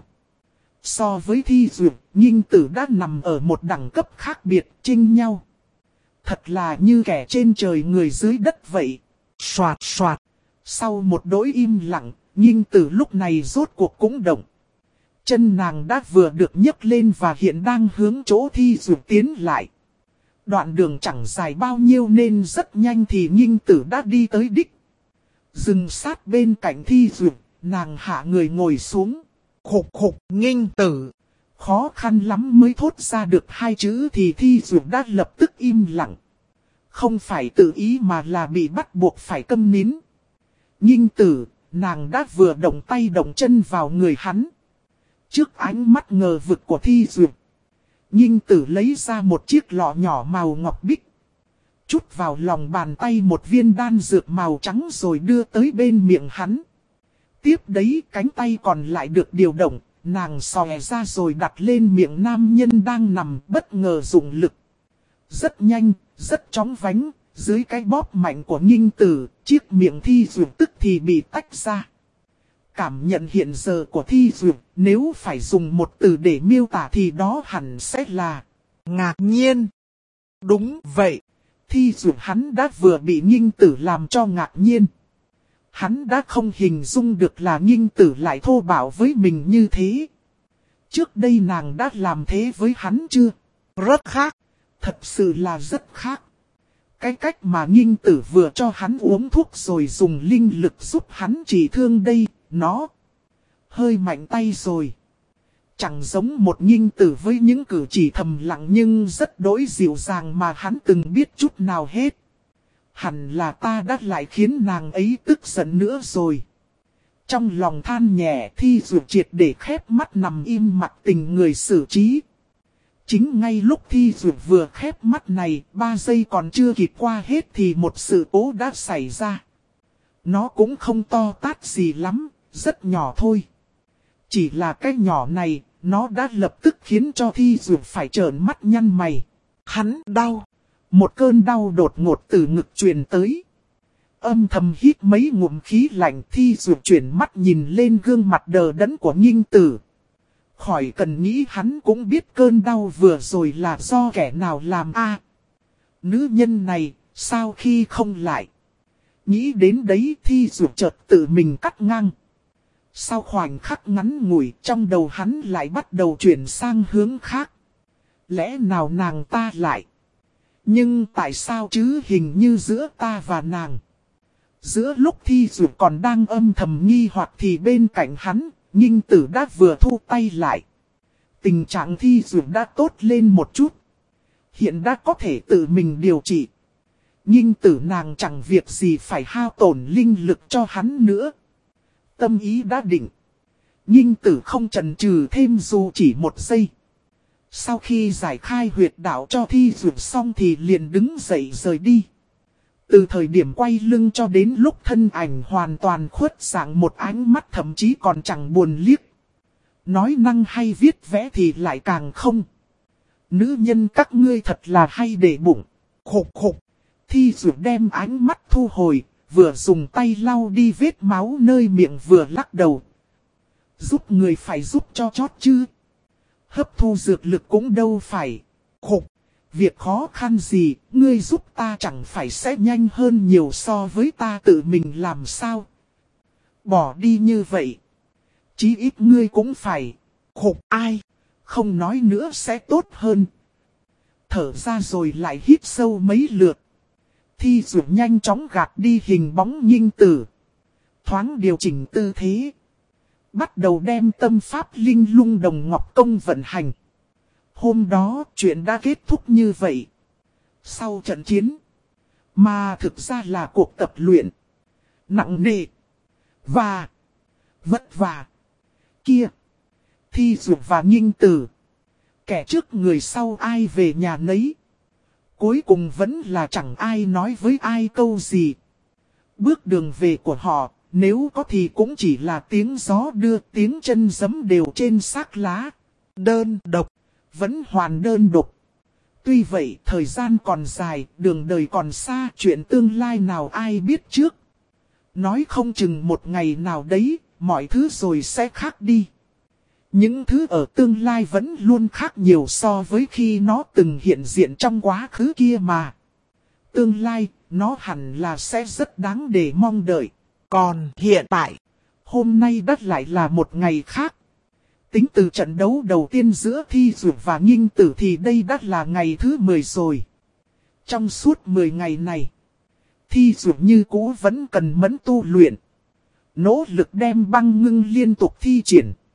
So với Thi Dược, Nghinh Tử đã nằm ở một đẳng cấp khác biệt chênh nhau. Thật là như kẻ trên trời người dưới đất vậy. Xoạt xoạt. Sau một đối im lặng, Nghinh Tử lúc này rốt cuộc cũng động. Chân nàng đã vừa được nhấc lên và hiện đang hướng chỗ Thi Dược tiến lại. Đoạn đường chẳng dài bao nhiêu nên rất nhanh thì Nghinh Tử đã đi tới đích. Dừng sát bên cạnh Thi Dược, nàng hạ người ngồi xuống. Khục khục, Nghinh Tử. Khó khăn lắm mới thốt ra được hai chữ thì Thi Duyệt đã lập tức im lặng. Không phải tự ý mà là bị bắt buộc phải câm nín. Nhinh tử, nàng đã vừa động tay động chân vào người hắn. Trước ánh mắt ngờ vực của Thi Duyệt, Nhinh tử lấy ra một chiếc lọ nhỏ màu ngọc bích. Chút vào lòng bàn tay một viên đan dược màu trắng rồi đưa tới bên miệng hắn. Tiếp đấy cánh tay còn lại được điều động, nàng xòe ra rồi đặt lên miệng nam nhân đang nằm bất ngờ dụng lực. Rất nhanh, rất chóng vánh, dưới cái bóp mạnh của Nhinh tử, chiếc miệng Thi Duyệt tức thì bị tách ra. Cảm nhận hiện giờ của Thi Duyệt, nếu phải dùng một từ để miêu tả thì đó hẳn sẽ là ngạc nhiên. Đúng vậy. Thi Duyệt hắn đã vừa bị Nhinh tử làm cho ngạc nhiên. Hắn đã không hình dung được là Nhinh tử lại thô bạo với mình như thế. Trước đây nàng đã làm thế với hắn chưa? Rất khác. Thật sự là rất khác. Cái cách mà Nhinh tử vừa cho hắn uống thuốc rồi dùng linh lực giúp hắn trị thương đây, nó hơi mạnh tay rồi. Chẳng giống một Nhinh tử với những cử chỉ thầm lặng nhưng rất đỗi dịu dàng mà hắn từng biết chút nào hết. Hẳn là ta đã lại khiến nàng ấy tức giận nữa rồi. Trong lòng than nhẹ, Thi Duyệt triệt để khép mắt nằm im mặc tình người xử trí. Chính ngay lúc Thi Duyệt vừa khép mắt này, ba giây còn chưa kịp qua hết thì một sự cố đã xảy ra. Nó cũng không to tát gì lắm, rất nhỏ thôi. Chỉ là cái nhỏ này, nó đã lập tức khiến cho Thi Duyệt phải trợn mắt nhăn mày. Hắn đau. Một cơn đau đột ngột từ ngực truyền tới. Âm thầm hít mấy ngụm khí lạnh, Thi Duyệt chuyển mắt nhìn lên gương mặt đờ đẫn của Nhinh tử. Khỏi cần nghĩ hắn cũng biết cơn đau vừa rồi là do kẻ nào làm a. À, nữ nhân này, sao khi không lại? Nghĩ đến đấy Thi Duyệt chợt tự mình cắt ngang. Sau khoảnh khắc ngắn ngủi trong đầu hắn lại bắt đầu chuyển sang hướng khác. Lẽ nào nàng ta lại? Nhưng tại sao chứ hình như giữa ta và nàng? Giữa lúc Thi Duyệt còn đang âm thầm nghi hoặc thì bên cạnh hắn, Nhinh tử đã vừa thu tay lại. Tình trạng Thi Duyệt đã tốt lên một chút. Hiện đã có thể tự mình điều trị. Nhinh tử nàng chẳng việc gì phải hao tổn linh lực cho hắn nữa. Tâm ý đã định. Nhinh tử không chần chừ thêm dù chỉ một giây. Sau khi giải khai huyệt đạo cho Thi Duyệt xong thì liền đứng dậy rời đi. Từ thời điểm quay lưng cho đến lúc thân ảnh hoàn toàn khuất dạng, một ánh mắt thậm chí còn chẳng buồn liếc. Nói năng hay viết vẽ thì lại càng không. Nữ nhân các ngươi thật là hay để bụng. Khục khục. Thi Duyệt đem ánh mắt thu hồi, vừa dùng tay lau đi vết máu nơi miệng vừa lắc đầu. Giúp người phải giúp cho chót chứ. Hấp thu dược lực cũng đâu phải. Khục. Việc khó khăn gì, ngươi giúp ta chẳng phải sẽ nhanh hơn nhiều so với ta tự mình làm sao. Bỏ đi như vậy. Chí ít ngươi cũng phải. Khục ai. Không nói nữa sẽ tốt hơn. Thở ra rồi lại hít sâu mấy lượt. Thi Duyệt nhanh chóng gạt đi hình bóng Nhinh tử. Thoáng điều chỉnh tư thế. Bắt đầu đem tâm pháp linh lung đồng ngọc công vận hành. Hôm đó chuyện đã kết thúc như vậy. Sau trận chiến. Mà thực ra là cuộc tập luyện. Nặng nề. Và. Vất vả. Kia. Thi Duyệt và Nhinh tử. Kẻ trước người sau ai về nhà nấy. Cuối cùng vẫn là chẳng ai nói với ai câu gì. Bước đường về của họ, nếu có thì cũng chỉ là tiếng gió đưa, tiếng chân giẫm đều trên xác lá. Đơn độc, vẫn hoàn đơn độc. Tuy vậy thời gian còn dài, đường đời còn xa, chuyện tương lai nào ai biết trước. Nói không chừng một ngày nào đấy, mọi thứ rồi sẽ khác đi. Những thứ ở tương lai vẫn luôn khác nhiều so với khi nó từng hiện diện trong quá khứ kia mà. Tương lai, nó hẳn là sẽ rất đáng để mong đợi. Còn hiện tại, hôm nay đất lại là một ngày khác. Tính từ trận đấu đầu tiên giữa Thi Duyệt và Nhinh tử thì đây đã là ngày thứ mười rồi. Trong suốt mười ngày này, Thi Duyệt như cũ vẫn cần mẫn tu luyện. Nỗ lực đem băng ngưng liên tục thi triển.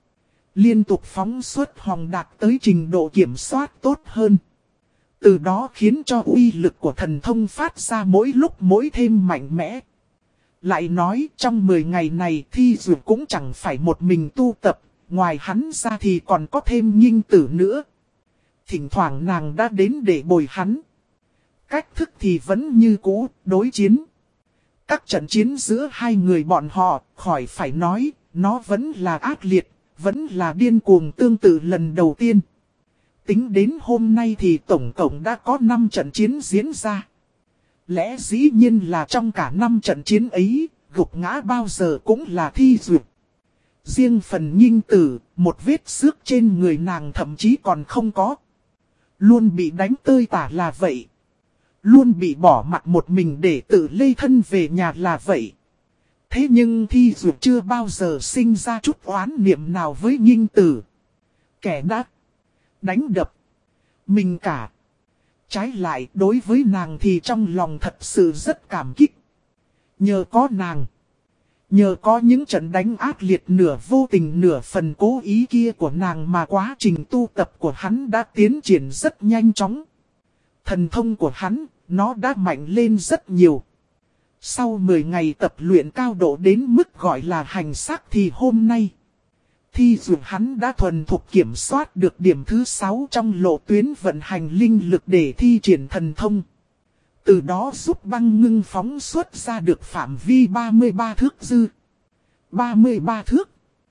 Liên tục phóng xuất hồng đạt tới trình độ kiểm soát tốt hơn. Từ đó khiến cho uy lực của thần thông phát ra mỗi lúc mỗi thêm mạnh mẽ. Lại nói trong mười ngày này Thi Dụ cũng chẳng phải một mình tu tập, ngoài hắn ra thì còn có thêm Nhinh Tử nữa. Thỉnh thoảng nàng đã đến để bồi hắn. Cách thức thì vẫn như cũ, đối chiến. Các trận chiến giữa hai người bọn họ, khỏi phải nói, nó vẫn là ác liệt, vẫn là điên cuồng tương tự lần đầu tiên. Tính đến hôm nay thì tổng cộng đã có năm trận chiến diễn ra. Lẽ dĩ nhiên là trong cả năm trận chiến ấy, gục ngã bao giờ cũng là Thi Dụ. Riêng phần Nhinh Tử, một vết xước trên người nàng thậm chí còn không có. Luôn bị đánh tơi tả là vậy. Luôn bị bỏ mặt một mình để tự lê thân về nhà là vậy. Thế nhưng Thi Dụ chưa bao giờ sinh ra chút oán niệm nào với Nhinh Tử. Kẻ đã đánh đập mình cả. Trái lại đối với nàng thì trong lòng thật sự rất cảm kích. Nhờ có nàng, nhờ có những trận đánh ác liệt nửa vô tình nửa phần cố ý kia của nàng mà quá trình tu tập của hắn đã tiến triển rất nhanh chóng. Thần thông của hắn, nó đã mạnh lên rất nhiều. Sau mười ngày tập luyện cao độ đến mức gọi là hành xác thì hôm nay, Thi Dụ hắn đã thuần thục kiểm soát được điểm thứ sáu trong lộ tuyến vận hành linh lực để thi triển thần thông. Từ đó giúp băng ngưng phóng xuất ra được phạm vi ba mươi ba thước dư. ba mươi ba thước.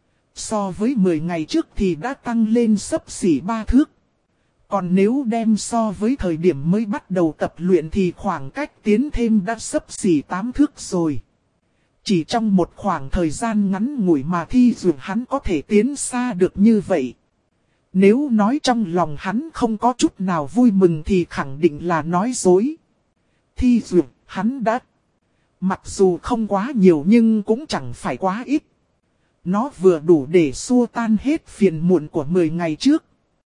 So với mười ngày trước thì đã tăng lên xấp xỉ ba thước. Còn nếu đem so với thời điểm mới bắt đầu tập luyện thì khoảng cách tiến thêm đã xấp xỉ tám thước rồi. Chỉ trong một khoảng thời gian ngắn ngủi mà Thi Dụ hắn có thể tiến xa được như vậy. Nếu nói trong lòng hắn không có chút nào vui mừng thì khẳng định là nói dối. Thi Dụ hắn đã, mặc dù không quá nhiều nhưng cũng chẳng phải quá ít. Nó vừa đủ để xua tan hết phiền muộn của mười ngày trước.